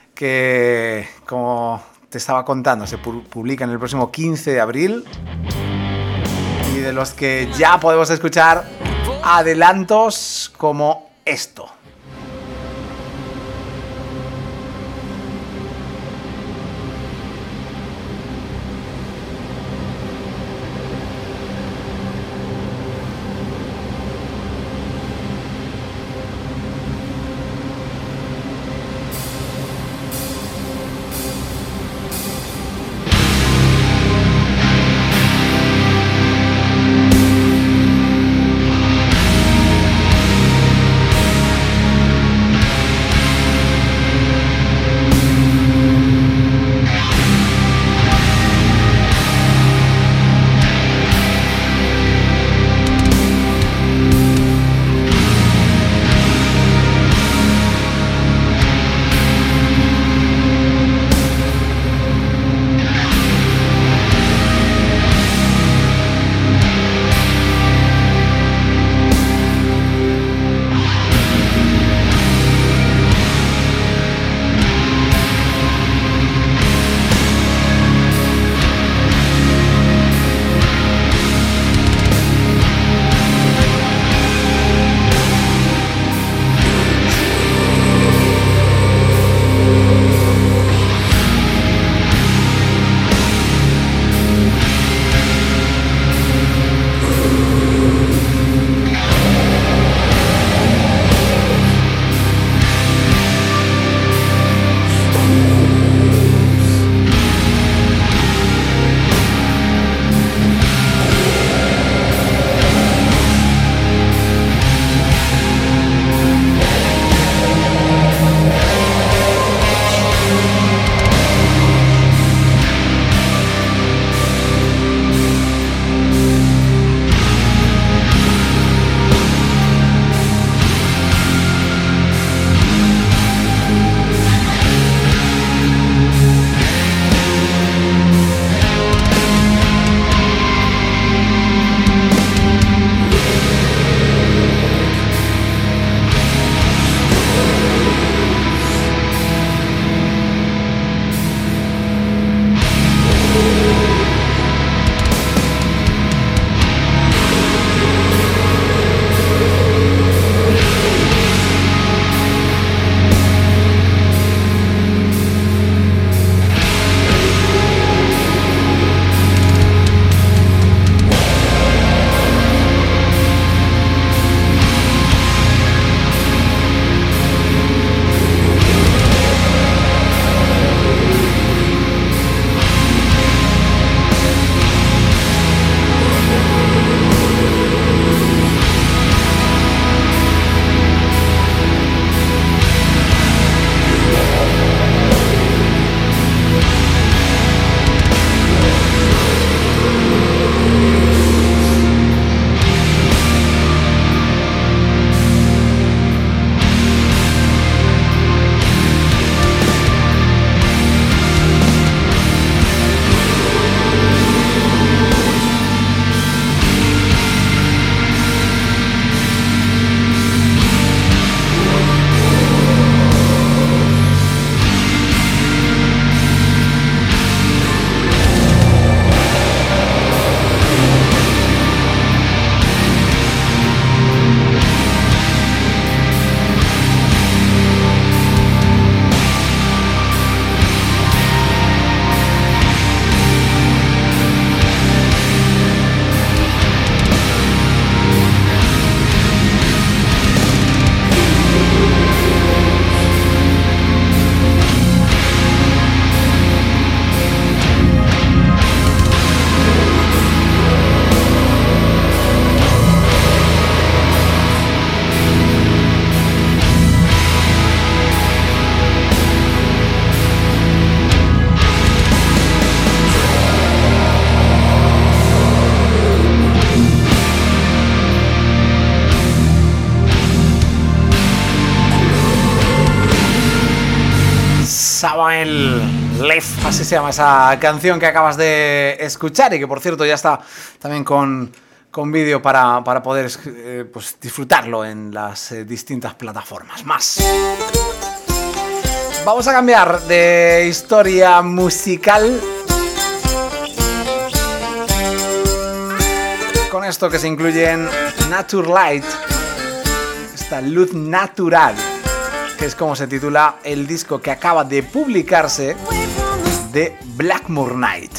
que, como te estaba contando, se pu- publican el próximo quince de abril y de los que ya podemos escuchar adelantos como esto. Live, así se llama esa canción que acabas de escuchar y que por cierto ya está también con, con vídeo para, para poder eh, pues, disfrutarlo en las eh, distintas plataformas. Más. Vamos a cambiar de historia musical con esto que se incluye en Nature Light, esta luz natural, que es como se titula el disco que acaba de publicarse de Blackmore Night.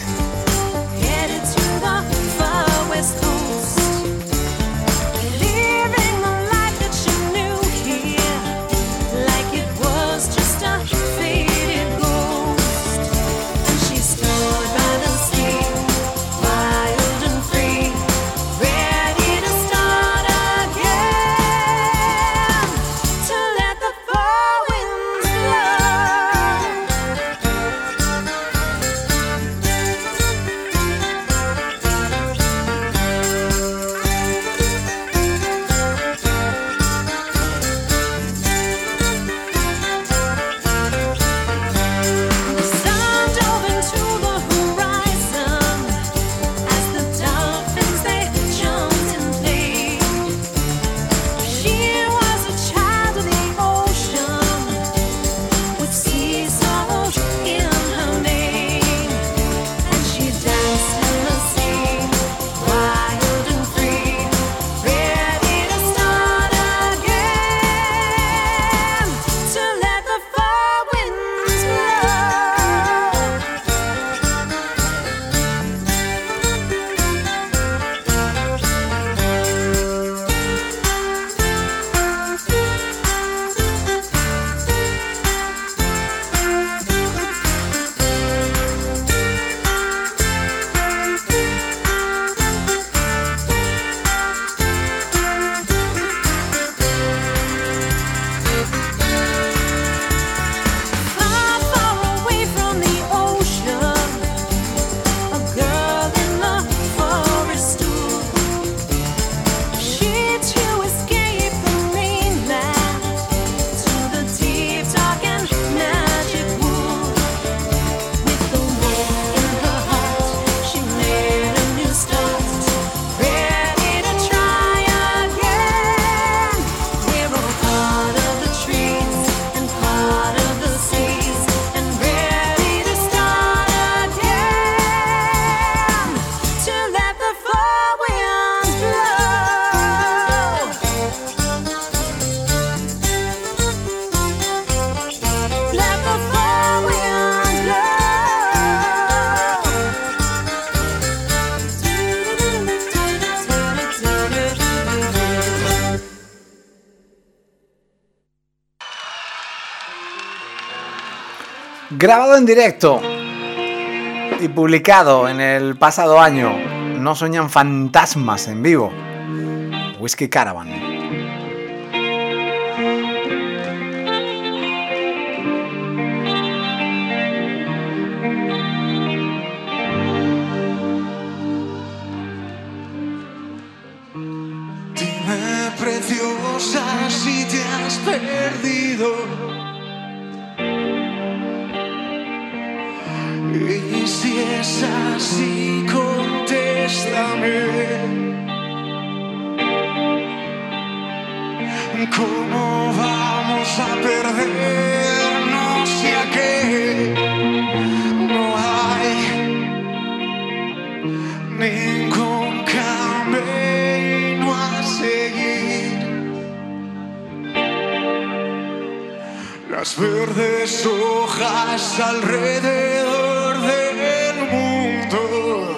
Grabado en directo y publicado en el pasado año, No sueñan fantasmas en vivo, Whiskey Caravan. Dime, preciosa, si te has perdido. Y si es así, contéstame. ¿Cómo vamos a perdernos si aquí no hay ningún camino a seguir? Las verdes hojas alrededor del mundo,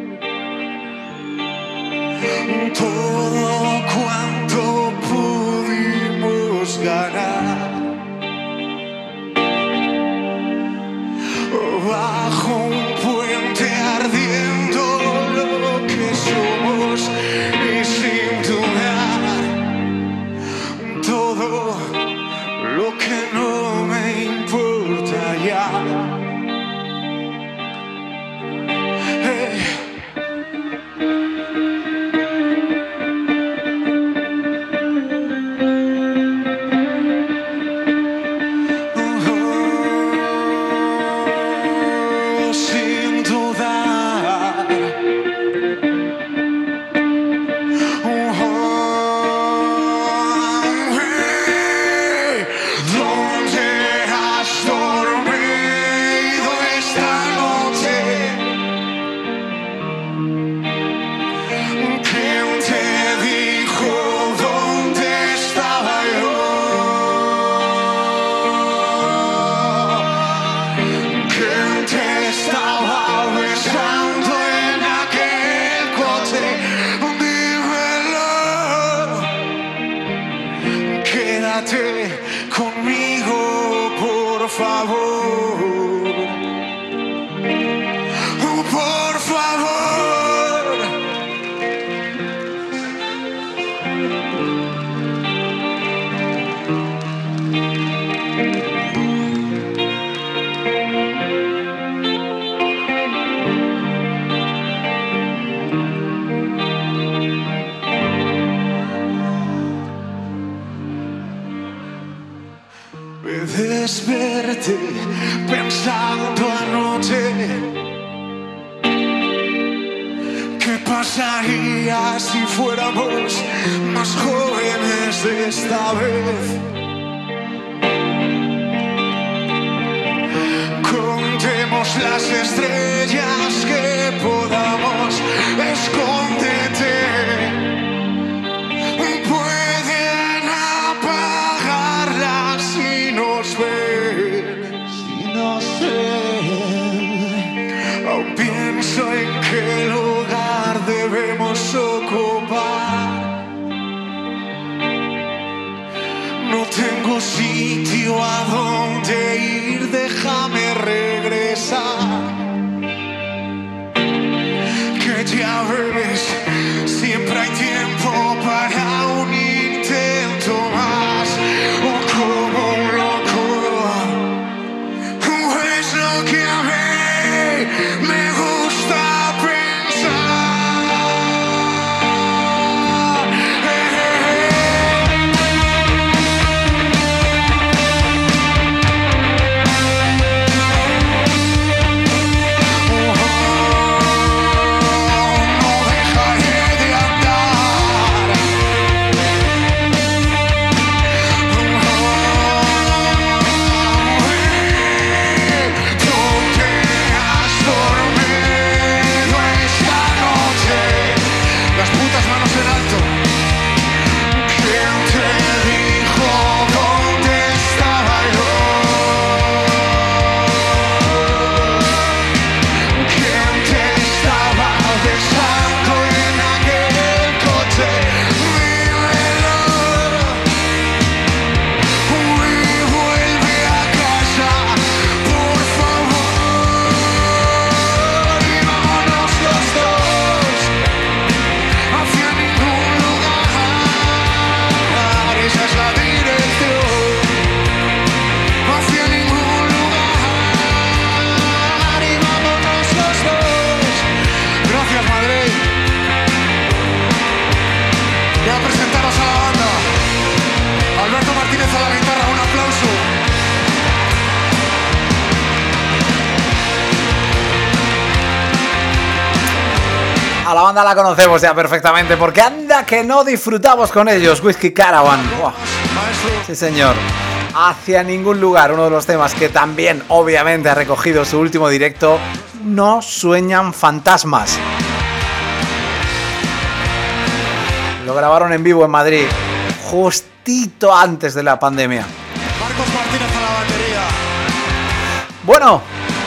todo cuanto pudimos ganar, bajo un puente ardiendo lo que somos y sin dudar todo lo que no me importa ya. Hey. quédate conmigo, por favor. Oh, por favor. Desperté pensando anoche qué pasaría si fuéramos más jóvenes de esta vez. Contemos las estrellas que podamos, escóndete. Pueden apagarlas si nos ven, si nos ven. Aún pienso en qué lugar debemos ocupar. No tengo sitio a donde ir, déjame regresar. Que ya ves, siempre hay tiempo para un intento más. O como un loco, es lo que a mí me gusta pensar. A la banda la conocemos ya perfectamente, porque anda que no disfrutamos con ellos. Whiskey Caravan. Wow. Sí, señor. Hacia ningún lugar, uno de los temas que también obviamente ha recogido su último directo. No sueñan fantasmas. Lo grabaron en vivo en Madrid, justito antes de la pandemia. Marcos Martínez a la batería. Bueno,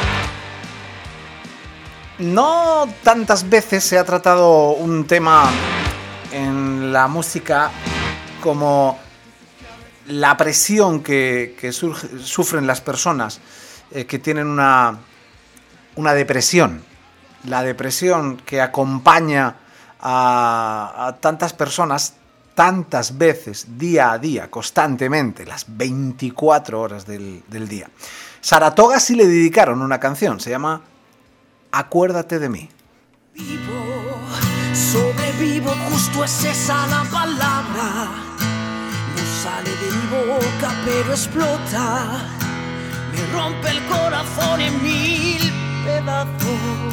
no tantas veces se ha tratado un tema en la música como la presión que, que surge, sufren las personas eh, que tienen una, una depresión. La depresión que acompaña a, a tantas personas tantas veces, día a día, constantemente, las veinticuatro horas del, del día. Saratoga sí le dedicaron una canción, se llama Acuérdate de mí. Vivo, sobrevivo, justo es esa la palabra. No sale de mi boca, pero explota. Me rompe el corazón en mil pedazos.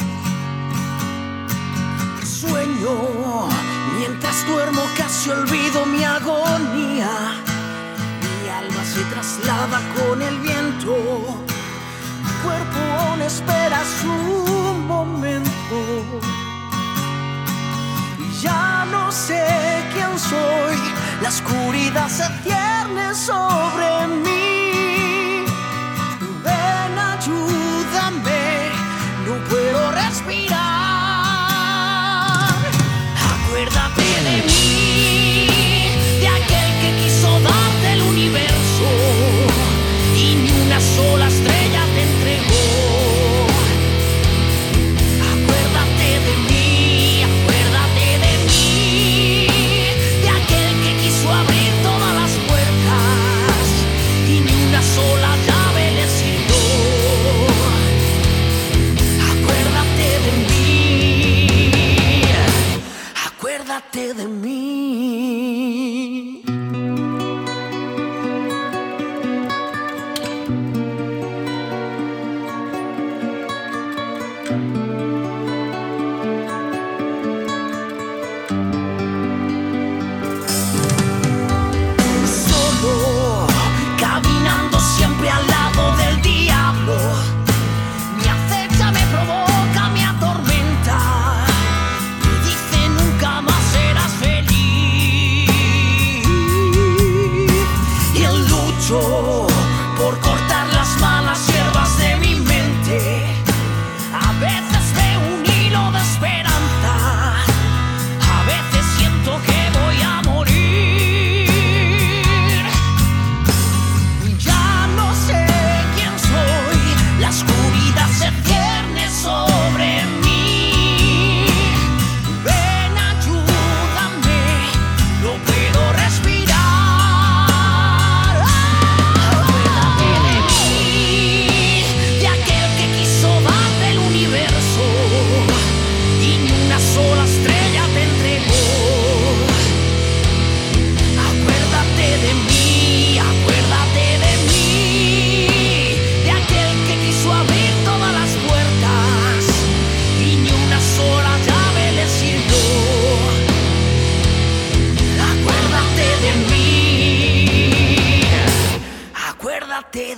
Sueño, mientras duermo casi olvido mi agonía. Mi alma se traslada con el viento. Mi cuerpo aún espera su momento. Y ya no sé quién soy. La oscuridad se cierne sobre mí. Ven, ayúdame, no puedo respirar. Acuérdate de mí, de aquel que quiso darte el universo.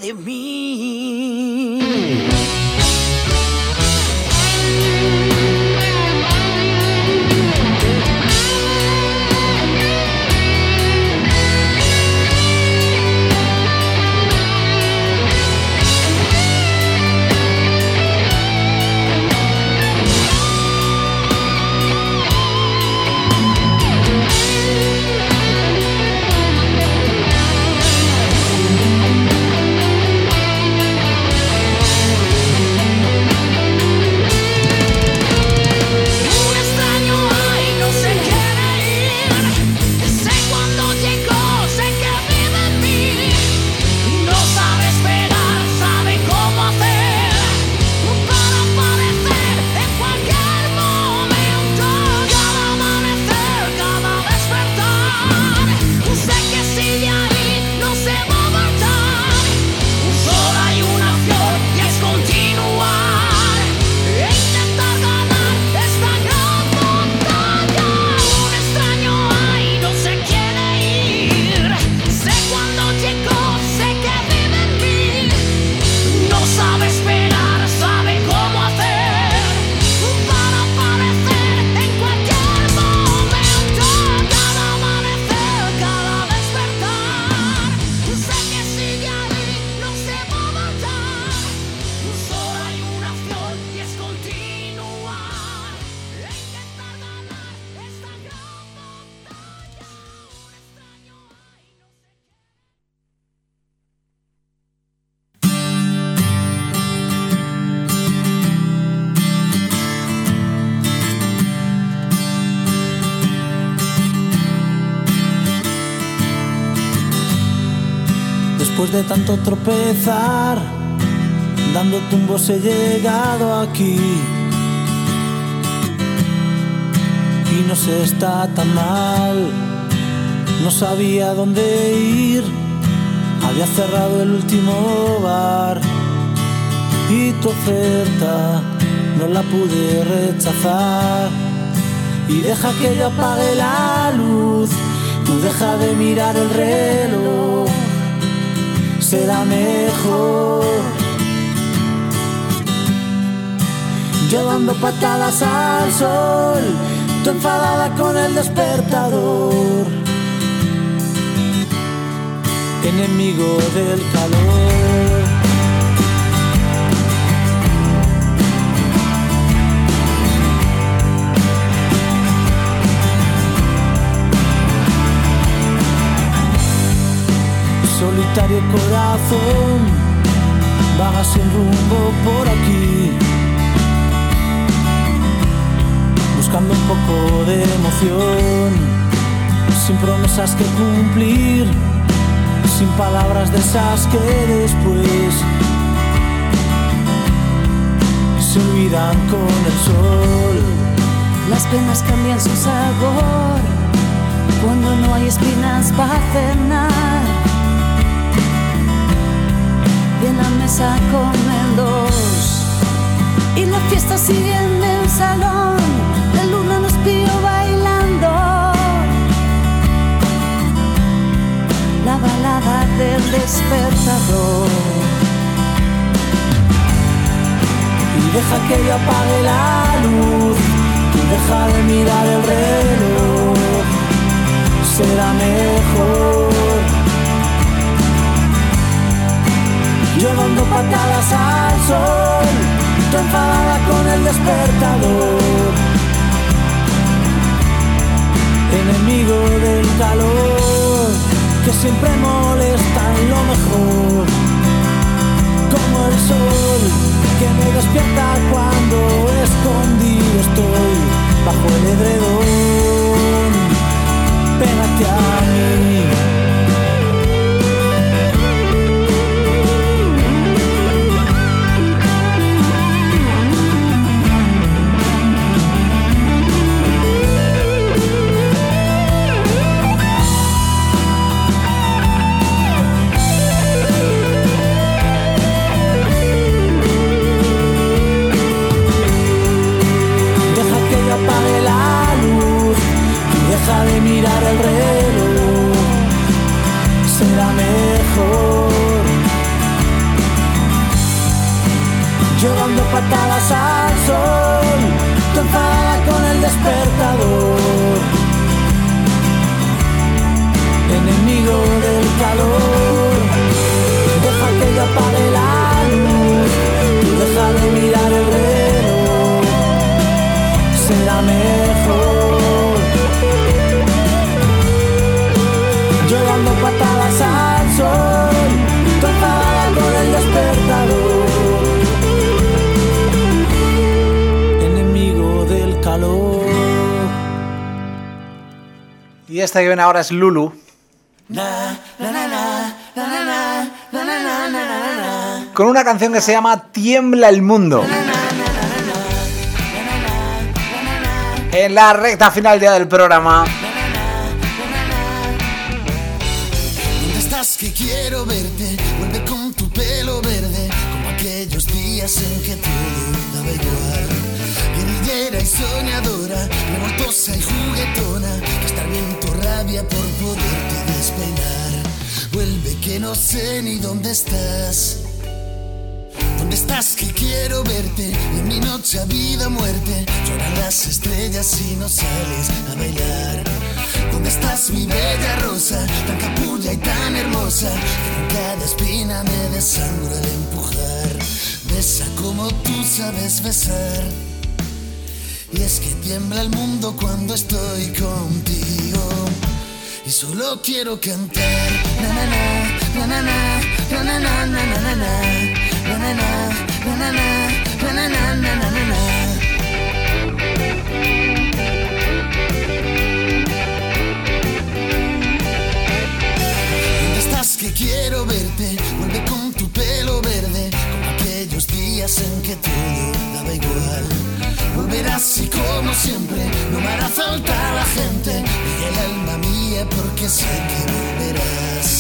de mí. Después de tanto tropezar, dando tumbos he llegado aquí. Y no se está tan mal, no sabía dónde ir. Había cerrado el último bar y tu oferta no la pude rechazar. Y deja que yo apague la luz, no deja de mirar el reloj. Será mejor. Yo dando patadas al sol, tú enfadada con el despertador. Enemigo del calor. Solitario corazón, vaga sin rumbo por aquí, buscando un poco de emoción, sin promesas que cumplir, sin palabras de esas que después se olvidan con el sol. Las penas cambian su sabor cuando no hay espinas para cenar. Y en la mesa comen dos y la fiesta sigue en el salón. La luna nos pilló bailando la balada del despertador. Y deja que yo apague la luz, tú deja de mirar el reloj. Será mejor. Yo dando patadas al sol, tú enfadada con el despertador. Enemigo del calor, que siempre molesta en lo mejor. Como el sol, que me despierta cuando escondido estoy bajo el edredón. Pégate a mí. Deja de mirar el reloj, será mejor. yo dando patadas al sol, tú enfadada con el despertador, enemigo del calor. Deja que yo apague la luz, tú deja de mirar el reloj, será mejor. Yo dando patadas al sol, tú enfadada con el despertador, enemigo del calor. Y esta que viene ahora es Lulu. Con una canción que se llama Tiembla el Mundo. En la recta final ya del programa. ¿Dónde estás que quiero verte? Vuelve con tu pelo verde, como aquellos días en que todo daba igual. Guerrillera y soñadora, revoltosa y juguetona, que estar bien tu rabia por poderte despeinar. Vuelve que no sé ni dónde estás. ¿Dónde estás que quiero verte? Y en mi noche a vida o muerte lloran las estrellas y no sales a bailar. ¿Dónde estás mi bella rosa? Tan capulla y tan hermosa, que en cada espina me desangra al empujar. Besa como tú sabes besar. Y es que tiembla el mundo cuando estoy contigo. Y solo quiero cantar. Na na na, na na na, na na na, na na na, na na na, na na na, na na na, na na na. ¿Dónde estás que quiero verte? Vuelve con tu pelo verde, como aquellos días en que todo daba igual. Volverás y como siempre no me hará falta la gente y el alma mía porque sé que volverás.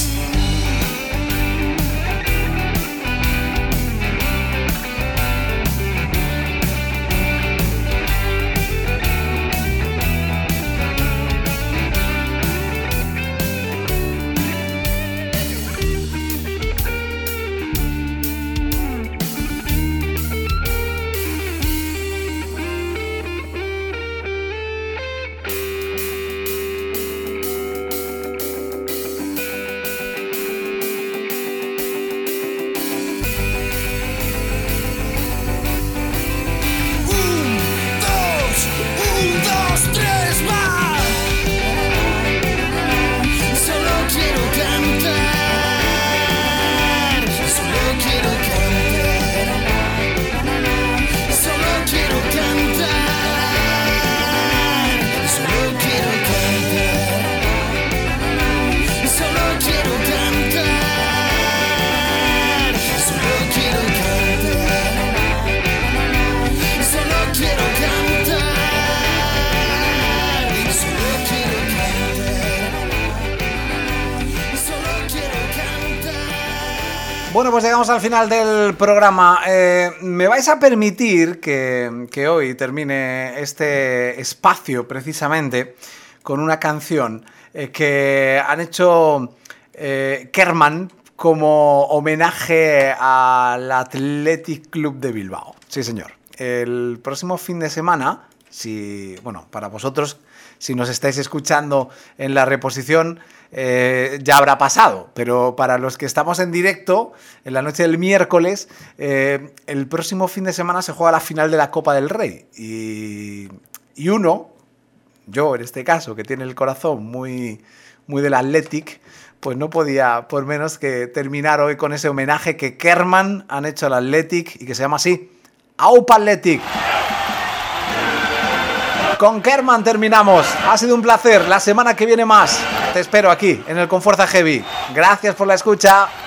Bueno, pues llegamos al final del programa. Eh, me vais a permitir que, que hoy termine este espacio precisamente con una canción eh, que han hecho eh, Kerman como homenaje al Athletic Club de Bilbao. Sí, señor. El próximo fin de semana, si, bueno, para vosotros, si nos estáis escuchando en la reposición, eh, ya habrá pasado. Pero para los que estamos en directo, en la noche del miércoles, eh, el próximo fin de semana se juega la final de la Copa del Rey. Y, y uno, yo en este caso, que tiene el corazón muy, muy del Athletic, pues no podía por menos que terminar hoy con ese homenaje que Kerman han hecho al Athletic y que se llama así, Aupa Athletic. Con Kerman terminamos. Ha sido un placer. La semana que viene más. Te espero aquí, en el Confuerza Heavy. Gracias por la escucha.